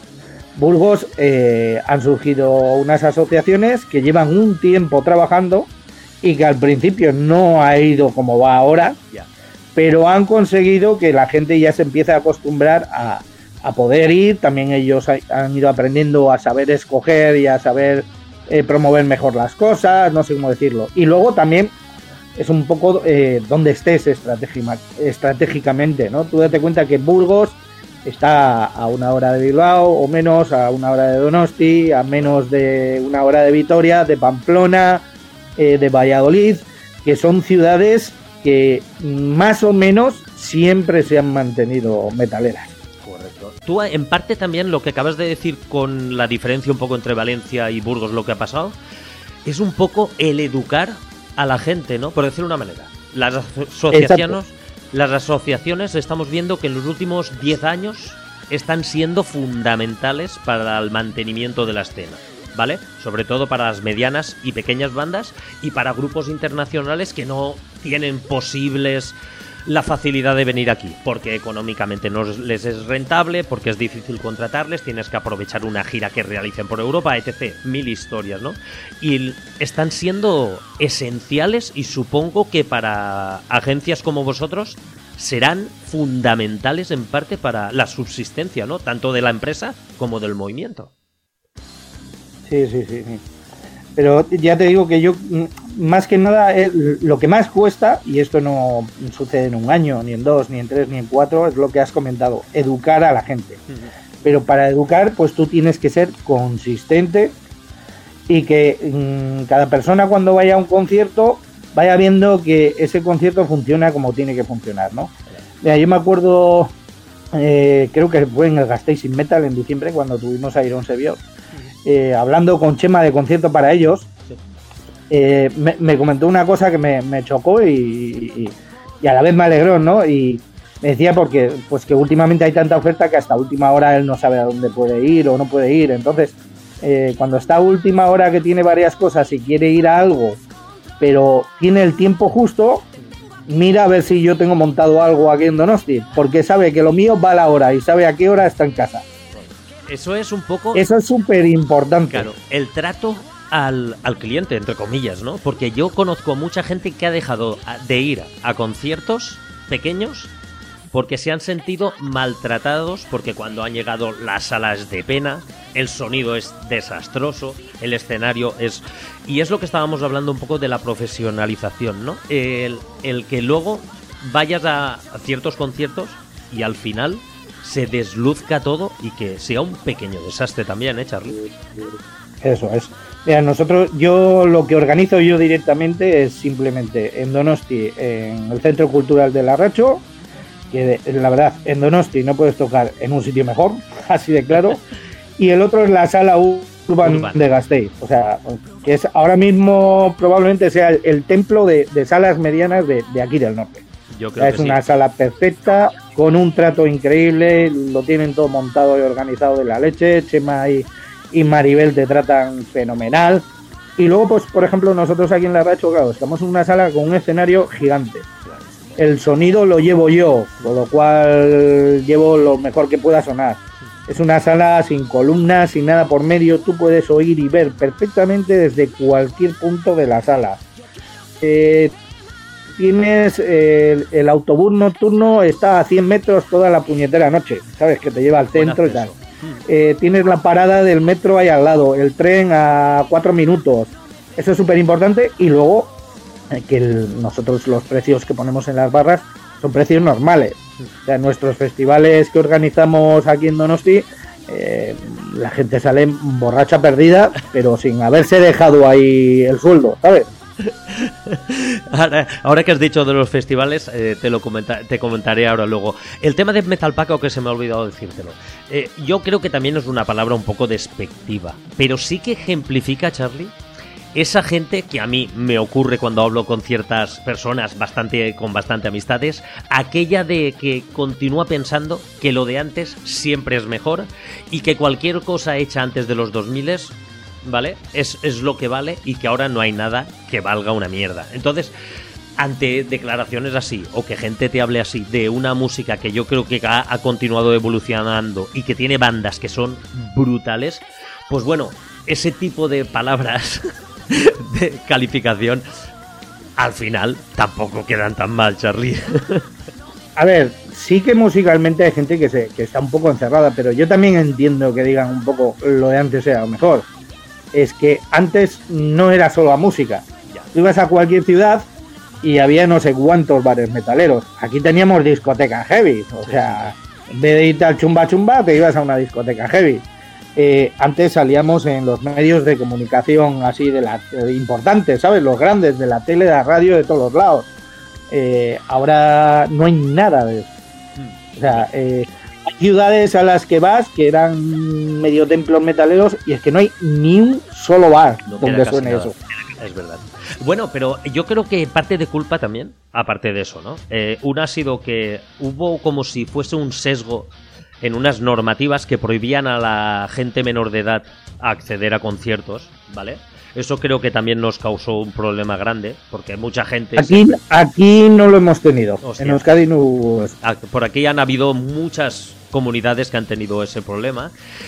S2: Burgos eh, han surgido unas asociaciones que llevan un tiempo trabajando y que al principio no ha ido como va ahora, yeah. pero han conseguido que la gente ya se empiece a acostumbrar a, a poder ir. También ellos ha, han ido aprendiendo a saber escoger y a saber eh, promover mejor las cosas, no sé cómo decirlo. Y luego también es un poco eh, donde estés estratégicamente, ¿no? Tú date cuenta que Burgos está a una hora de Bilbao o menos, a una hora de Donosti, a menos de una hora de Vitoria, de Pamplona, eh, de Valladolid, que son ciudades que más o menos siempre se han mantenido metaleras.
S1: Correcto. Tú, en parte también lo que acabas de decir con la diferencia un poco entre Valencia y Burgos, lo que ha pasado, es un poco el educar a la gente, ¿no? Por decir una manera. Las asociaciones... Las asociaciones estamos viendo que en los últimos diez años están siendo fundamentales para el mantenimiento de la escena, ¿vale? Sobre todo para las medianas y pequeñas bandas y para grupos internacionales que no tienen posibles la facilidad de venir aquí, porque económicamente no les es rentable, porque es difícil contratarles, tienes que aprovechar una gira que realicen por Europa, etcétera. Mil historias, ¿no? Y están siendo esenciales y supongo que para agencias como vosotros serán fundamentales en parte para la subsistencia, ¿no? Tanto de la empresa como del movimiento.
S2: Sí, sí, sí, sí. Pero ya te digo que yo, más que nada, lo que más cuesta, y esto no sucede en un año, ni en dos, ni en tres, ni en cuatro, es lo que has comentado, educar a la gente. Pero para educar, pues tú tienes que ser consistente y que mmm, cada persona cuando vaya a un concierto vaya viendo que ese concierto funciona como tiene que funcionar, ¿no? Mira, yo me acuerdo, eh, creo que fue en el Gasteiz in Metal en diciembre, cuando tuvimos a Iron Sevilla. Eh, hablando con Chema de concierto para ellos, eh, me, me comentó una cosa que me, me chocó y, y, y a la vez me alegró, ¿no? Y me decía porque pues que últimamente hay tanta oferta que hasta última hora él no sabe a dónde puede ir o no puede ir. Entonces, eh, cuando está a última hora que tiene varias cosas y quiere ir a algo, pero tiene el tiempo justo, mira a ver si yo tengo montado algo aquí en Donosti, porque sabe que lo mío va a la hora y sabe a qué hora está en casa.
S1: Eso es un poco...
S2: Eso es súper importante.
S1: Claro, el trato al, al cliente, entre comillas, ¿no? Porque yo conozco mucha gente que ha dejado de ir a conciertos pequeños porque se han sentido maltratados, porque cuando han llegado las salas de pena, el sonido es desastroso, el escenario es... Y es lo que estábamos hablando un poco de la profesionalización, ¿no? El, el que luego vayas a, a ciertos conciertos y al final se desluzca todo y que sea un pequeño desastre también, ¿eh, Charlie?
S2: Eso es. Mira, nosotros, yo lo que organizo yo directamente es simplemente en Donosti, en el Centro Cultural de Larracho, que la verdad, en Donosti no puedes tocar en un sitio mejor, así de claro, y el otro es la Sala Urban, Urban. de Gasteiz, o sea, que es ahora mismo probablemente sea el, el templo de, de salas medianas de, de aquí del norte.
S1: Yo creo
S2: o sea, es
S1: que
S2: una
S1: sí.
S2: sala perfecta, con un trato increíble, lo tienen todo montado y organizado de la leche, Chema y... y Maribel te tratan fenomenal. Y luego, pues, por ejemplo, nosotros aquí en Larracho, claro, estamos en una sala con un escenario gigante. El sonido lo llevo yo, con lo cual llevo lo mejor que pueda sonar. Es una sala sin columnas, sin nada por medio, tú puedes oír y ver perfectamente desde cualquier punto de la sala. Eh, tienes eh, el, el autobús nocturno, está a cien metros toda la puñetera noche, ¿sabes? Que te lleva al centro y tal. Eh, tienes la parada del metro ahí al lado, el tren a cuatro minutos, eso es súper importante. Y luego eh, que el, nosotros los precios que ponemos en las barras son precios normales, o sea, nuestros festivales que organizamos aquí en Donosti, eh, la gente sale borracha perdida, pero sin haberse dejado ahí el sueldo, ¿sabes?
S1: Ahora, ahora que has dicho de los festivales, eh, te lo comenta, te comentaré ahora luego. El tema de Metal Paco, que se me ha olvidado decírtelo. Eh, yo creo que también es una palabra un poco despectiva, pero sí que ejemplifica, Charlie, esa gente que a mí me ocurre cuando hablo con ciertas personas bastante con bastante amistades, aquella de que continúa pensando que lo de antes siempre es mejor y que cualquier cosa hecha antes de los dos mil, ¿vale? Es, es lo que vale y que ahora no hay nada que valga una mierda. Entonces, ante declaraciones así, o que gente te hable así de una música que yo creo que ha, ha continuado evolucionando y que tiene bandas que son brutales, pues bueno, ese tipo de palabras de calificación al final tampoco quedan tan mal, Charlie.
S2: A ver, sí que musicalmente hay gente que, se, que está un poco encerrada, pero yo también entiendo que digan un poco lo de antes era lo mejor. Es que antes no era solo la música. Ya. Tú ibas a cualquier ciudad y había no sé cuántos bares metaleros. Aquí teníamos discoteca heavy. O sea, en vez de irte al chumba chumba, te ibas a una discoteca heavy. Eh, antes salíamos en los medios de comunicación así de la eh, importantes, ¿sabes? Los grandes, de la tele, de la radio, de todos los lados. Eh, ahora no hay nada de eso. O sea, eh, hay ciudades a las que vas que eran medio templos metaleros y es que no hay ni un solo bar no donde suene nada. Eso.
S1: Es verdad. Bueno, pero yo creo que parte de culpa también, aparte de eso, ¿no? Eh, una ha sido que hubo como si fuese un sesgo en unas normativas que prohibían a la gente menor de edad acceder a conciertos, ¿vale? Eso creo que también nos causó un problema grande, porque mucha gente...
S2: Aquí, se... aquí no lo hemos tenido. Hostia. En Euskadi no hubo...
S1: Por aquí han habido muchas comunidades que han tenido ese problema.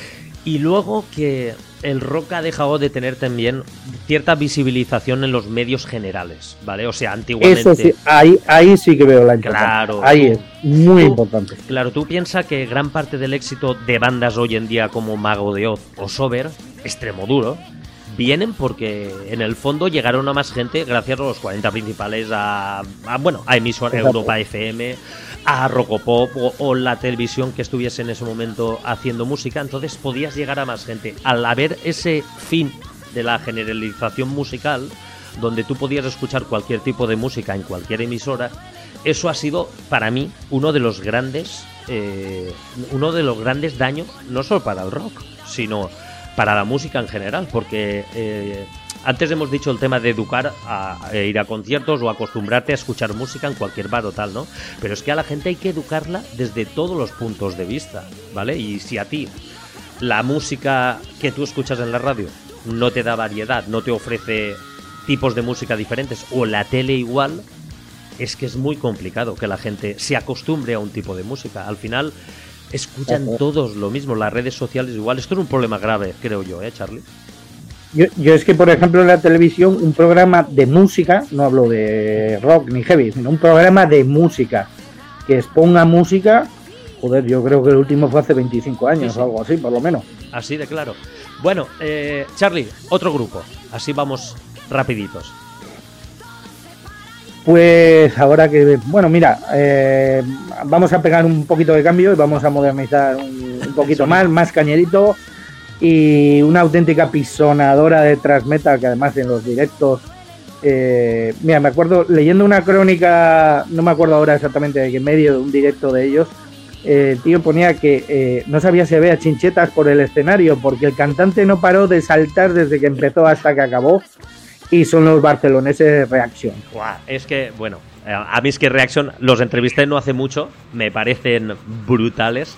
S1: Y luego que el rock ha dejado de tener también cierta visibilización en los medios generales, ¿vale? O sea, antiguamente...
S2: Eso sí, ahí, ahí sí que veo la importancia.
S1: Claro.
S2: Ahí es muy
S1: tú,
S2: importante.
S1: Claro, tú piensas que gran parte del éxito de bandas hoy en día como Mago de Oz o Sober, Extremoduro, vienen porque en el fondo llegaron a más gente gracias a los cuarenta principales, a, a bueno, a emisora Europa F M, a Rocopop o, o la televisión que estuviese en ese momento haciendo música. Entonces podías llegar a más gente. Al haber ese fin de la generalización musical, donde tú podías escuchar cualquier tipo de música en cualquier emisora, eso ha sido para mí uno de los grandes eh, uno de los grandes daños, no solo para el rock, sino para la música en general, porque eh, antes hemos dicho el tema de educar a, a ir a conciertos o acostumbrarte a escuchar música en cualquier bar o tal, ¿no? Pero es que a la gente hay que educarla desde todos los puntos de vista, ¿vale? Y si a ti la música que tú escuchas en la radio no te da variedad, no te ofrece tipos de música diferentes, o la tele igual, es que es muy complicado que la gente se acostumbre a un tipo de música. Al final escuchan todos lo mismo, las redes sociales igual. Esto es un problema grave, creo yo, ¿eh, Charlie?
S2: Yo, yo es que, por ejemplo, en la televisión, un programa de música, no hablo de rock ni heavy, sino un programa de música, que exponga música, joder, yo creo que el último fue hace veinticinco años, sí, sí. o algo así, por lo menos.
S1: Así de claro. Bueno, eh, Charlie, otro grupo, así vamos rapiditos.
S2: Pues ahora que, bueno, mira, eh, vamos a pegar un poquito de cambio y vamos a modernizar un, un poquito más, más cañerito y una auténtica pisonadora de thrash metal que además en los directos, eh, mira, me acuerdo leyendo una crónica, no me acuerdo ahora exactamente de qué medio, de un directo de ellos, eh, el tío ponía que eh, no sabía si había chinchetas por el escenario porque el cantante no paró de saltar desde que empezó hasta que acabó. Y son los barceloneses Reaction.
S1: Wow, es que, bueno, a mí es que Reaction los entrevisté no hace mucho, me parecen brutales.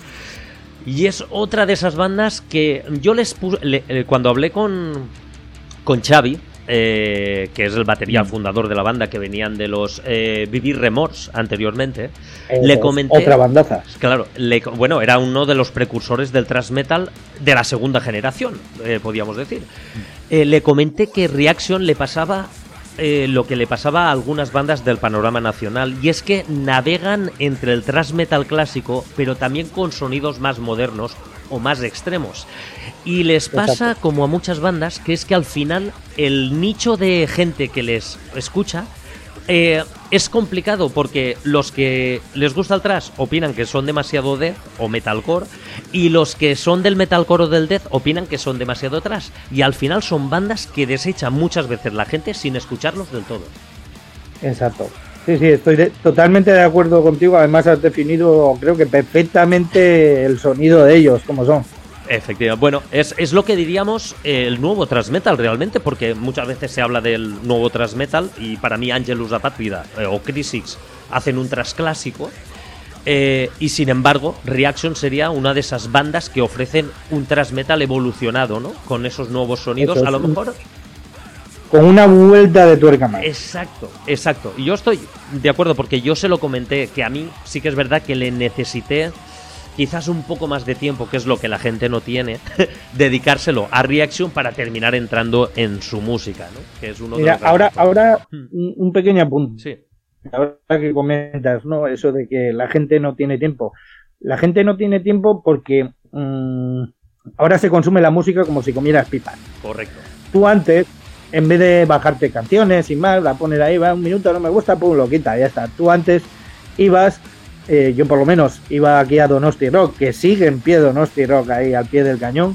S1: Y es otra de esas bandas que yo les puse. Le, cuando hablé con, con Xavi, eh, que es el batería fundador de la banda, que venían de los eh, Vivir Remorse anteriormente,
S2: eh,
S1: le comenté.
S2: Otra bandaza.
S1: Claro, le, bueno, era uno de los precursores del thrash metal de la segunda generación, eh, podríamos decir. Eh, le comenté que Reaction le pasaba eh, lo que le pasaba a algunas bandas del panorama nacional, y es que navegan entre el thrash metal clásico, pero también con sonidos más modernos o más extremos. Y les pasa, exacto, como a muchas bandas, que es que al final el nicho de gente que les escucha eh, es complicado, porque los que les gusta el thrash opinan que son demasiado death o metalcore, y los que son del metalcore o del death opinan que son demasiado thrash, y al final son bandas que desechan muchas veces la gente sin escucharlos del todo.
S2: Exacto. Sí, sí, estoy de, totalmente de acuerdo contigo. Además has definido, creo que perfectamente, el sonido de ellos, como son.
S1: Efectivamente. Bueno, es, es lo que diríamos el nuevo thrash metal realmente, porque muchas veces se habla del nuevo thrash metal y para mí Angelus Apátrida eh, o Crisix hacen un thrash clásico, eh, y sin embargo Reaction sería una de esas bandas que ofrecen un thrash metal evolucionado, ¿no? Con esos nuevos sonidos, a lo mejor
S2: con una vuelta de tuerca más.
S1: Exacto, exacto. Y yo estoy de acuerdo, porque yo se lo comenté, que a mí sí que es verdad que le necesité quizás un poco más de tiempo, que es lo que la gente no tiene, dedicárselo a Reaction para terminar entrando en su música, ¿no? Que es uno
S2: Mira,
S1: de los
S2: ahora, ahora un pequeño apunte.
S1: Sí.
S2: Ahora que comentas, ¿no? Eso de que la gente no tiene tiempo. La gente no tiene tiempo porque mmm, ahora se consume la música como si comieras pipas.
S1: Correcto.
S2: Tú antes, en vez de bajarte canciones y más, la poner ahí, va un minuto, no me gusta, pum, lo quita, ya está. Tú antes ibas, eh, yo por lo menos iba aquí a Donosti Rock, que sigue en pie Donosti Rock ahí al pie del cañón,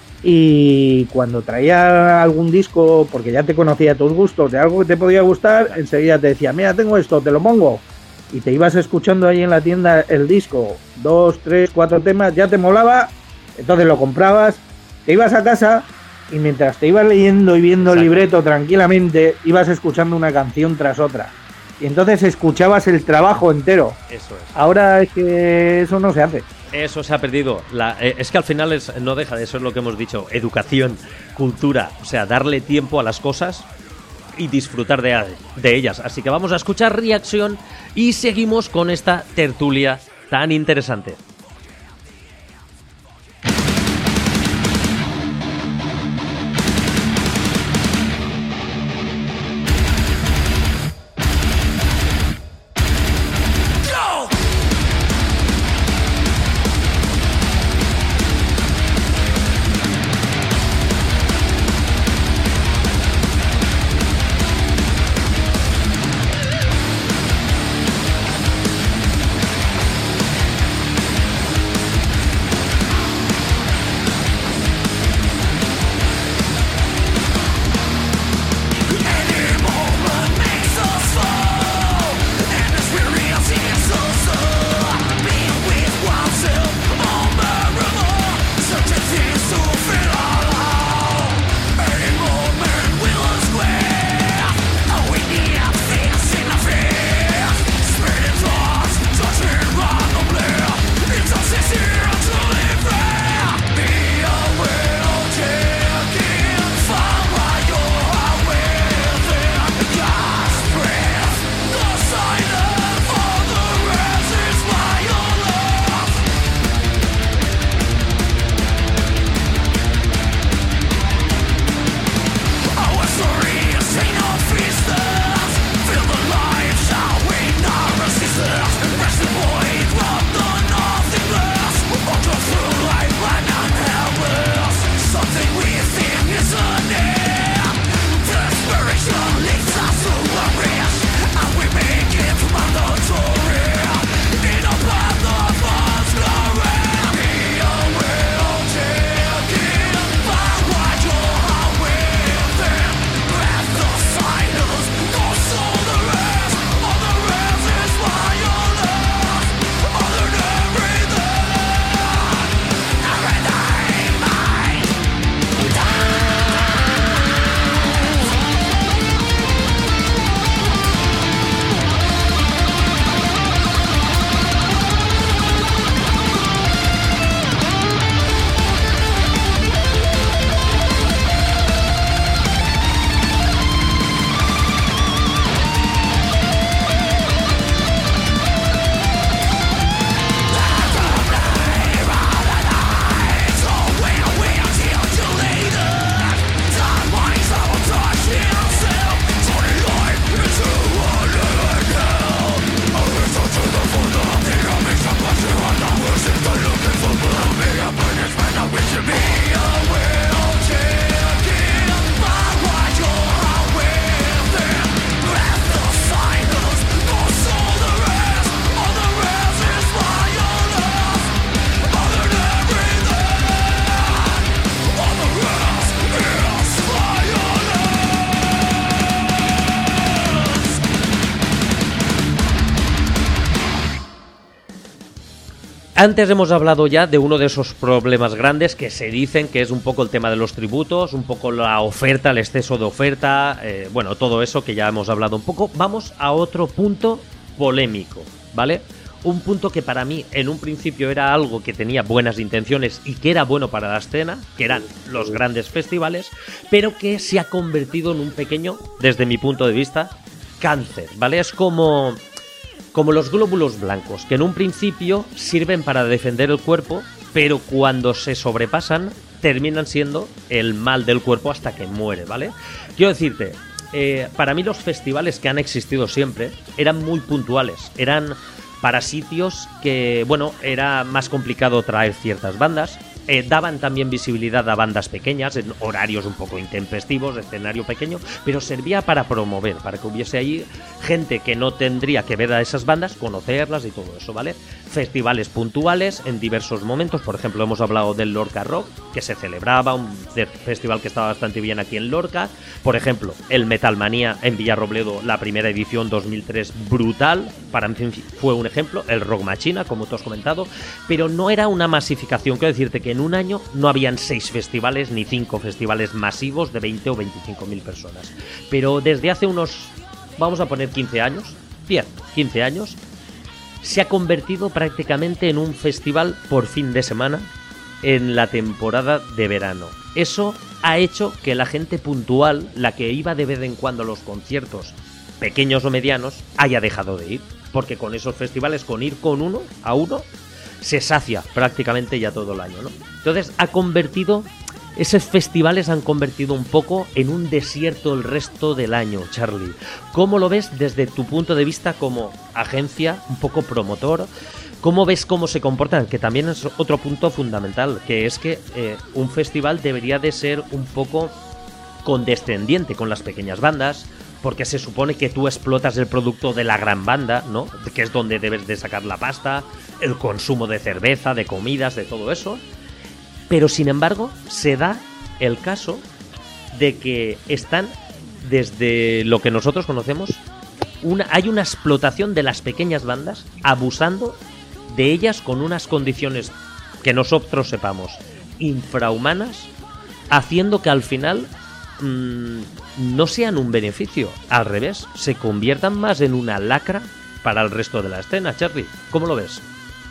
S2: y cuando traía algún disco, porque ya te conocía tus gustos, de algo que te podía gustar, enseguida te decía, mira, tengo esto, te lo pongo, y te ibas escuchando ahí en la tienda el disco, dos, tres, cuatro temas, ya te molaba, entonces lo comprabas, te ibas a casa, y mientras te ibas leyendo y viendo, exacto, el libreto tranquilamente, ibas escuchando una canción tras otra. Y entonces escuchabas el trabajo entero.
S1: Eso es.
S2: Ahora es que eso no se hace.
S1: Eso se ha perdido. La, eh, es que al final es, no deja de eso, es lo que hemos dicho. Educación, cultura, o sea, darle tiempo a las cosas y disfrutar de, de ellas. Así que vamos a escuchar Reaction y seguimos con esta tertulia tan interesante. Antes hemos hablado ya de uno de esos problemas grandes que se dicen que es un poco el tema de los tributos, un poco la oferta, el exceso de oferta, eh, bueno, todo eso que ya hemos hablado un poco. Vamos a otro punto polémico, ¿vale? Un punto que para mí en un principio era algo que tenía buenas intenciones y que era bueno para la escena, que eran los grandes festivales, pero que se ha convertido en un pequeño, desde mi punto de vista, cáncer, ¿vale? Es como... Como los glóbulos blancos, que en un principio sirven para defender el cuerpo, pero cuando se sobrepasan, terminan siendo el mal del cuerpo hasta que muere, ¿vale? Quiero decirte, eh, para mí los festivales que han existido siempre eran muy puntuales, eran para sitios que, bueno, era más complicado traer ciertas bandas. Eh, daban también visibilidad a bandas pequeñas, en horarios un poco intempestivos, escenario pequeño, pero servía para promover, para que hubiese ahí gente que no tendría que ver a esas bandas, conocerlas y todo eso, ¿vale? Festivales puntuales en diversos momentos, por ejemplo, hemos hablado del Lorca Rock, que se celebraba, un festival que estaba bastante bien aquí en Lorca, por ejemplo, el Metalmanía en Villarrobledo, la primera edición dos mil tres, brutal, para mí fue un ejemplo, el Rock Machina, como tú has comentado, pero no era una masificación, quiero decirte que en un año no habían seis festivales ni cinco festivales masivos de veinte o veinticinco mil personas. Pero desde hace unos, vamos a poner quince años, bien, quince años, se ha convertido prácticamente en un festival por fin de semana en la temporada de verano. Eso ha hecho que la gente puntual, la que iba de vez en cuando a los conciertos pequeños o medianos, haya dejado de ir. Porque con esos festivales, con ir con uno a uno, se sacia prácticamente ya todo el año, ¿no? Entonces ha convertido, esos festivales han convertido un poco en un desierto el resto del año, Charlie. ¿Cómo lo ves desde tu punto de vista como agencia, un poco promotor? ¿Cómo ves cómo se comportan? Que también es otro punto fundamental, que es que eh, un festival debería de ser un poco condescendiente con las pequeñas bandas, porque se supone que tú explotas el producto de la gran banda, ¿no? Que es donde debes de sacar la pasta, el consumo de cerveza, de comidas, de todo eso. Pero sin embargo, se da el caso de que están, desde lo que nosotros conocemos, una, hay una explotación de las pequeñas bandas, abusando de ellas con unas condiciones que nosotros sepamos infrahumanas, haciendo que al final mmm, no sean un beneficio, al revés, se conviertan más en una lacra para el resto de la escena. Charlie, ¿cómo lo ves?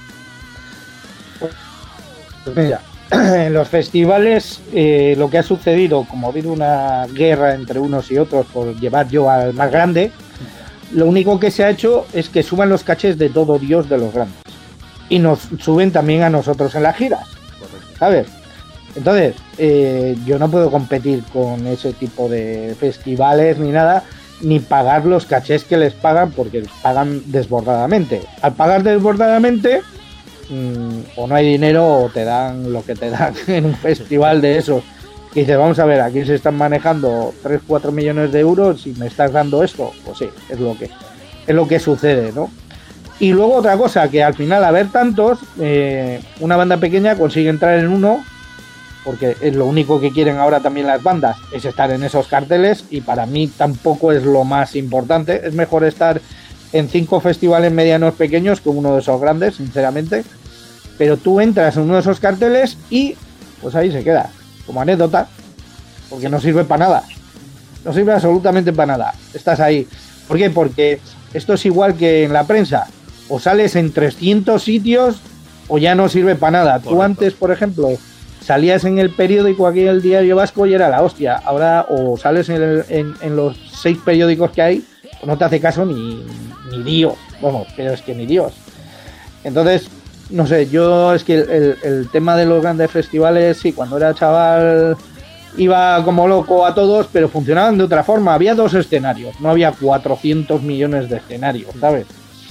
S2: Pues mira, en los festivales eh, lo que ha sucedido, como ha habido una guerra entre unos y otros por llevar yo al más grande, lo único que se ha hecho es que suban los cachés de todo Dios de los grandes y nos suben también a nosotros en las giras, ¿sabes? Entonces, eh, yo no puedo competir con ese tipo de festivales ni nada, ni pagar los cachés que les pagan, porque les pagan desbordadamente. Al pagar desbordadamente, mmm, o no hay dinero o te dan lo que te dan en un festival de esos. Y dices, vamos a ver, aquí se están manejando tres, cuatro millones de euros y me estás dando esto. Pues sí, es lo que, es lo que sucede, ¿no? Y luego otra cosa, que al final, a ver tantos, eh, una banda pequeña consigue entrar en uno, porque es lo único que quieren ahora también las bandas, es estar en esos carteles, y para mí tampoco es lo más importante. Es mejor estar en cinco festivales medianos pequeños que uno de esos grandes, sinceramente. Pero tú entras en uno de esos carteles y pues ahí se queda, como anécdota, porque no sirve para nada. No sirve absolutamente para nada. Estás ahí. ¿Por qué? Porque esto es igual que en la prensa. O sales en trescientos sitios o ya no sirve para nada. Correcto. Tú antes, por ejemplo, salías en el periódico aquí en el Diario Vasco y era la hostia. Ahora o sales en, el, en, en los seis periódicos que hay, pues no te hace caso ni, ni Dios. Vamos, pero es que ni Dios. Entonces, no sé, yo es que el, el, el tema de los grandes festivales, sí, cuando era chaval iba como loco a todos, pero funcionaban de otra forma. Había dos escenarios, no había cuatrocientos millones de escenarios, ¿sabes?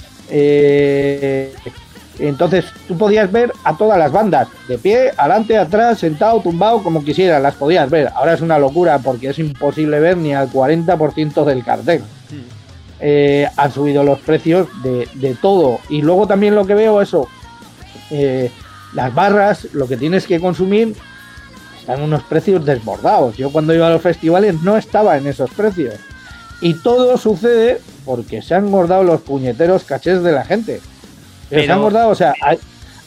S2: Eh, entonces tú podías ver a todas las bandas, de pie, adelante, atrás, sentado, tumbado, como quisieras, las podías ver. Ahora es una locura porque es imposible ver ni al cuarenta por ciento del cartel. Eh, han subido los precios de, de todo. Y luego también lo que veo, eso, eh, las barras, lo que tienes que consumir, están unos precios desbordados. Yo cuando iba a los festivales no estaba en esos precios. Y todo sucede porque se han engordado los puñeteros cachés de la gente. Pero... Se han engordado, o sea, hay,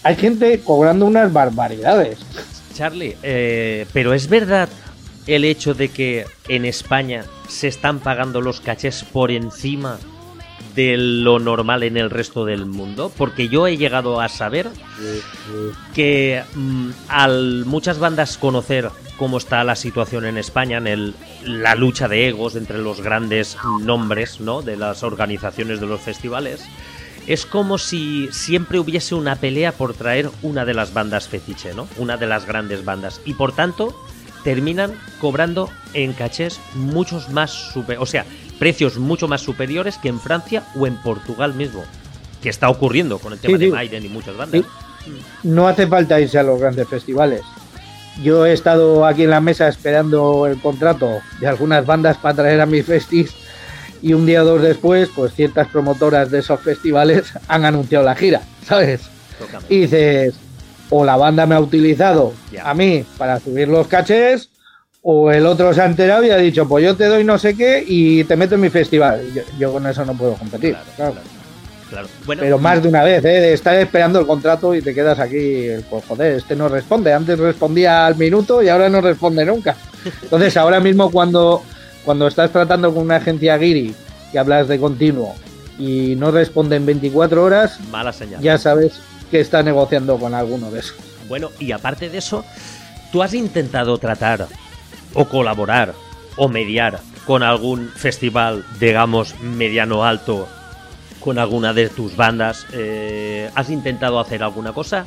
S2: hay gente cobrando unas barbaridades.
S1: Charlie, eh, pero es verdad el hecho de que en España se están pagando los cachés por encima de lo normal en el resto del mundo, porque yo he llegado a saber que mm, al muchas bandas conocer cómo está la situación en España, en el, la lucha de egos entre los grandes nombres, ¿no?, de las organizaciones de los festivales, es como si siempre hubiese una pelea por traer una de las bandas fetiche, ¿no?, una de las grandes bandas, y por tanto terminan cobrando en cachés muchos más super, o sea, precios mucho más superiores que en Francia o en Portugal mismo, que está ocurriendo con el tema
S2: sí, sí.
S1: de Maiden y muchas bandas.
S2: Sí. No hace falta irse a los grandes festivales. Yo he estado aquí en la mesa esperando el contrato de algunas bandas para traer a mis festis, y un día o dos después, pues ciertas promotoras de esos festivales han anunciado la gira, ¿sabes?
S1: Tócame.
S2: Y dices, o la banda me ha utilizado
S1: Ya.
S2: a mí para subir los cachés, o el otro se ha enterado y ha dicho, pues yo te doy no sé qué y te meto en mi festival. Yo, yo con eso no puedo competir,
S1: Claro,
S2: claro.
S1: claro, claro. Bueno,
S2: Pero más de una vez, ¿eh? De estar esperando el contrato y te quedas aquí, pues joder, este no responde. Antes respondía al minuto y ahora no responde nunca. Entonces ahora mismo cuando, cuando estás tratando con una agencia guiri y hablas de continuo y no responde en veinticuatro horas,
S1: mala señal.
S2: ya sabes que está negociando con alguno de esos.
S1: Bueno, y aparte de eso, ¿tú has intentado tratar o colaborar o mediar con algún festival, digamos, mediano alto, con alguna de tus bandas? Eh, ¿Has intentado hacer alguna cosa?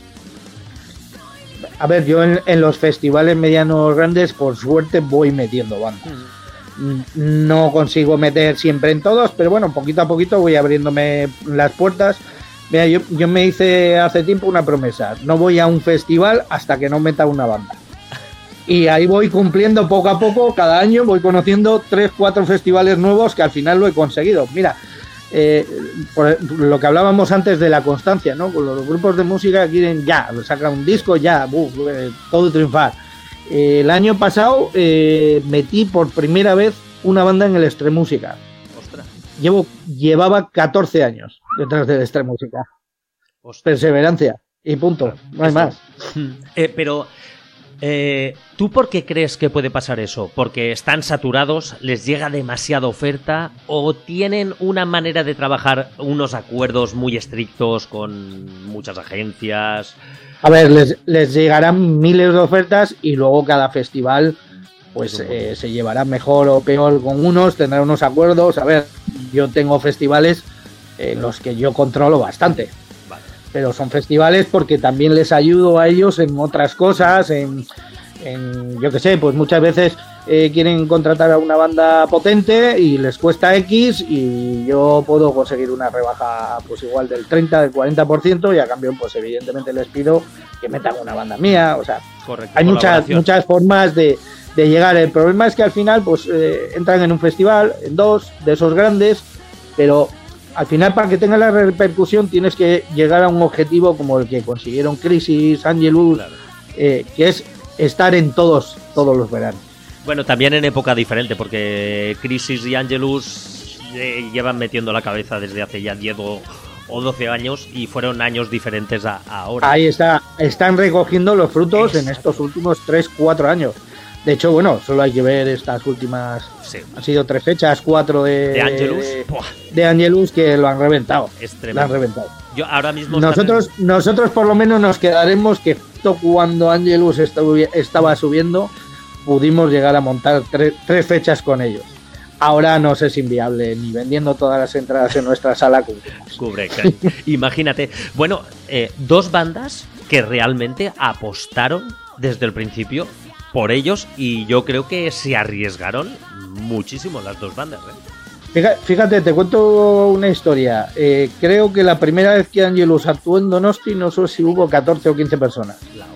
S2: A ver, yo en, en los festivales medianos grandes, por suerte, voy metiendo bandas. No consigo meter siempre en todos, pero bueno, poquito a poquito voy abriéndome las puertas. Mira, yo, yo me hice hace tiempo una promesa: no voy a un festival hasta que no meta una banda. Y ahí voy cumpliendo poco a poco, cada año voy conociendo tres, cuatro festivales nuevos que al final lo he conseguido. Mira, eh, por lo que hablábamos antes de la constancia, ¿no? Con los grupos de música quieren ya, sacan un disco ya, buf, eh, todo triunfar. Eh, el año pasado eh, metí por primera vez una banda en el Extremúsica.
S1: Ostras.
S2: Llevo, llevaba catorce años detrás del Extremúsica.
S1: Ostras.
S2: Perseverancia y punto, no hay
S1: Eso.
S2: más.
S1: Eh, pero, eh, ¿tú por qué crees que puede pasar eso? ¿Porque están saturados, les llega demasiada oferta o tienen una manera de trabajar, unos acuerdos muy estrictos con muchas agencias?
S2: A ver, les, les llegarán miles de ofertas y luego cada festival pues eh, se llevará mejor o peor con unos, tendrá unos acuerdos. A ver, yo tengo festivales en los que yo controlo bastante.
S1: Vale.
S2: Pero son festivales porque también les ayudo a ellos en otras cosas, en, en yo qué sé, pues muchas veces eh, quieren contratar a una banda potente y les cuesta X y yo puedo conseguir una rebaja pues igual del treinta, del cuarenta por ciento y a cambio pues evidentemente les pido que metan una banda mía, o sea,
S1: Correcto,
S2: hay muchas,
S1: colaboración.
S2: muchas formas de, de llegar. El problema es que al final pues eh, entran en un festival, en dos de esos grandes, pero al final para que tenga la repercusión tienes que llegar a un objetivo como el que consiguieron Crisis, Angelus,
S1: Claro.
S2: eh, que es estar en todos, todos los veranos.
S1: Bueno, también en época diferente, porque Crisis y Angelus eh, llevan metiendo la cabeza desde hace ya diez o, o doce años y fueron años diferentes a, a ahora.
S2: Ahí está, están recogiendo los frutos en
S1: Exacto.
S2: estos últimos tres, cuatro años. De hecho, bueno, solo hay que ver estas últimas,
S1: Sí.
S2: han sido tres fechas, cuatro de,
S1: De Angelus,
S2: de,
S1: ¡buah!
S2: de Angelus que lo han reventado.
S1: Es
S2: Lo han
S1: tremendo.
S2: reventado.
S1: Yo ahora mismo
S2: Nosotros, nosotros por lo menos nos quedaremos que justo cuando Angelus estu- estaba subiendo, pudimos llegar a montar tre- tres fechas con ellos. Ahora no es inviable, ni vendiendo todas las entradas en nuestra sala cubrimos.
S1: cubre. que- Imagínate. Bueno, eh, dos bandas que realmente apostaron desde el principio por ellos y yo creo que se arriesgaron muchísimo las dos bandas, ¿eh?
S2: Fija- Fíjate, te cuento una historia. Eh, creo que la primera vez que Angelus actuó en Donosti, no sé si hubo catorce o quince personas.
S1: La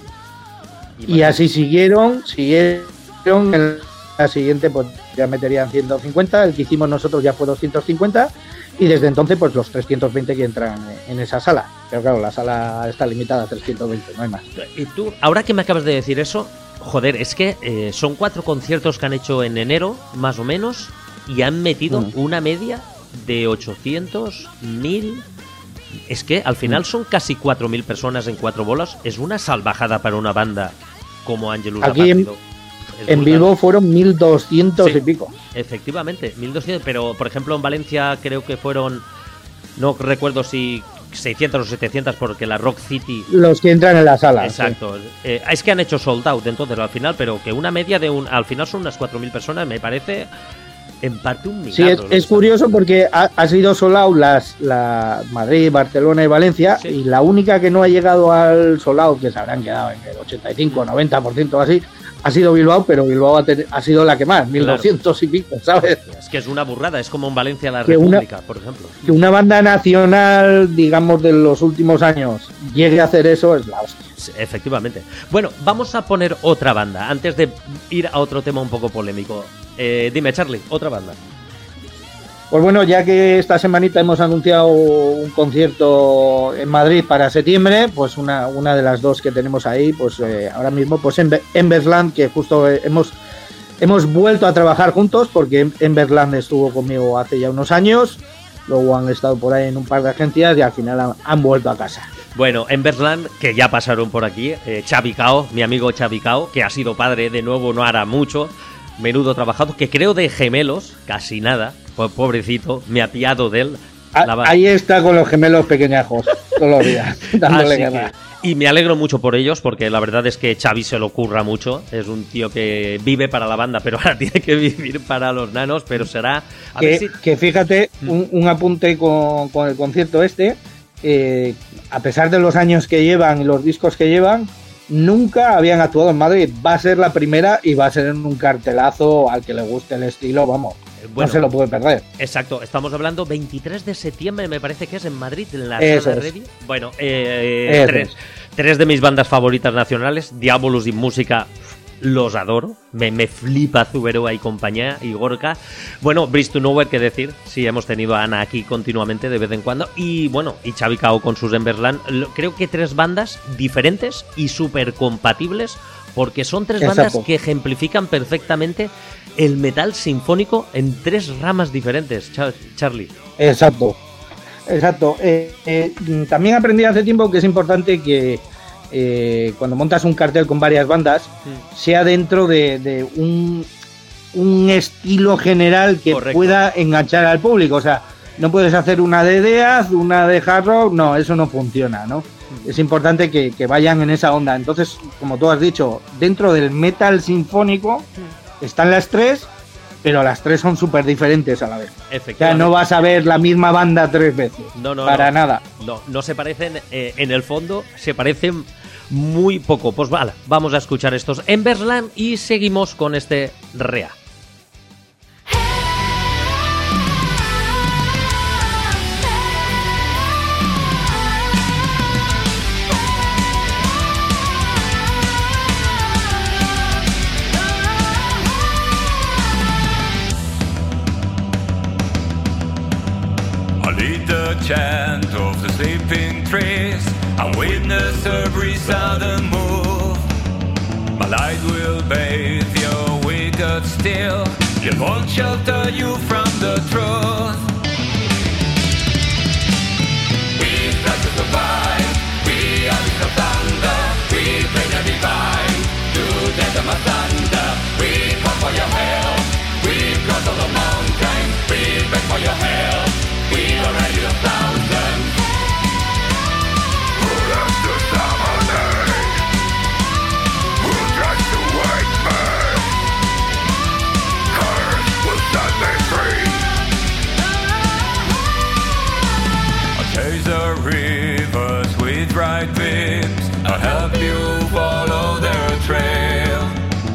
S1: hostia.
S2: Y
S1: Imagínate.
S2: así siguieron, siguieron. En la siguiente, pues ya meterían ciento cincuenta. El que hicimos nosotros ya fue doscientos cincuenta. Y desde entonces, pues los trescientos veinte que entran en esa sala. Pero claro, la sala está limitada a trescientos veinte, no hay más.
S1: Y tú, ahora que me acabas de decir eso, joder, es que eh, son cuatro conciertos que han hecho en enero, más o menos, y han metido
S2: Mm.
S1: una media de ochocientos, mil Es que al final son casi cuatro mil personas en cuatro bolas. Es una salvajada para una banda como Angelus
S2: Aquí en, en Bilbao fueron mil doscientos sí, y pico.
S1: Efectivamente, mil doscientos. Pero, por ejemplo, en Valencia creo que fueron... No recuerdo si seiscientos o setecientos, porque la Rock City...
S2: Los que entran en la sala.
S1: Exacto.
S2: Sí.
S1: Eh, es que han hecho sold out entonces al final, pero que una media de un... Al final son unas cuatro mil personas, me parece... En parte un milagro.
S2: Sí, es, es curioso porque ha, ha sido sold out las, la Madrid, Barcelona y Valencia, sí. Y la única que no ha llegado al sold out, que se habrán quedado en el ochenta y cinco, noventa por ciento así, ha sido Bilbao, pero Bilbao ha, ten, ha sido la que más, mil doscientos claro. Y pico, ¿sabes?
S1: Es que es una burrada, es como en Valencia la que República,
S2: una,
S1: por ejemplo.
S2: Que una banda nacional, digamos, de los últimos años llegue a hacer eso es la hostia.
S1: Sí, efectivamente. Bueno, vamos a poner otra banda, antes de ir a otro tema un poco polémico. Eh, dime, Charlie, otra banda.
S2: Pues bueno, ya que esta semanita hemos anunciado un concierto en Madrid para septiembre, pues una, una de las dos que tenemos ahí, pues eh, ahora mismo, pues en Emberland, que justo eh, hemos, hemos vuelto a trabajar juntos, porque Emberland estuvo conmigo hace ya unos años, luego han estado por ahí en un par de agencias y al final han, han vuelto a casa.
S1: Bueno, Emberland, que ya pasaron por aquí, eh, Xavi Cao, mi amigo Xavi Cao, que ha sido padre de nuevo no hará mucho, menudo trabajado, que creo de gemelos, casi nada, pobrecito, me ha pillado de él.
S2: La... Ahí está con los gemelos pequeñajos, todos los días, dándole guerra.
S1: Y me alegro mucho por ellos, porque la verdad es que Xavi se lo curra mucho, es un tío que vive para la banda, pero ahora tiene que vivir para los nanos, pero será... A
S2: que,
S1: ver si...
S2: que fíjate, un, un apunte con, con el concierto este, eh, a pesar de los años que llevan y los discos que llevan, nunca habían actuado en Madrid. Va a ser la primera y va a ser en un cartelazo al que le guste el estilo, vamos, bueno, no se lo puede perder.
S1: Exacto, estamos hablando veintitrés de septiembre, me parece que es en Madrid, en la
S2: Eso
S1: sala
S2: es.
S1: Ready. Bueno, eh, tres, tres de mis bandas favoritas nacionales, Diabolus y Música, los adoro, me, me flipa Zuberoa y compañía, y Gorka. Bueno, Bridge to Nowhere, qué decir, sí, hemos tenido a Ana aquí continuamente de vez en cuando, y bueno, y Xavi Cao con sus Emberland. Creo que tres bandas diferentes y súper compatibles, porque son tres
S2: Exacto.
S1: bandas que ejemplifican perfectamente el metal sinfónico en tres ramas diferentes, Char- Charlie.
S2: Exacto, exacto. Eh, eh, también aprendí hace tiempo que es importante que Eh, cuando montas un cartel con varias bandas, mm. sea dentro de, de un, un estilo general que Correcto. Pueda enganchar al público. O sea, no puedes hacer una de Death, una de Hard Rock, no, eso no funciona, ¿no? Mm. Es importante que, que vayan en esa onda. Entonces, como tú has dicho, dentro del metal sinfónico mm. están las tres, pero las tres son súper diferentes a la vez. O sea, no vas a ver la misma banda tres veces. No, no, para
S1: no.
S2: nada.
S1: No, no se parecen, eh, en el fondo se parecen muy poco. Pues vale, vamos a escuchar estos Emberland y seguimos con este Rea.
S4: Chant of the sleeping trees, I witness every sudden move. My light will bathe your wicked still, it won't shelter you from the truth. We try to survive, we are the thunder, we bring the divine, to death of my thunder. We come for your help, we cross all the mountains, we beg for your help. We are ready to thousand. Who loves to summon? Who tries to wake me? Curse will set me free. I'll chase the rivers with bright beams. I'll help you follow their trail.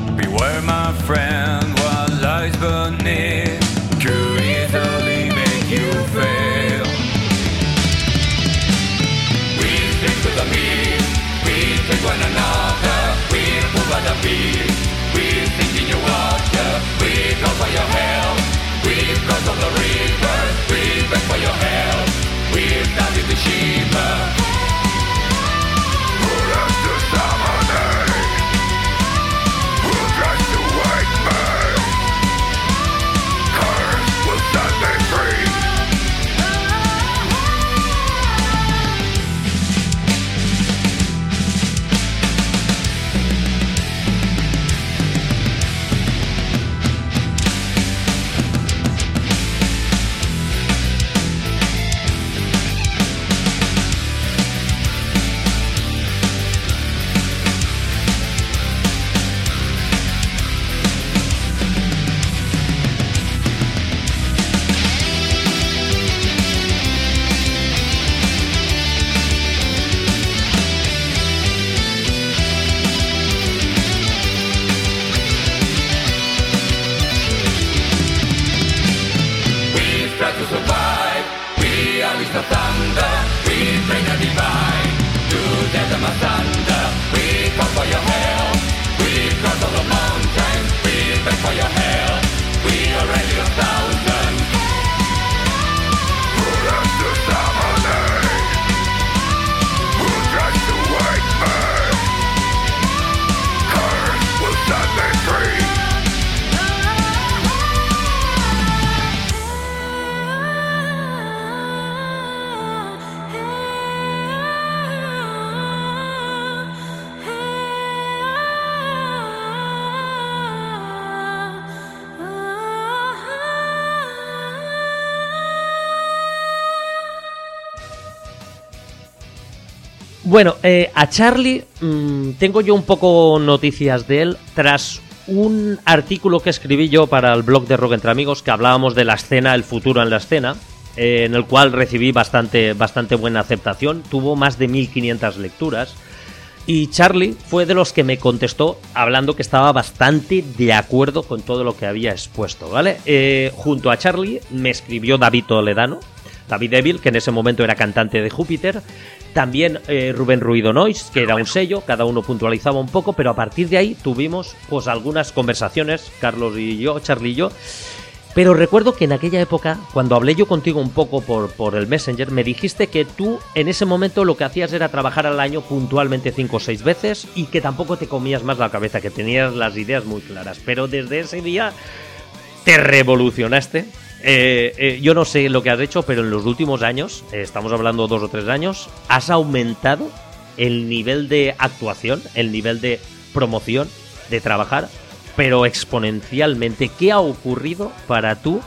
S1: Bueno, eh, a Charlie mmm, tengo yo un poco noticias de él tras un artículo que escribí yo para el blog de Rock Entre Amigos, que hablábamos de la escena, el futuro en la escena, eh, en el cual recibí bastante, bastante buena aceptación. Tuvo más de mil quinientas lecturas. Y Charlie fue de los que me contestó hablando que estaba bastante de acuerdo con todo lo que había expuesto, ¿vale? Eh, junto a Charlie me escribió David Toledano, David Evil, que en ese momento era cantante de Júpiter. También eh, Rubén Ruido Noise, que era un sello, cada uno puntualizaba un poco, pero a partir de ahí tuvimos pues algunas conversaciones, Carlos y yo, Charlie y yo. Pero recuerdo que en aquella época, cuando hablé yo contigo un poco por, por el Messenger, me dijiste que tú en ese momento lo que hacías era trabajar al año puntualmente cinco o seis veces y que tampoco te comías más la cabeza, que tenías las ideas muy claras. Pero desde ese día te revolucionaste. Eh, eh, yo no sé lo que has hecho, pero en los últimos años, eh, estamos hablando dos o tres años, has aumentado el nivel de actuación, el nivel de promoción, de trabajar, pero exponencialmente. ¿Qué ha ocurrido para tú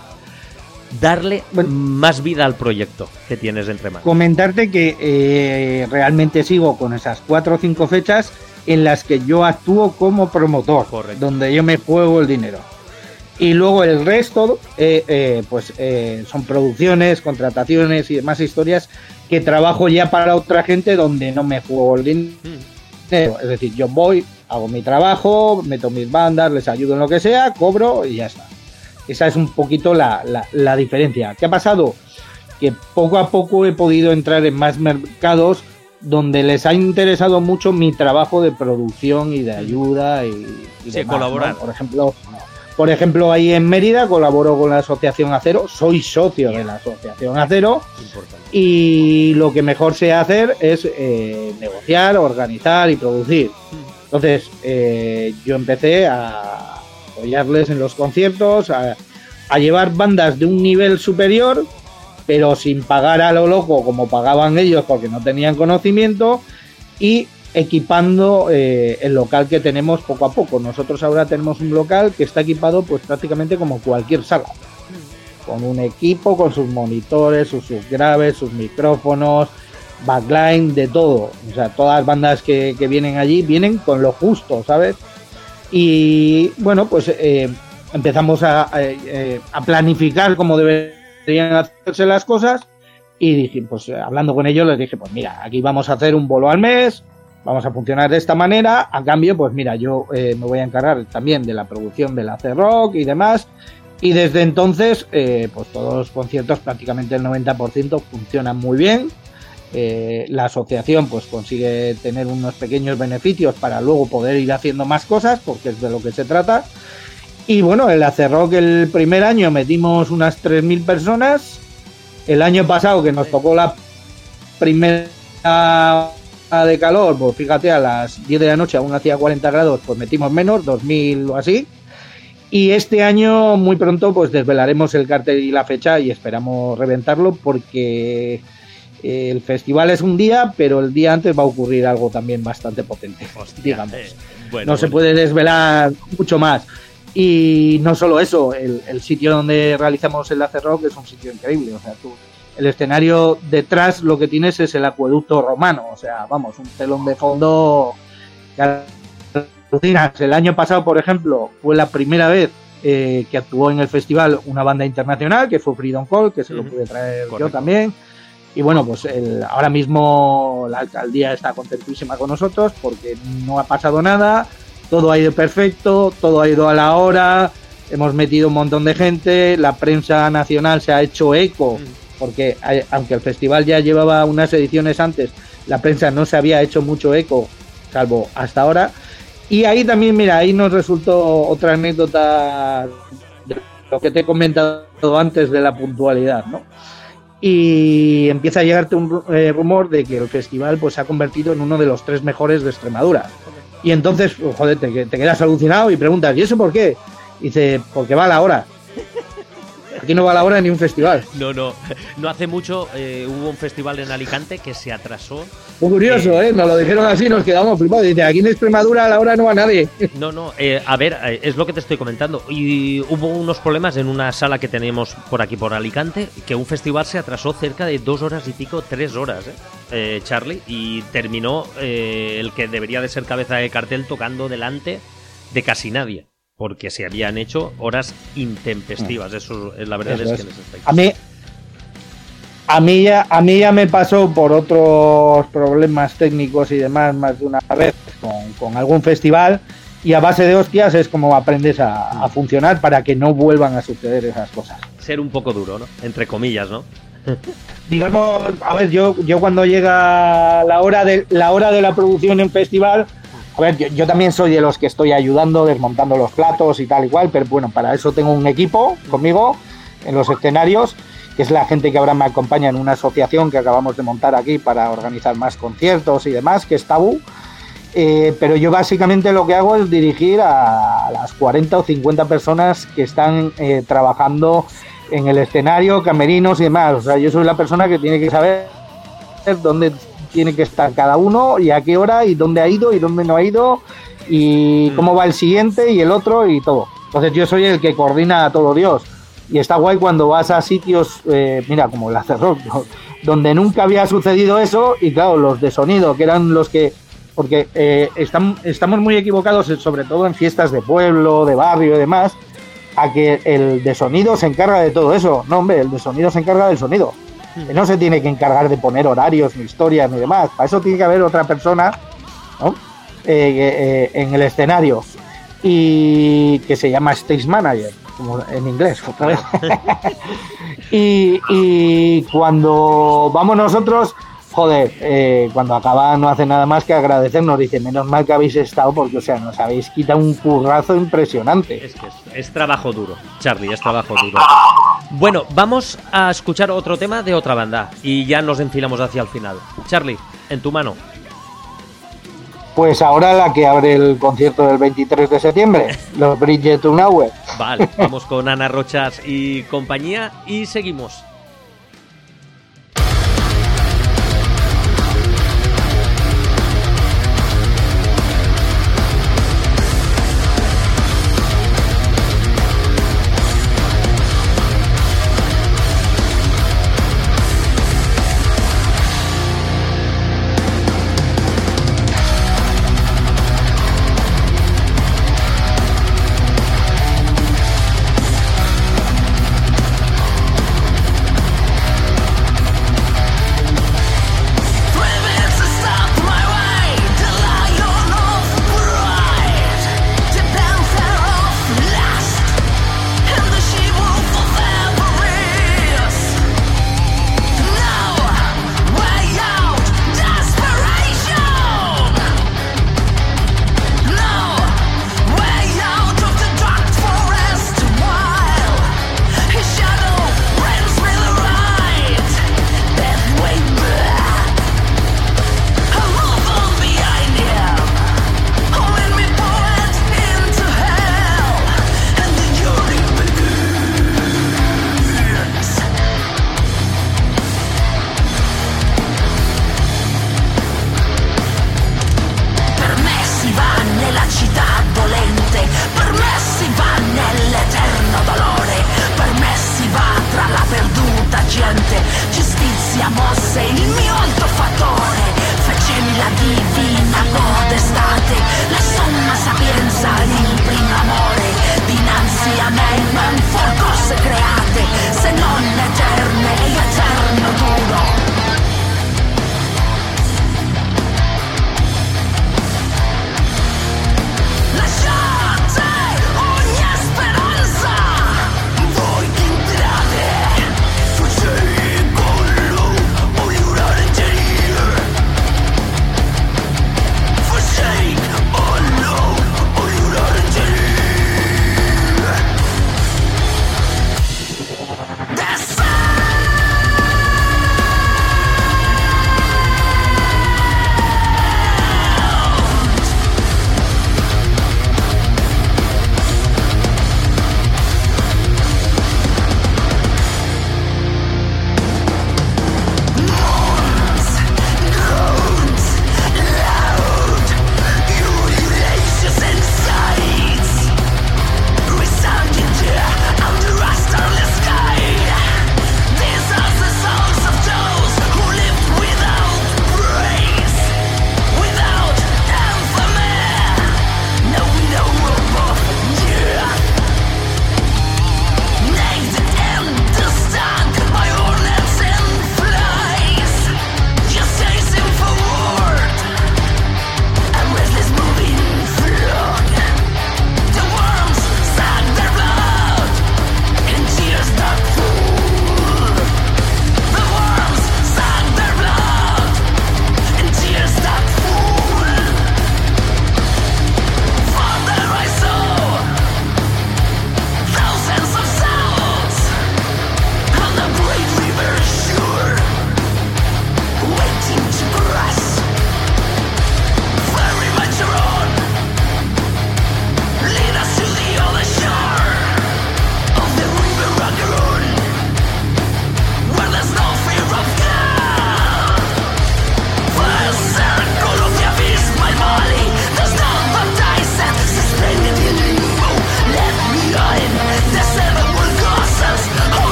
S1: darle bueno, más vida al proyecto que tienes entre manos?
S2: Comentarte que eh, realmente sigo con esas cuatro o cinco fechas en las que yo actúo como promotor. Correcto. Donde yo me juego el dinero. Y luego el resto eh, eh, pues eh, son producciones, contrataciones y demás historias que trabajo ya para otra gente donde no me juego el dinero. Mm. Es decir, yo voy, hago mi trabajo, meto mis bandas, les ayudo en lo que sea, cobro y ya está. Esa es un poquito la, la, la diferencia. ¿Qué ha pasado? Que poco a poco he podido entrar en más mercados donde les ha interesado mucho mi trabajo de producción y de ayuda y, y
S1: sí,
S2: demás,
S1: colaborar.
S2: ¿no? Por ejemplo... Por ejemplo, ahí en Mérida colaboro con la Asociación Acero, soy socio de la Asociación Acero. Importante. Y lo que mejor sé hacer es eh, negociar, organizar y producir. Entonces, eh, yo empecé a apoyarles en los conciertos, a, a llevar bandas de un nivel superior, pero sin pagar a lo loco como pagaban ellos porque no tenían conocimiento, y equipando eh, el local que tenemos poco a poco. Nosotros ahora tenemos un local que está equipado pues prácticamente como cualquier sala, con un equipo, con sus monitores, sus subgraves, sus micrófonos, backline, de todo. O sea, todas las bandas que, que vienen allí vienen con lo justo, ¿sabes? Y bueno, pues eh, empezamos a, a, a planificar cómo deberían hacerse las cosas, y dije, pues hablando con ellos les dije, pues mira, aquí vamos a hacer un bolo al mes, vamos a funcionar de esta manera. A cambio, pues mira, yo eh, me voy a encargar también de la producción del A C Rock y demás. Y desde entonces, eh, pues todos los conciertos, prácticamente el noventa por ciento, funcionan muy bien. Eh, la asociación pues consigue tener unos pequeños beneficios para luego poder ir haciendo más cosas, porque es de lo que se trata. Y bueno, el A C Rock el primer año metimos unas tres mil personas. El año pasado, que nos tocó la primera de calor, pues fíjate, a las diez de la noche aún hacía cuarenta grados, pues metimos menos, dos mil o así. Y este año muy pronto pues desvelaremos el cartel y la fecha y esperamos reventarlo, porque el festival es un día, pero el día antes va a ocurrir algo también bastante potente. Hostia, digamos. Eh, bueno, no bueno. se puede desvelar mucho más. Y no solo eso, el, el sitio donde realizamos el A C Rock es un sitio increíble. O sea, tú, el escenario detrás lo que tienes es el acueducto romano. O sea, vamos, un telón de fondo que alucinas. El año pasado, por ejemplo, fue la primera vez eh, que actuó en el festival una banda internacional, que fue Freedom Call, que se lo pude traer Correcto. yo también. Y bueno, pues el, ahora mismo la alcaldía está contentísima con nosotros porque no ha pasado nada, todo ha ido perfecto, todo ha ido a la hora, hemos metido un montón de gente, la prensa nacional se ha hecho eco, porque hay, aunque el festival ya llevaba unas ediciones antes, la prensa no se había hecho mucho eco, salvo hasta ahora. Y ahí también, mira, ahí nos resultó otra anécdota de lo que te he comentado antes de la puntualidad, ¿no? Y empieza a llegarte un eh, rumor de que el festival pues se ha convertido en uno de los tres mejores de Extremadura. Y entonces, joder, te, te quedas alucinado y preguntas, ¿y eso por qué? Y dice, porque va a la hora. aquí no va la hora ni un festival.
S1: No, no. No hace mucho eh, hubo un festival en Alicante que se atrasó.
S2: Muy curioso, ¿eh? ¿eh? Nos lo dijeron así, nos quedamos flipados. Dice, aquí en Extremadura a la hora no va nadie.
S1: No, no. Eh, a ver, eh, es lo que te estoy comentando. Y hubo unos problemas en una sala que tenemos por aquí, por Alicante, que un festival se atrasó cerca de dos horas y pico, tres horas, ¿eh? Eh, Charlie, y terminó eh, el que debería de ser cabeza de cartel tocando delante de casi nadie. Porque se habían hecho horas intempestivas. Eso es la verdad.
S2: Eso
S1: es
S2: es.
S1: que les está
S2: A mí, a mí ya, a mí ya me pasó por otros problemas técnicos y demás más de una vez con, con algún festival, y a base de hostias es como aprendes a, a funcionar para que no vuelvan a suceder esas cosas.
S1: ser un poco duro, ¿no? Entre comillas, ¿no?
S2: Digamos, a ver, yo, yo cuando llega la hora de la hora de la producción en festival, a ver, yo, yo también soy de los que estoy ayudando, desmontando los platos y tal igual, pero bueno, para eso tengo un equipo conmigo en los escenarios, que es la gente que ahora me acompaña en una asociación que acabamos de montar aquí para organizar más conciertos y demás, que es Tabú. Eh, pero yo básicamente lo que hago es dirigir a las cuarenta o cincuenta personas que están eh, trabajando en el escenario, camerinos y demás. O sea, yo soy la persona que tiene que saber dónde tiene que estar cada uno y a qué hora y dónde ha ido y dónde no ha ido y cómo va el siguiente y el otro y todo. Entonces yo soy el que coordina a todo Dios. Y está guay cuando vas a sitios, eh, mira, como el Acerrock, donde nunca había sucedido eso, y claro, los de sonido, que eran los que... Porque eh, están, estamos muy equivocados, sobre todo en fiestas de pueblo, de barrio y demás, a que el de sonido se encarga de todo eso. No, hombre, el de sonido se encarga del sonido. Que no se tiene que encargar de poner horarios, ni historias, ni demás. Para eso tiene que haber otra persona, ¿no? eh, eh, en el escenario, y que se llama Stage Manager, como en inglés, otra vez. y, y cuando vamos nosotros... Joder, eh, cuando acaba no hace nada más que agradecernos, dice, menos mal que habéis estado porque, o sea, nos habéis quitado un currazo impresionante.
S1: Es que es, es trabajo duro, Charlie, es trabajo duro. Bueno, vamos a escuchar otro tema de otra banda y ya nos enfilamos hacia el final. Charlie, en tu mano.
S2: Pues ahora la que abre el concierto del veintitrés de septiembre, los Bridget to Nowhere.
S1: Vale, vamos con Ana Rochas y compañía y seguimos.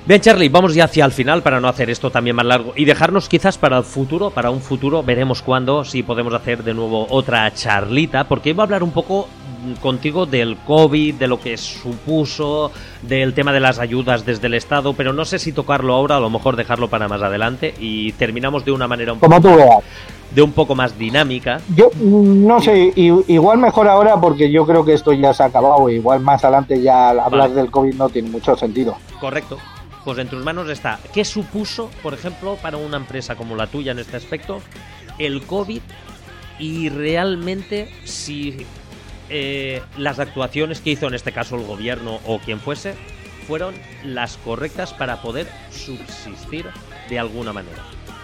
S1: Bien, Charlie, vamos ya hacia el final para no hacer esto también más largo y dejarnos quizás para el futuro, para un futuro, veremos cuándo, si podemos hacer de nuevo otra charlita, porque iba a hablar un poco contigo del COVID, de lo que supuso, del tema de las ayudas desde el Estado, pero no sé si tocarlo ahora, a lo mejor dejarlo para más adelante y terminamos de una manera un poco,
S2: Como tú veas.
S1: de un poco más dinámica.
S2: Yo no sé, i- igual mejor ahora porque yo creo que esto ya se ha acabado, igual más adelante ya hablar
S1: Vale.
S2: del COVID no tiene mucho sentido.
S1: Correcto. Pues en tus manos está. ¿Qué supuso, por ejemplo, para una empresa como la tuya en este aspecto, el COVID y realmente si eh, las actuaciones que hizo en este caso el gobierno o quien fuese fueron las correctas para poder subsistir de alguna manera?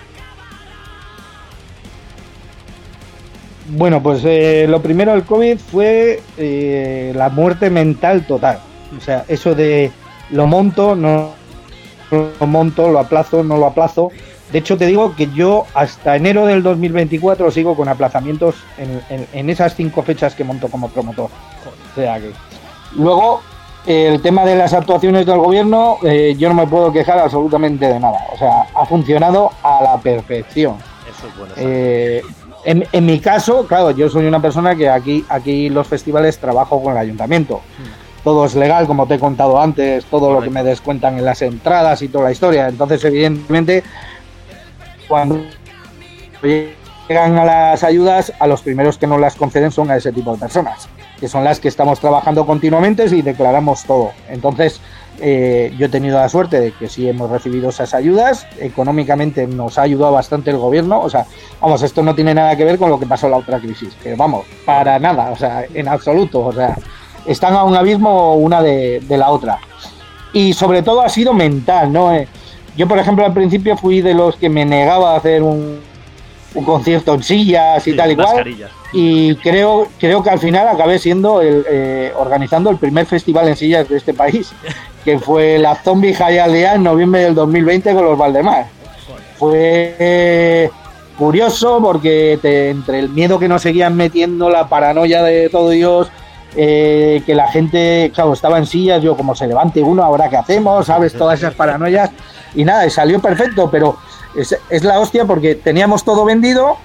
S2: Bueno, pues eh, lo primero del COVID fue eh, la muerte mental total. O sea, eso de lo monto, no lo monto, lo aplazo, no lo aplazo. De hecho, te digo que yo hasta enero del dos mil veinticuatro sigo con aplazamientos en, en, en esas cinco fechas que monto como promotor. O sea que... Luego, el tema de las actuaciones del gobierno, eh, yo no me puedo quejar absolutamente de nada. O sea, ha funcionado a la perfección.
S1: Eso es bueno. saber.
S2: Eh, en, en mi caso, claro, yo soy una persona que aquí, aquí los festivales trabajo con el ayuntamiento. Todo es legal, como te he contado antes, todo lo que me descuentan en las entradas y toda la historia. Entonces, evidentemente, cuando llegan a las ayudas, a los primeros que no las conceden son a ese tipo de personas, que son las que estamos trabajando continuamente y declaramos todo. Entonces, eh, yo he tenido la suerte de que sí hemos recibido esas ayudas. Económicamente nos ha ayudado bastante el gobierno. O sea, vamos, esto no tiene nada que ver con lo que pasó en la otra crisis, que vamos, para nada, o sea, en absoluto, o sea, están a un abismo una de, de la otra. Y sobre todo ha sido mental, ¿no? Eh, yo, por ejemplo, al principio fui de los que me negaba a hacer un, un concierto en sillas y
S1: Sí,
S2: tal y cual.
S1: mascarillas.
S2: Y creo, creo que al final acabé siendo el, eh, organizando el primer festival en sillas de este país, que fue la Zombie Hialeah en noviembre del dos mil veinte con los Valdemar. Fue eh, curioso porque te, entre el miedo que nos seguían metiendo, la paranoia de todo Dios, eh, que la gente, claro, estaba en sillas, yo como se levante uno, ahora qué hacemos, sabes, todas esas paranoias, y nada, y salió perfecto, pero es, es la hostia porque teníamos todo vendido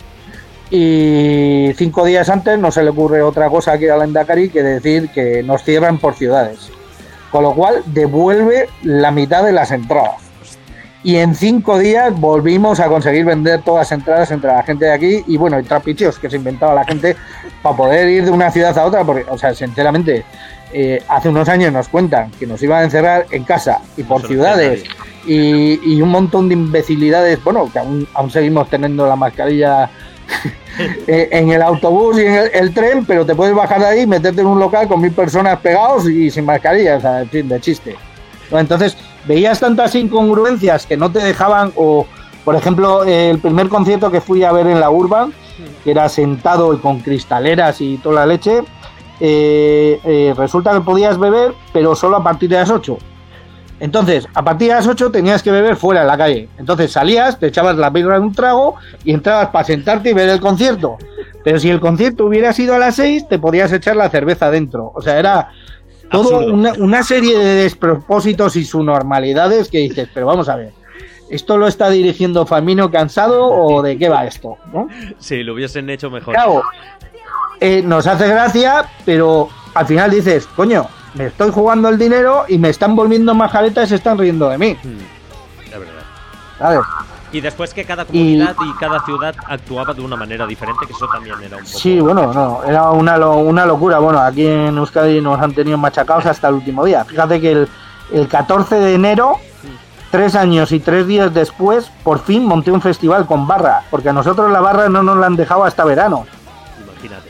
S2: y cinco días antes no se le ocurre otra cosa aquí al Endacari que decir que nos cierran por ciudades, con lo cual devuelve la mitad de las entradas. Y en cinco días volvimos a conseguir vender todas las entradas entre la gente de aquí y bueno, y trapicheos que se inventaba la gente para poder ir de una ciudad a otra, porque, o sea, sinceramente, eh, hace unos años nos cuentan que nos iban a encerrar en casa y por
S1: Eso no
S2: ciudades
S1: tiene
S2: y, y un montón de imbecilidades, bueno, que aún, aún seguimos teniendo la mascarilla eh, en el autobús y en el, el tren, pero te puedes bajar de ahí, meterte en un local con mil personas pegados y sin mascarilla, o sea, en fin, de chiste. Entonces, veías tantas incongruencias que no te dejaban, o por ejemplo, el primer concierto que fui a ver en la Urban, que era sentado y con cristaleras y toda la leche, eh, eh, resulta que podías beber, pero solo a partir de las ocho. Entonces, a partir de las ocho tenías que beber fuera en la calle. Entonces salías, te echabas la birra en un trago y entrabas para sentarte y ver el concierto. Pero si el concierto hubiera sido a las seis, te podías echar la cerveza dentro. O sea, era todo una, una serie de despropósitos y subnormalidades que dices, pero vamos a ver, ¿esto lo está dirigiendo Famino Cansado o de qué va esto? ¿No?
S1: Sí, lo hubiesen hecho mejor.
S2: Claro, eh, nos hace gracia, pero al final dices, coño, me estoy jugando el dinero y me están volviendo majareta y se están riendo de mí.
S1: Hmm, de verdad.
S2: ¿Sabes?
S1: Y después que cada comunidad y... y cada ciudad actuaba de una manera diferente, que eso también era un poco...
S2: Sí, bueno, no, era una, lo, una locura. Bueno, aquí en Euskadi nos han tenido machacados hasta el último día. Fíjate que el, el catorce de enero, tres años y tres días después, por fin monté un festival con barra, porque a nosotros la barra no nos la han dejado hasta verano.
S1: Imagínate.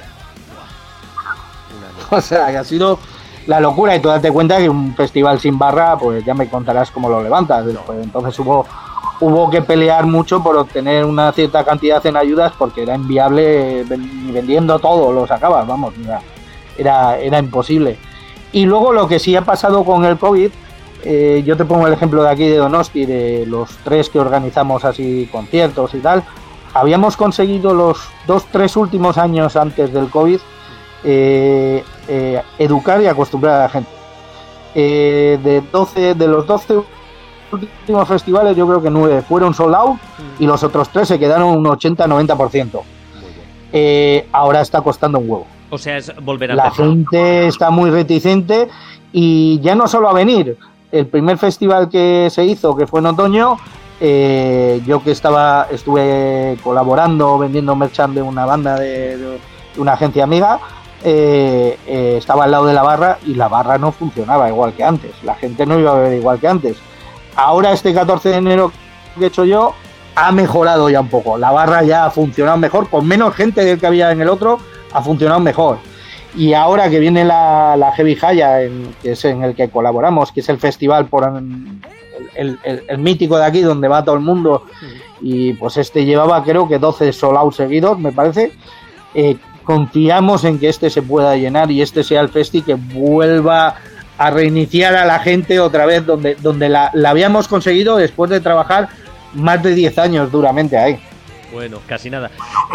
S2: O sea, que ha sido la locura y tú date cuenta que un festival sin barra, pues ya me contarás cómo lo levantas. Pues entonces hubo... Hubo que pelear mucho por obtener una cierta cantidad en ayudas porque era inviable, vendiendo todo lo sacabas, vamos, era, era imposible. Y luego lo que sí ha pasado con el COVID, eh, yo te pongo el ejemplo de aquí de Donosti, de los tres que organizamos así conciertos y tal, habíamos conseguido los dos, tres últimos años antes del COVID eh, eh, educar y acostumbrar a la gente. Eh, de, doce, de los doce últimos festivales yo creo que nueve fueron sold out y los otros tres se quedaron un ochenta noventa por ciento. Eh, ahora está costando un huevo.
S1: O sea, es volver a
S2: La
S1: empezar.
S2: gente está muy reticente y ya no solo a venir. El primer festival que se hizo, que fue en otoño, eh, yo que estaba estuve colaborando, vendiendo merchan de una banda de, de una agencia amiga, eh, eh, estaba al lado de la barra y la barra no funcionaba igual que antes. La gente no iba a beber igual que antes. Ahora este catorce de enero que he hecho yo ha mejorado ya un poco. La barra ya ha funcionado mejor, con menos gente del que había en el otro, ha funcionado mejor. Y ahora que viene la, la Heavy Jaya, en, que es en el que colaboramos, que es el festival por el, el, el, el mítico de aquí, donde va todo el mundo, y pues este llevaba creo que doce sold out seguidos, me parece. Eh, confiamos en que este se pueda llenar y este sea el festi que vuelva a reiniciar a la gente otra vez donde, donde la, la habíamos conseguido después de trabajar más de diez años duramente ahí.
S1: Bueno, casi nada.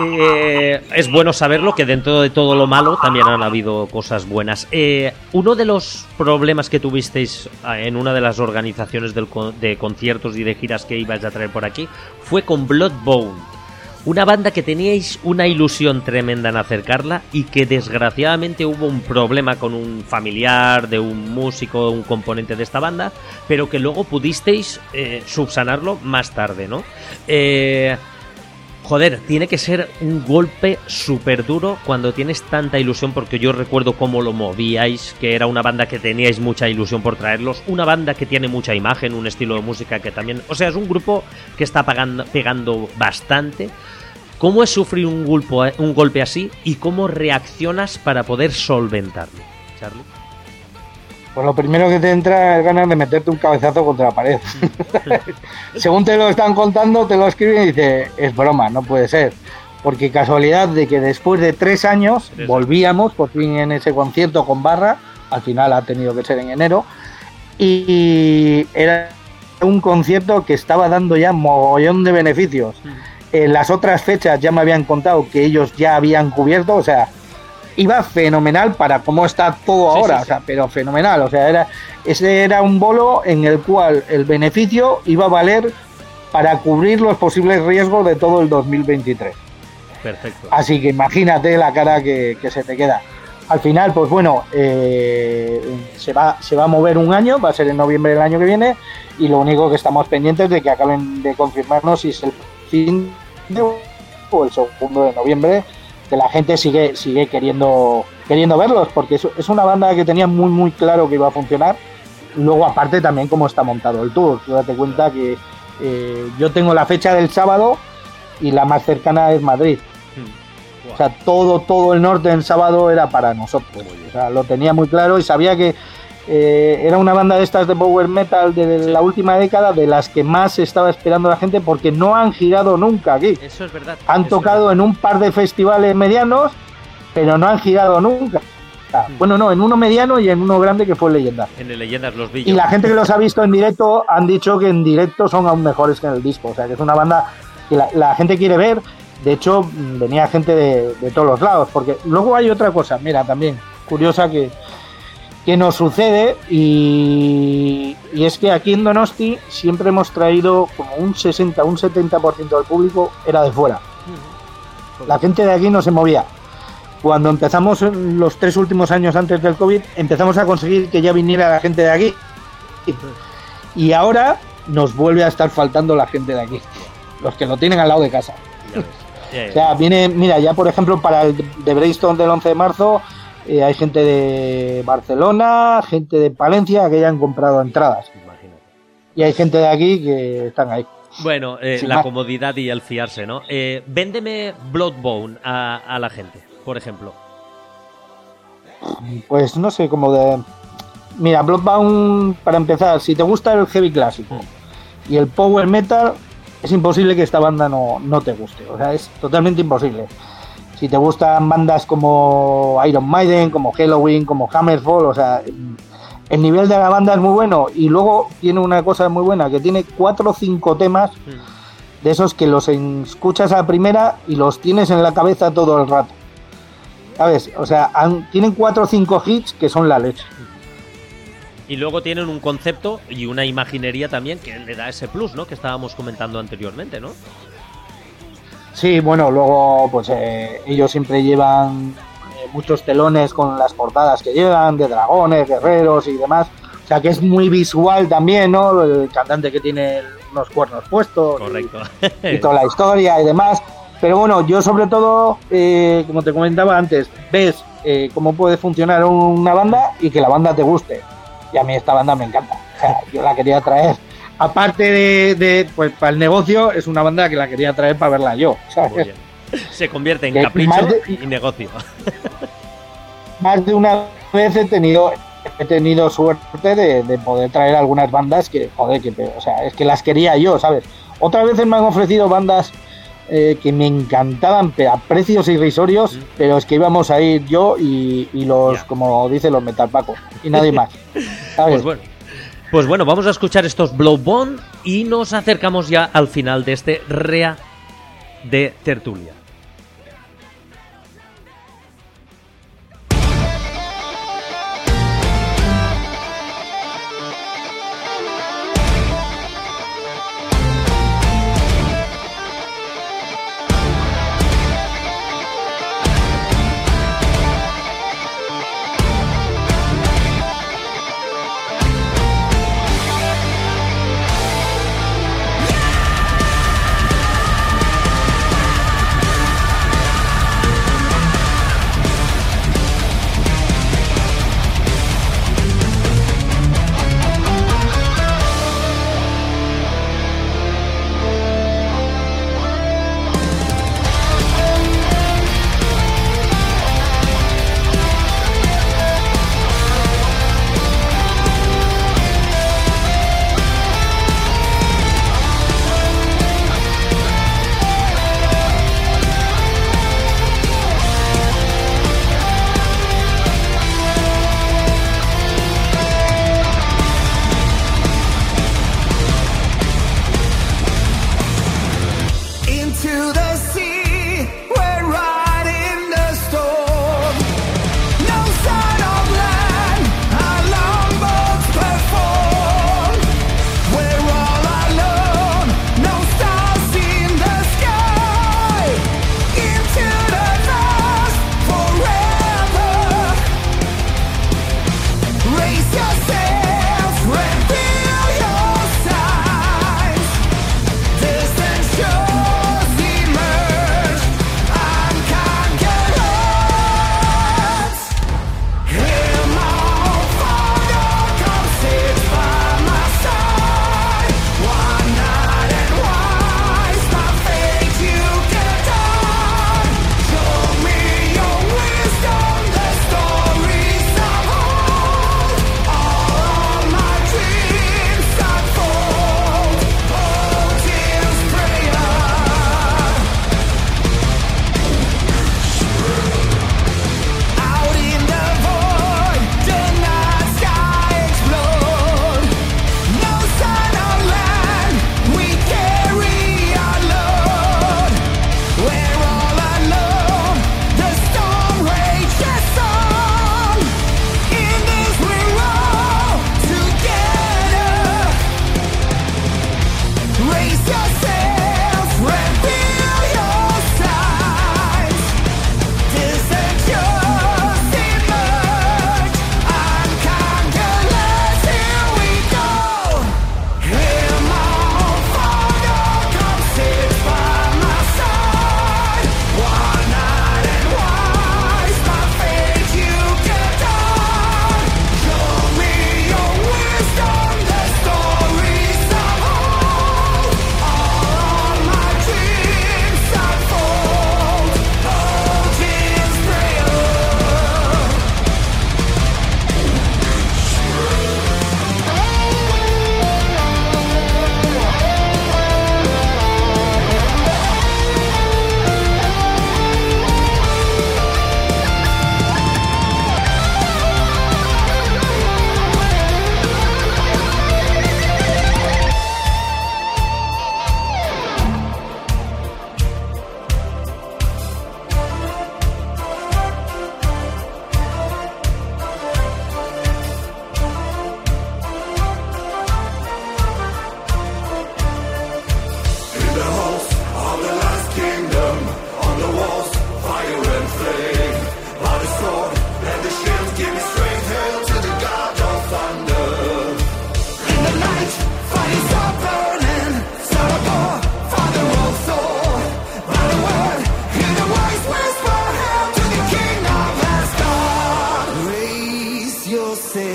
S1: Eh, es bueno saberlo, que dentro de todo lo malo también han habido cosas buenas. Eh, uno de los problemas que tuvisteis en una de las organizaciones del con- de conciertos y de giras que ibais a traer por aquí fue con Bloodbone, una banda que teníais una ilusión tremenda en acercarla y que desgraciadamente hubo un problema con un familiar de un músico, un componente de esta banda, pero que luego pudisteis eh, subsanarlo más tarde, ¿no? Eh... Joder, tiene que ser un golpe súper duro cuando tienes tanta ilusión, porque yo recuerdo cómo lo movíais, que era una banda que teníais mucha ilusión por traerlos, una banda que tiene mucha imagen, un estilo de música que también... O sea, es un grupo que está pagando, pegando bastante. ¿Cómo es sufrir un golpe, un golpe así y cómo reaccionas para poder solventarlo, Charlie?
S2: Pues lo primero que te entra es ganas de meterte un cabezazo contra la pared. Según te lo están contando, te lo escriben y dices, es broma, no puede ser. Porque casualidad de que después de tres años
S1: Tres.
S2: volvíamos por fin en ese concierto con barra, al final ha tenido que ser en enero, y era un concierto que estaba dando ya mogollón de beneficios. En las otras fechas ya me habían contado que ellos ya habían cubierto, o sea, iba fenomenal para cómo está todo
S1: Sí,
S2: ahora,
S1: sí, sí.
S2: o sea, pero fenomenal, o sea, era ese era un bolo en el cual el beneficio iba a valer para cubrir los posibles riesgos de todo el dos mil veintitrés.
S1: Perfecto.
S2: Así que imagínate la cara que, que se te queda. Al final, pues bueno, eh, se va se va a mover un año, va a ser en noviembre del año que viene, y lo único que estamos pendientes de que acaben de confirmarnos si es el fin de o el segundo de noviembre, que la gente sigue sigue queriendo queriendo verlos, porque es, es una banda que tenía muy muy claro que iba a funcionar. Luego aparte también cómo está montado el tour, tú date cuenta que eh, yo tengo la fecha del sábado y la más cercana es Madrid. O sea, todo todo el norte en sábado era para nosotros. O sea, lo tenía muy claro y sabía que eh, era una banda de estas de power metal de la última década de las que más estaba esperando la gente, porque no han girado nunca aquí.
S1: Eso es verdad.
S2: Han
S1: eso
S2: tocado
S1: es
S2: en un par de festivales medianos, pero no han girado nunca. Bueno, no, en uno mediano y en uno grande que fue Leyenda.
S1: En el Leyendas los vi
S2: Y
S1: yo.
S2: la gente que los ha visto en directo han dicho que en directo son aún mejores que en el disco. O sea, que es una banda que la, la gente quiere ver. De hecho, mm, venía gente de, de todos los lados. Porque luego hay otra cosa, mira, también curiosa que, que nos sucede. Y, y es que aquí en Donosti siempre hemos traído como un sesenta, un setenta por ciento del público era de fuera. La gente de aquí no se movía. Cuando empezamos los tres últimos años antes del COVID, empezamos a conseguir que ya viniera la gente de aquí. Y ahora nos vuelve a estar faltando la gente de aquí. Los que lo tienen al lado de casa.
S1: Ya ves. Ya, ya.
S2: O sea, viene, mira, ya por ejemplo para el de Brainstorm del once de marzo, eh, hay gente de Barcelona, gente de Palencia que ya han comprado entradas.
S1: Imagínate.
S2: Y hay gente de aquí que están ahí.
S1: Bueno, eh,
S2: Sin
S1: la
S2: más.
S1: comodidad y el fiarse, ¿no? Eh, véndeme Bloodbone a, a la gente, por ejemplo.
S2: Pues no sé, como de... Mira, Bloodbound, para empezar, si te gusta el heavy clásico y el power metal, es imposible que esta banda no, no te guste. O sea, es totalmente imposible. Si te gustan bandas como Iron Maiden, como Halloween, como Hammerfall, o sea, el nivel de la banda es muy bueno. Y luego tiene una cosa muy buena, que tiene cuatro o cinco temas de esos que los escuchas a la primera y los tienes en la cabeza todo el rato. ¿Sabes? O sea, han- tienen cuatro o cinco hits que son la leche.
S1: Y luego tienen un concepto y una imaginería también que le da ese plus, ¿no? Que estábamos comentando anteriormente, ¿no?
S2: Sí, bueno, luego pues eh, ellos siempre llevan eh, muchos telones con las portadas que llevan, de dragones, guerreros y demás. O sea que es muy visual también, ¿no? El cantante que tiene unos cuernos puestos.
S1: Correcto.
S2: Y, y toda la historia y demás. Pero bueno, yo sobre todo, eh, como te comentaba antes, ves eh, cómo puede funcionar una banda y que la banda te guste. Y a mí esta banda me encanta. O sea, yo la quería traer. Aparte de, de, pues para el negocio, es una banda que la quería traer para verla yo, ¿sabes?
S1: Muy bien. Se convierte en
S2: Que
S1: capricho
S2: más de-
S1: y negocio.
S2: Más de una vez he tenido he tenido suerte de, de poder traer algunas bandas que, joder, que, o sea, es que las quería yo, ¿sabes? Otras veces me han ofrecido bandas eh, que me encantaban, pero a precios irrisorios,
S1: Mm.
S2: pero es que íbamos a ir yo y, y los,
S1: Ya.
S2: como dicen los metalpacos, y nadie más, ¿sabes?
S1: Pues bueno. Pues bueno, vamos a escuchar estos Blowbone y nos acercamos ya al final de este Rea de Tertulia.
S3: Yeah!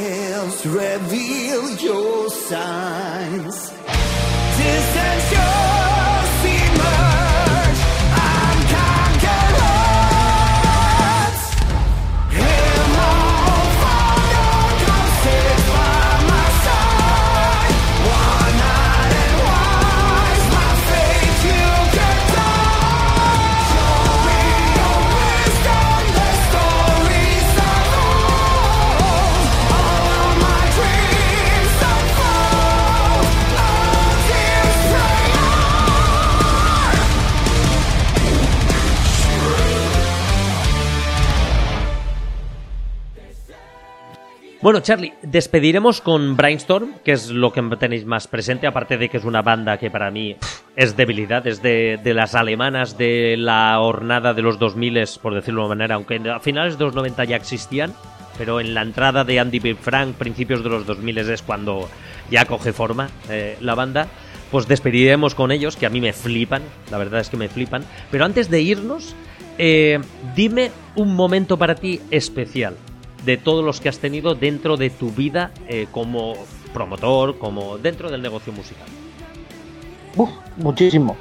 S3: veils reveal your signs. Distance yours emerge. I'm conquered hearts. Him on fire, come sit by my side. One eyed and wise, my fate you can die. Show me your wisdom, the stories unfold. All of my dreams unfold. Tears rain.
S1: Bueno, Charlie, despediremos con Brainstorm, que es lo que tenéis más presente, aparte de que es una banda que para mí pff, es debilidad, es de, de las alemanas de la hornada de los dos mil, por decirlo de una manera, aunque a finales de los noventa ya existían, pero en la entrada de Andy B. Frank, principios de los dos mil, es cuando ya coge forma eh, la banda. Pues despediremos con ellos, que a mí me flipan, la verdad es que me flipan. Pero antes de irnos, eh, dime un momento para ti especial de todos los que has tenido dentro de tu vida eh, como promotor, como dentro del negocio musical.
S2: Uf, muchísimos.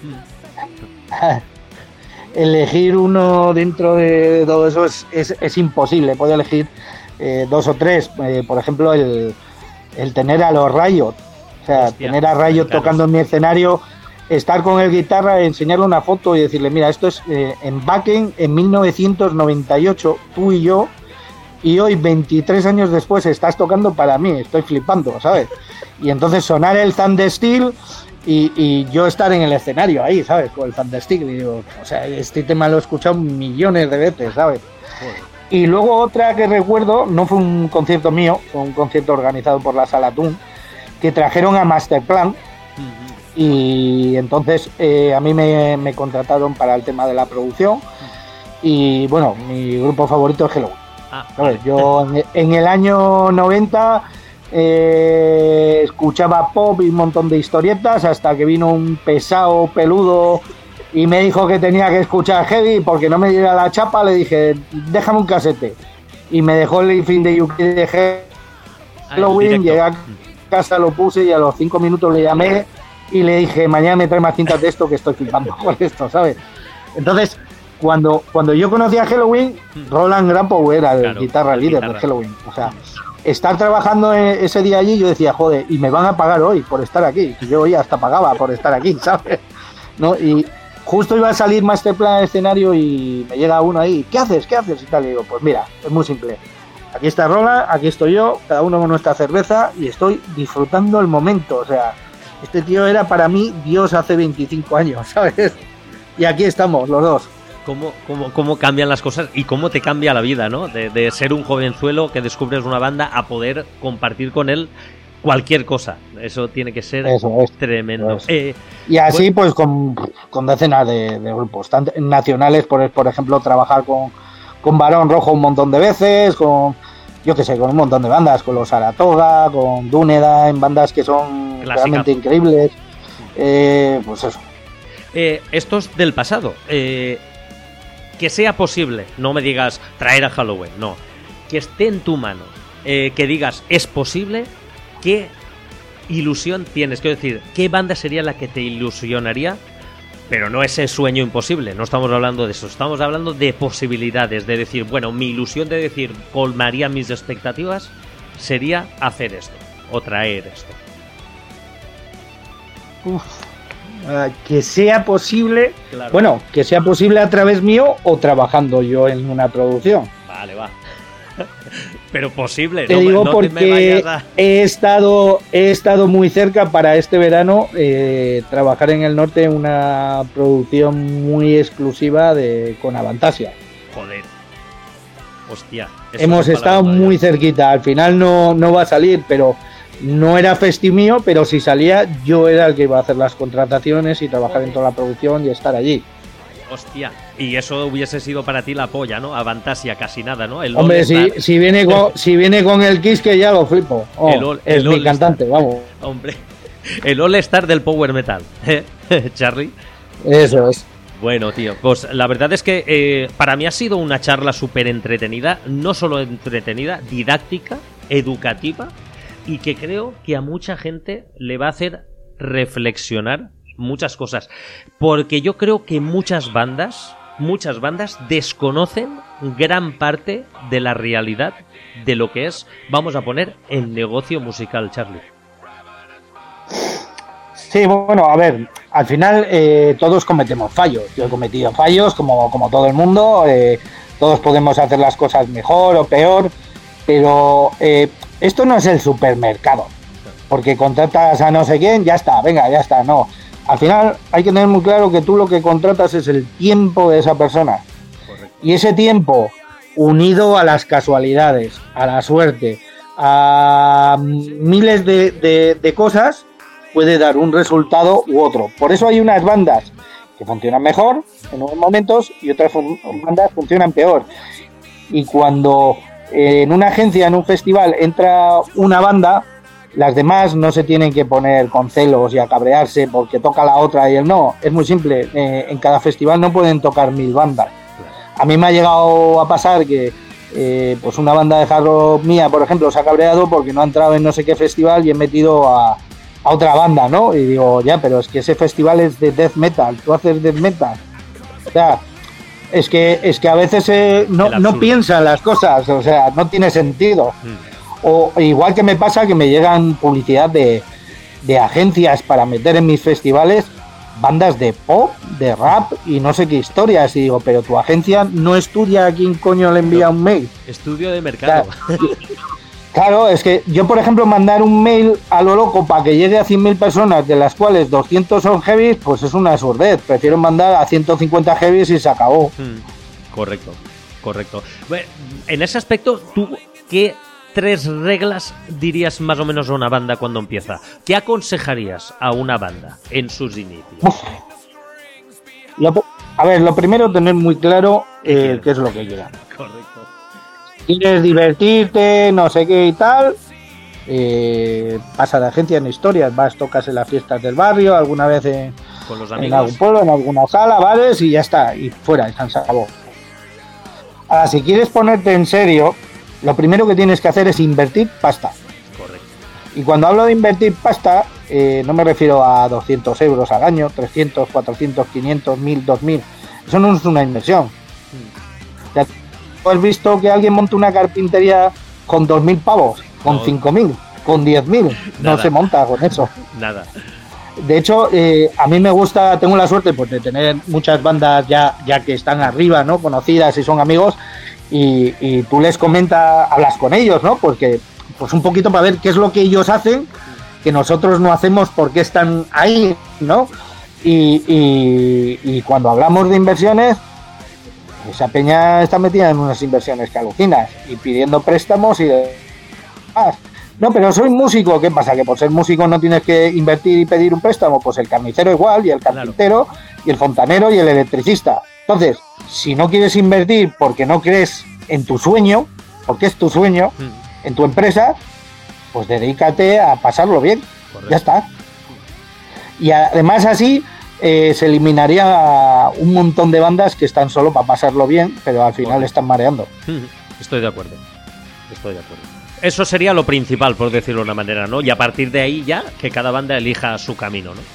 S2: Elegir uno dentro de todo eso es, es, es imposible. Puedo elegir eh, dos o tres. Eh, por ejemplo, el, el tener a los Riot. O sea,
S1: Hostia,
S2: tener a Riot
S1: claro.
S2: tocando en mi escenario, estar con el guitarra, enseñarle una foto y decirle, mira, esto es eh, en Wacken en mil novecientos noventa y ocho, tú y yo, y hoy, veintitrés años después, estás tocando para mí, estoy flipando, ¿sabes? Y entonces sonar el Thundersteel y, y yo estar en el escenario ahí, ¿sabes? Con el Thundersteel, y digo, o sea, este tema lo he escuchado millones de veces, ¿sabes?
S1: Joder.
S2: Y luego otra que recuerdo, no fue un concierto mío, fue un concierto organizado por la Sala Tun, que trajeron a Masterplan, y entonces eh, a mí me, me contrataron para el tema de la producción, y bueno, mi grupo favorito es Helloween.
S1: Ah,
S2: ¿Sabes? Yo en, en el año noventa eh, escuchaba pop y un montón de historietas hasta que vino un pesado peludo y me dijo que tenía que escuchar heavy porque no me diera la chapa. Le dije, déjame un casete, y me dejó el fin de U K de Halloween. Llegué a casa, lo puse y a los cinco minutos le llamé y le dije, mañana me trae más cintas de esto que estoy flipando con esto, ¿sabes? Entonces, Cuando, cuando yo conocí a Helloween, Roland Grappow era el
S1: Claro,
S2: guitarra
S1: el
S2: líder
S1: guitarra.
S2: de Helloween. O sea, estar trabajando e- ese día allí, yo decía, joder, y me van a pagar hoy por estar aquí. Y yo hoy hasta pagaba por estar aquí, ¿sabes? ¿No? Y justo iba a salir Masterplan al escenario y me llega uno ahí, ¿qué haces? ¿Qué haces? Y tal, y digo, pues mira, es muy simple. Aquí está Roland, aquí estoy yo, cada uno con nuestra cerveza y estoy disfrutando el momento. O sea, este tío era para mí Dios hace veinticinco años, ¿sabes? Y aquí estamos, los dos.
S1: ¿Cómo, cómo, cómo cambian las cosas y cómo te cambia la vida, ¿no? De, de ser un jovenzuelo que descubres una banda a poder compartir con él cualquier cosa. Eso tiene que ser
S2: Eso es,
S1: tremendo.
S2: eso es.
S1: Eh,
S2: Y así pues con, con decenas de, de grupos tanto nacionales, por, por ejemplo, trabajar con, con Barón Rojo un montón de veces, con, yo qué sé, con un montón de bandas, con los Saratoga, con Dúneda, en bandas que son
S1: Clásica.
S2: realmente increíbles. Eh, pues eso.
S1: eh, esto es del pasado. Eh, que sea posible, no me digas traer a Halloween, no. Que esté en tu mano, eh, que digas es posible, ¿qué ilusión tienes? Quiero decir, ¿qué banda sería la que te ilusionaría? Pero no ese sueño imposible, no estamos hablando de eso, estamos hablando de posibilidades, de decir, bueno, mi ilusión de decir, colmaría mis expectativas, sería hacer esto, o traer esto.
S2: Uf. Uh, que sea posible,
S1: Claro.
S2: bueno, que sea posible a través mío o trabajando yo en una producción.
S1: Vale, va. Pero posible,
S2: Te
S1: no,
S2: digo
S1: no te me
S2: porque
S1: vayas a...
S2: he estado he estado muy cerca para este verano eh, trabajar en el norte en una producción muy exclusiva de con Avantasia.
S1: Joder. Hostia. eso
S2: Hemos
S1: son
S2: estado
S1: palabras
S2: muy
S1: mayores.
S2: cerquita. Al final no, no va a salir, pero no era festi mío, pero si salía yo era el que iba a hacer las contrataciones y trabajar en toda la producción y estar allí.
S1: Hostia. Y eso hubiese sido para ti la polla, ¿no? Avantasia, casi nada, ¿no? El
S2: Hombre,
S1: All
S2: si,
S1: Star.
S2: si viene con si viene con el Kiss, que ya lo flipo. Oh,
S1: El All-
S2: es
S1: el
S2: mi
S1: All
S2: cantante, vamos.
S1: Hombre. El All Star del Power Metal. ¿eh? Charlie.
S2: Eso es.
S1: Bueno, tío, pues la verdad es que eh, para mí ha sido una charla súper entretenida, no solo entretenida, didáctica, educativa y que creo que a mucha gente le va a hacer reflexionar muchas cosas. Porque yo creo que muchas bandas, muchas bandas desconocen gran parte de la realidad de lo que es, vamos a poner, el negocio musical, Charlie.
S2: Sí, bueno, a ver, al final eh, todos cometemos fallos. Yo he cometido fallos como, como todo el mundo, eh, todos podemos hacer las cosas mejor o peor, pero eh, esto no es el supermercado, porque contratas a no sé quién, ya está, venga, ya está, no. Al final hay que tener muy claro que tú lo que contratas es el tiempo de esa persona. Correcto. Y ese tiempo, unido a las casualidades, a la suerte, a miles de, de, de cosas, puede dar un resultado u otro. Por eso hay unas bandas que funcionan mejor en unos momentos y otras fun- bandas funcionan peor. Y cuando eh, en una agencia, en un festival, entra una banda, las demás no se tienen que poner con celos y a cabrearse porque toca la otra y él no. Es muy simple, eh, en cada festival no pueden tocar mil bandas. A mí me ha llegado a pasar que eh, pues una banda de hard rock mía, por ejemplo, se ha cabreado porque no ha entrado en no sé qué festival y he metido a a otra banda, ¿no? Y digo, ya, pero es que ese festival es de death metal, tú haces death metal. O sea, es que es que a veces eh, no, no piensan las cosas, o sea, no tiene sentido. Mm. O igual que me pasa que me llegan publicidad de, de agencias para meter en mis festivales bandas de pop, de rap y no sé qué historias. Y digo, pero tu agencia no estudia a quién coño le envía un mail.
S1: Estudio de mercado.
S2: O sea, claro, es que yo, por ejemplo, mandar un mail a lo loco para que llegue a cien mil personas, de las cuales doscientos son heavies, pues es una absurdez. Prefiero mandar a ciento cincuenta heavies y se acabó.
S1: Hmm, correcto, correcto. Bueno, en ese aspecto, ¿tú qué tres reglas dirías más o menos a una banda cuando empieza? ¿Qué aconsejarías a una banda en sus inicios?
S2: Uf. Lo, a ver, lo primero, tener muy claro eh, qué es lo que quieran.
S1: Correcto.
S2: Quieres divertirte, no sé qué y tal, eh, pasa de agencia en historias, vas, tocas en las fiestas del barrio, alguna vez en,
S1: con los
S2: en algún pueblo, en alguna sala, bares y ya está, y fuera, y se acabó. Ahora, si quieres ponerte en serio, lo primero que tienes que hacer es invertir pasta.
S1: Correcto.
S2: Y cuando hablo de invertir pasta, eh, no me refiero a doscientos euros al año, trescientos, cuatrocientos, quinientos, mil, dos mil, eso no es una inversión. Hmm. Ya, ¿has visto que alguien monta una carpintería con dos mil pavos, con no. cinco mil, con diez mil? No se monta con eso.
S1: Nada.
S2: De hecho, eh, a mí me gusta, tengo la suerte pues, de tener muchas bandas ya, ya que están arriba, ¿no? Conocidas y son amigos, y, y tú les comentas, hablas con ellos, ¿no? Porque, pues un poquito para ver qué es lo que ellos hacen, que nosotros no hacemos porque están ahí, ¿no? Y, y, y cuando hablamos de inversiones, esa peña está metida en unas inversiones que alucinas y pidiendo préstamos y demás. No, pero soy músico. ¿Qué pasa? ¿Que por ser músico no tienes que invertir y pedir un préstamo? Pues el carnicero igual, y el carpintero, claro, y el fontanero y el electricista. Entonces, si no quieres invertir porque no crees en tu sueño, porque es tu sueño, mm. en tu empresa, pues dedícate a pasarlo bien. Correcto. Ya está. Y además así Eh, se eliminaría un montón de bandas que están solo para pasarlo bien, pero al final Correcto. Están mareando.
S1: Estoy de acuerdo. Estoy de acuerdo. Eso sería lo principal, por decirlo de una manera, ¿no? Y a partir de ahí ya que cada banda elija su camino, ¿no?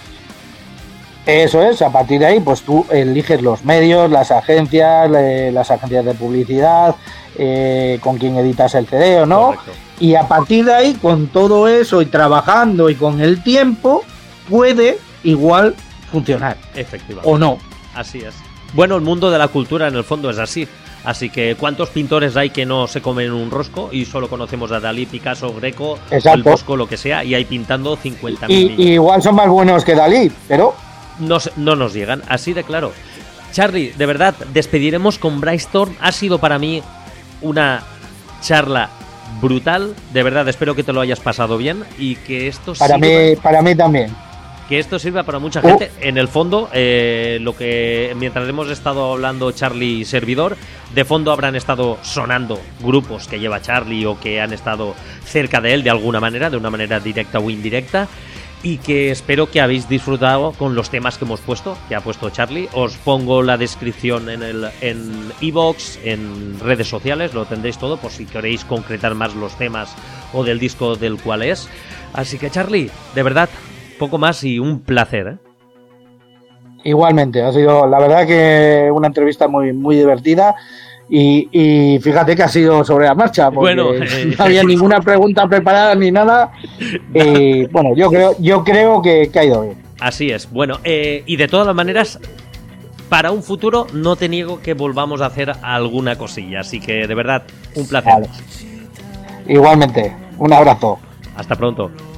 S2: Eso es, a partir de ahí pues tú eliges los medios, las agencias, eh, las agencias de publicidad, eh, con quién editas el C D o no. Correcto. Y a partir de ahí, con todo eso y trabajando y con el tiempo, puede igual funcionar.
S1: Efectivamente.
S2: O no.
S1: Así es. Bueno, el mundo de la cultura en el fondo es así. Así que ¿cuántos pintores hay que no se comen un rosco y solo conocemos a Dalí, Picasso, Greco, el Bosco, lo que sea, y ahí pintando cincuenta mil?
S2: Y, y igual son más buenos que Dalí, pero
S1: no, no nos llegan, así de claro. Charlie, de verdad, despediremos con Brainstorm. Ha sido para mí una charla brutal. De verdad, espero que te lo hayas pasado bien y que esto
S2: para mí, para mí también.
S1: Que esto sirva para mucha gente. Uh. En el fondo, eh, lo que mientras hemos estado hablando Charlie y servidor, de fondo habrán estado sonando grupos que lleva Charlie o que han estado cerca de él de alguna manera, de una manera directa o indirecta, y que espero que habéis disfrutado con los temas que hemos puesto, que ha puesto Charlie. Os pongo la descripción en el en iVoox, en redes sociales, lo tendréis todo por si queréis concretar más los temas o del disco del cual es. Así que, Charlie, de verdad, poco más y un placer, ¿eh?
S2: Igualmente, ha sido la verdad que una entrevista muy, muy divertida. Y, y fíjate que ha sido sobre la marcha, porque
S1: bueno, eh,
S2: no había ninguna pregunta preparada ni nada. Y bueno, yo creo, yo creo que, que ha ido bien.
S1: Así es. Bueno, eh, y de todas las maneras, para un futuro no te niego que volvamos a hacer alguna cosilla. Así que de verdad, un placer.
S2: Vale. Igualmente, un abrazo.
S1: Hasta pronto.